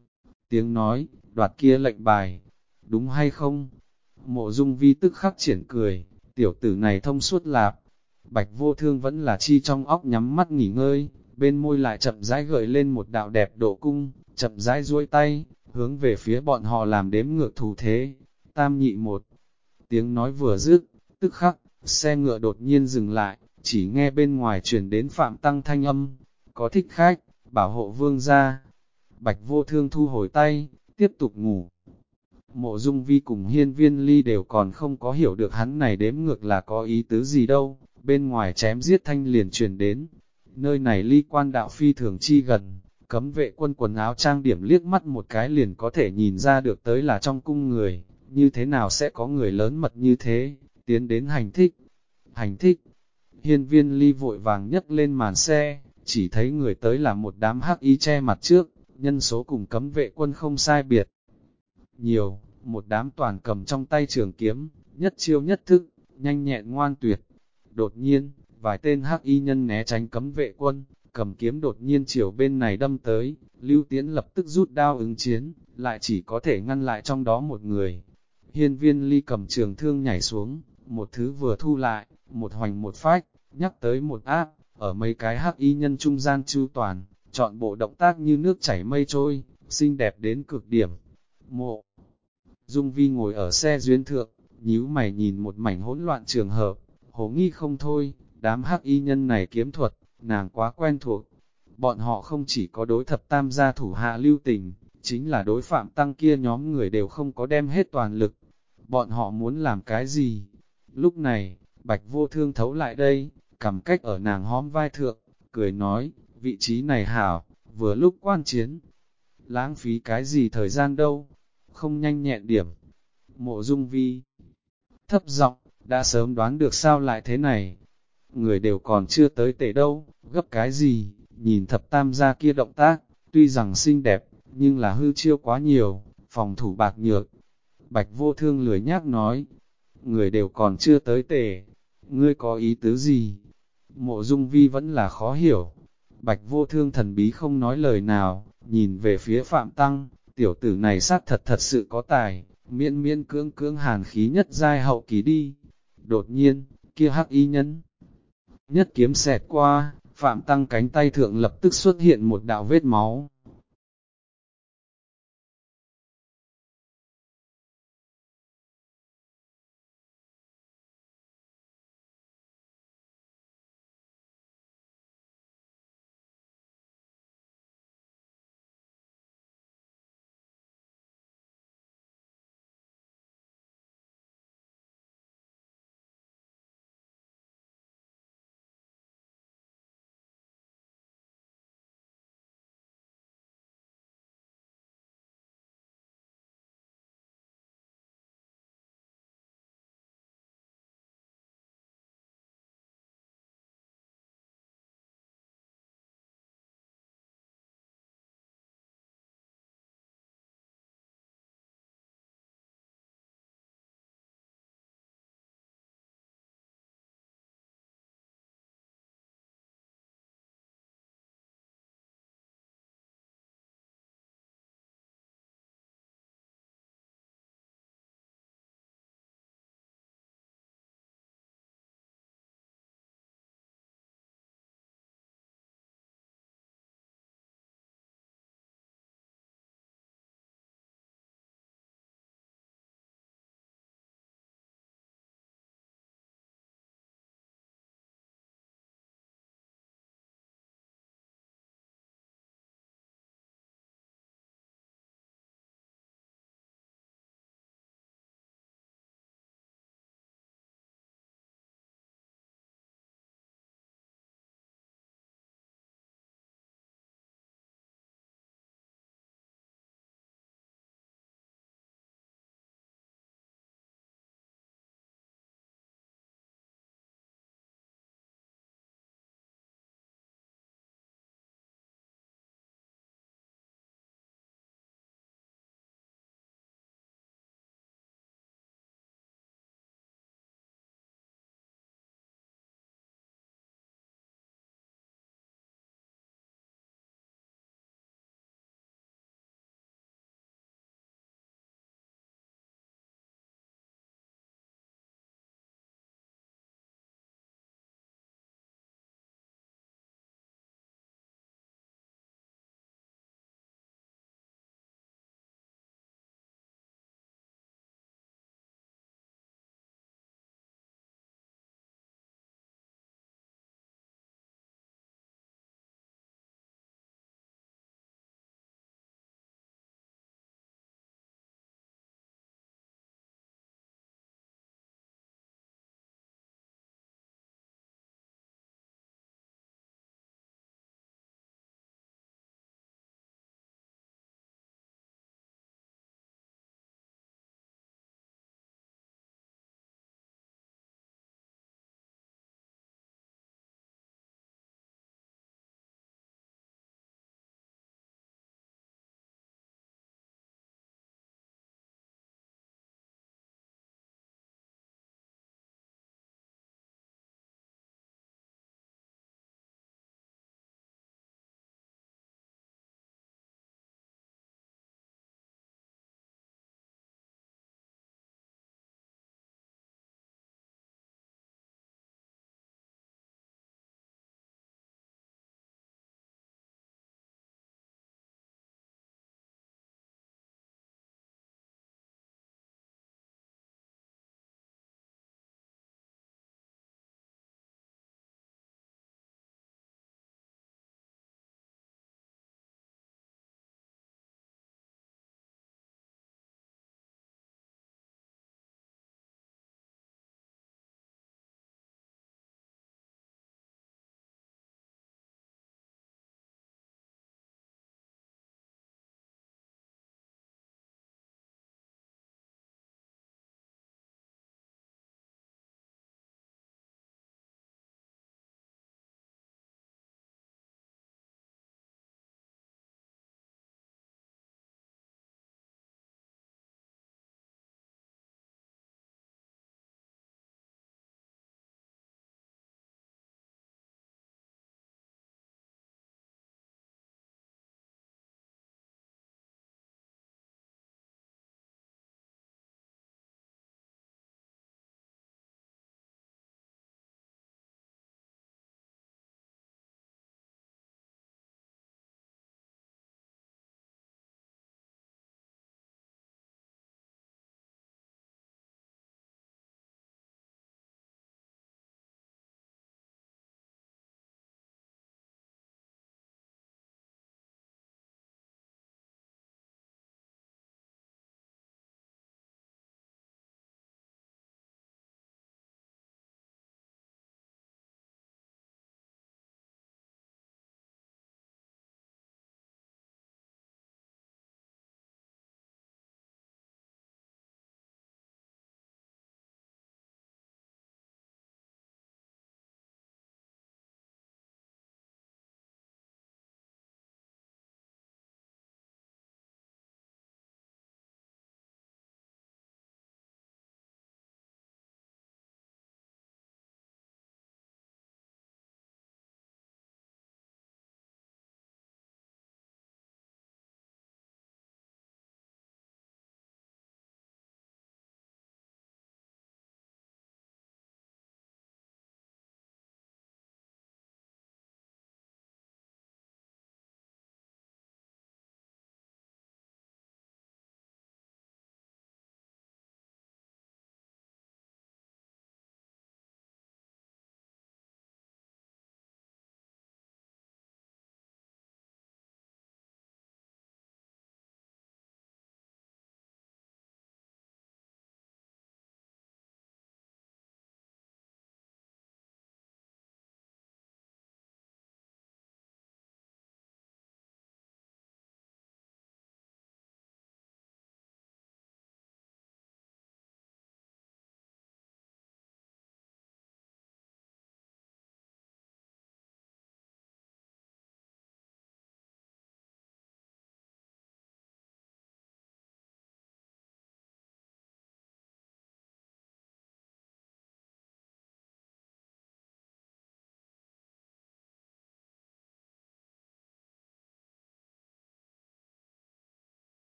tiếng nói, đoạt kia lệnh bài, đúng hay không? Mộ Dung Vi tức khắc triển cười, tiểu tử này thông suốt lạp. Bạch Vô Thương vẫn là chi trong óc nhắm mắt nghỉ ngơi, bên môi lại chậm rãi gợi lên một đạo đẹp độ cung, chậm rãi duỗi tay, hướng về phía bọn họ làm đếm ngược thủ thế. Tam nhị một, tiếng nói vừa dứt, tức khắc, xe ngựa đột nhiên dừng lại, chỉ nghe bên ngoài truyền đến Phạm Tăng thanh âm, có thích khách, bảo hộ vương gia. Bạch Vô Thương thu hồi tay, tiếp tục ngủ. Mộ Dung Vi cùng Hiên Viên Ly đều còn không có hiểu được hắn này đếm ngược là có ý tứ gì đâu, bên ngoài chém giết thanh liền truyền đến. Nơi này ly quan đạo phi thường chi gần, cấm vệ quân quần áo trang điểm liếc mắt một cái liền có thể nhìn ra được tới là trong cung người, như thế nào sẽ có người lớn mật như thế, tiến đến hành thích. Hành thích, Hiên Viên Ly vội vàng nhấc lên màn xe, chỉ thấy người tới là một đám hắc y che mặt trước, nhân số cùng cấm vệ quân không sai biệt. Nhiều, một đám toàn cầm trong tay trường kiếm, nhất chiêu nhất thức, nhanh nhẹn ngoan tuyệt. Đột nhiên, vài tên hắc y nhân né tránh cấm vệ quân, cầm kiếm đột nhiên chiều bên này đâm tới, Lưu Tiễn lập tức rút đao ứng chiến, lại chỉ có thể ngăn lại trong đó một người. Hiên Viên Ly cầm trường thương nhảy xuống, một thứ vừa thu lại, một hoành một phách, nhắc tới một áp, ở mấy cái hắc y nhân trung gian chu toàn, chọn bộ động tác như nước chảy mây trôi, xinh đẹp đến cực điểm. Mộ Dung Vi ngồi ở xe duyên thượng, nhíu mày nhìn một mảnh hỗn loạn trường hợp, hồ nghi không thôi, đám hắc y nhân này kiếm thuật, nàng quá quen thuộc. Bọn họ không chỉ có đối thập tam gia thủ hạ lưu tình, chính là đối Phạm Tăng kia nhóm người đều không có đem hết toàn lực. Bọn họ muốn làm cái gì? Lúc này, Bạch Vô Thương thấu lại đây, cầm cách ở nàng hóm vai thượng, cười nói, vị trí này hảo, vừa lúc quan chiến. Lãng phí cái gì thời gian đâu, không nhanh nhẹn điểm. Mộ Dung Vi thấp giọng, đã sớm đoán được sao lại thế này. Người đều còn chưa tới tể đâu, gấp cái gì, nhìn thập tam gia kia động tác, tuy rằng xinh đẹp, nhưng là hư chiêu quá nhiều, phòng thủ bạc nhược. Bạch Vô Thương lười nhác nói, người đều còn chưa tới tể, ngươi có ý tứ gì? Mộ Dung Vi vẫn là khó hiểu. Bạch Vô Thương thần bí không nói lời nào, nhìn về phía Phạm Tăng, tiểu tử này xác thật sự có tài, miễn miễn cưỡng cưỡng hàn khí nhất giai hậu kỳ đi. Đột nhiên, kia hắc y nhân nhất kiếm xẹt qua, Phạm Tăng cánh tay thượng lập tức xuất hiện một đạo vết máu.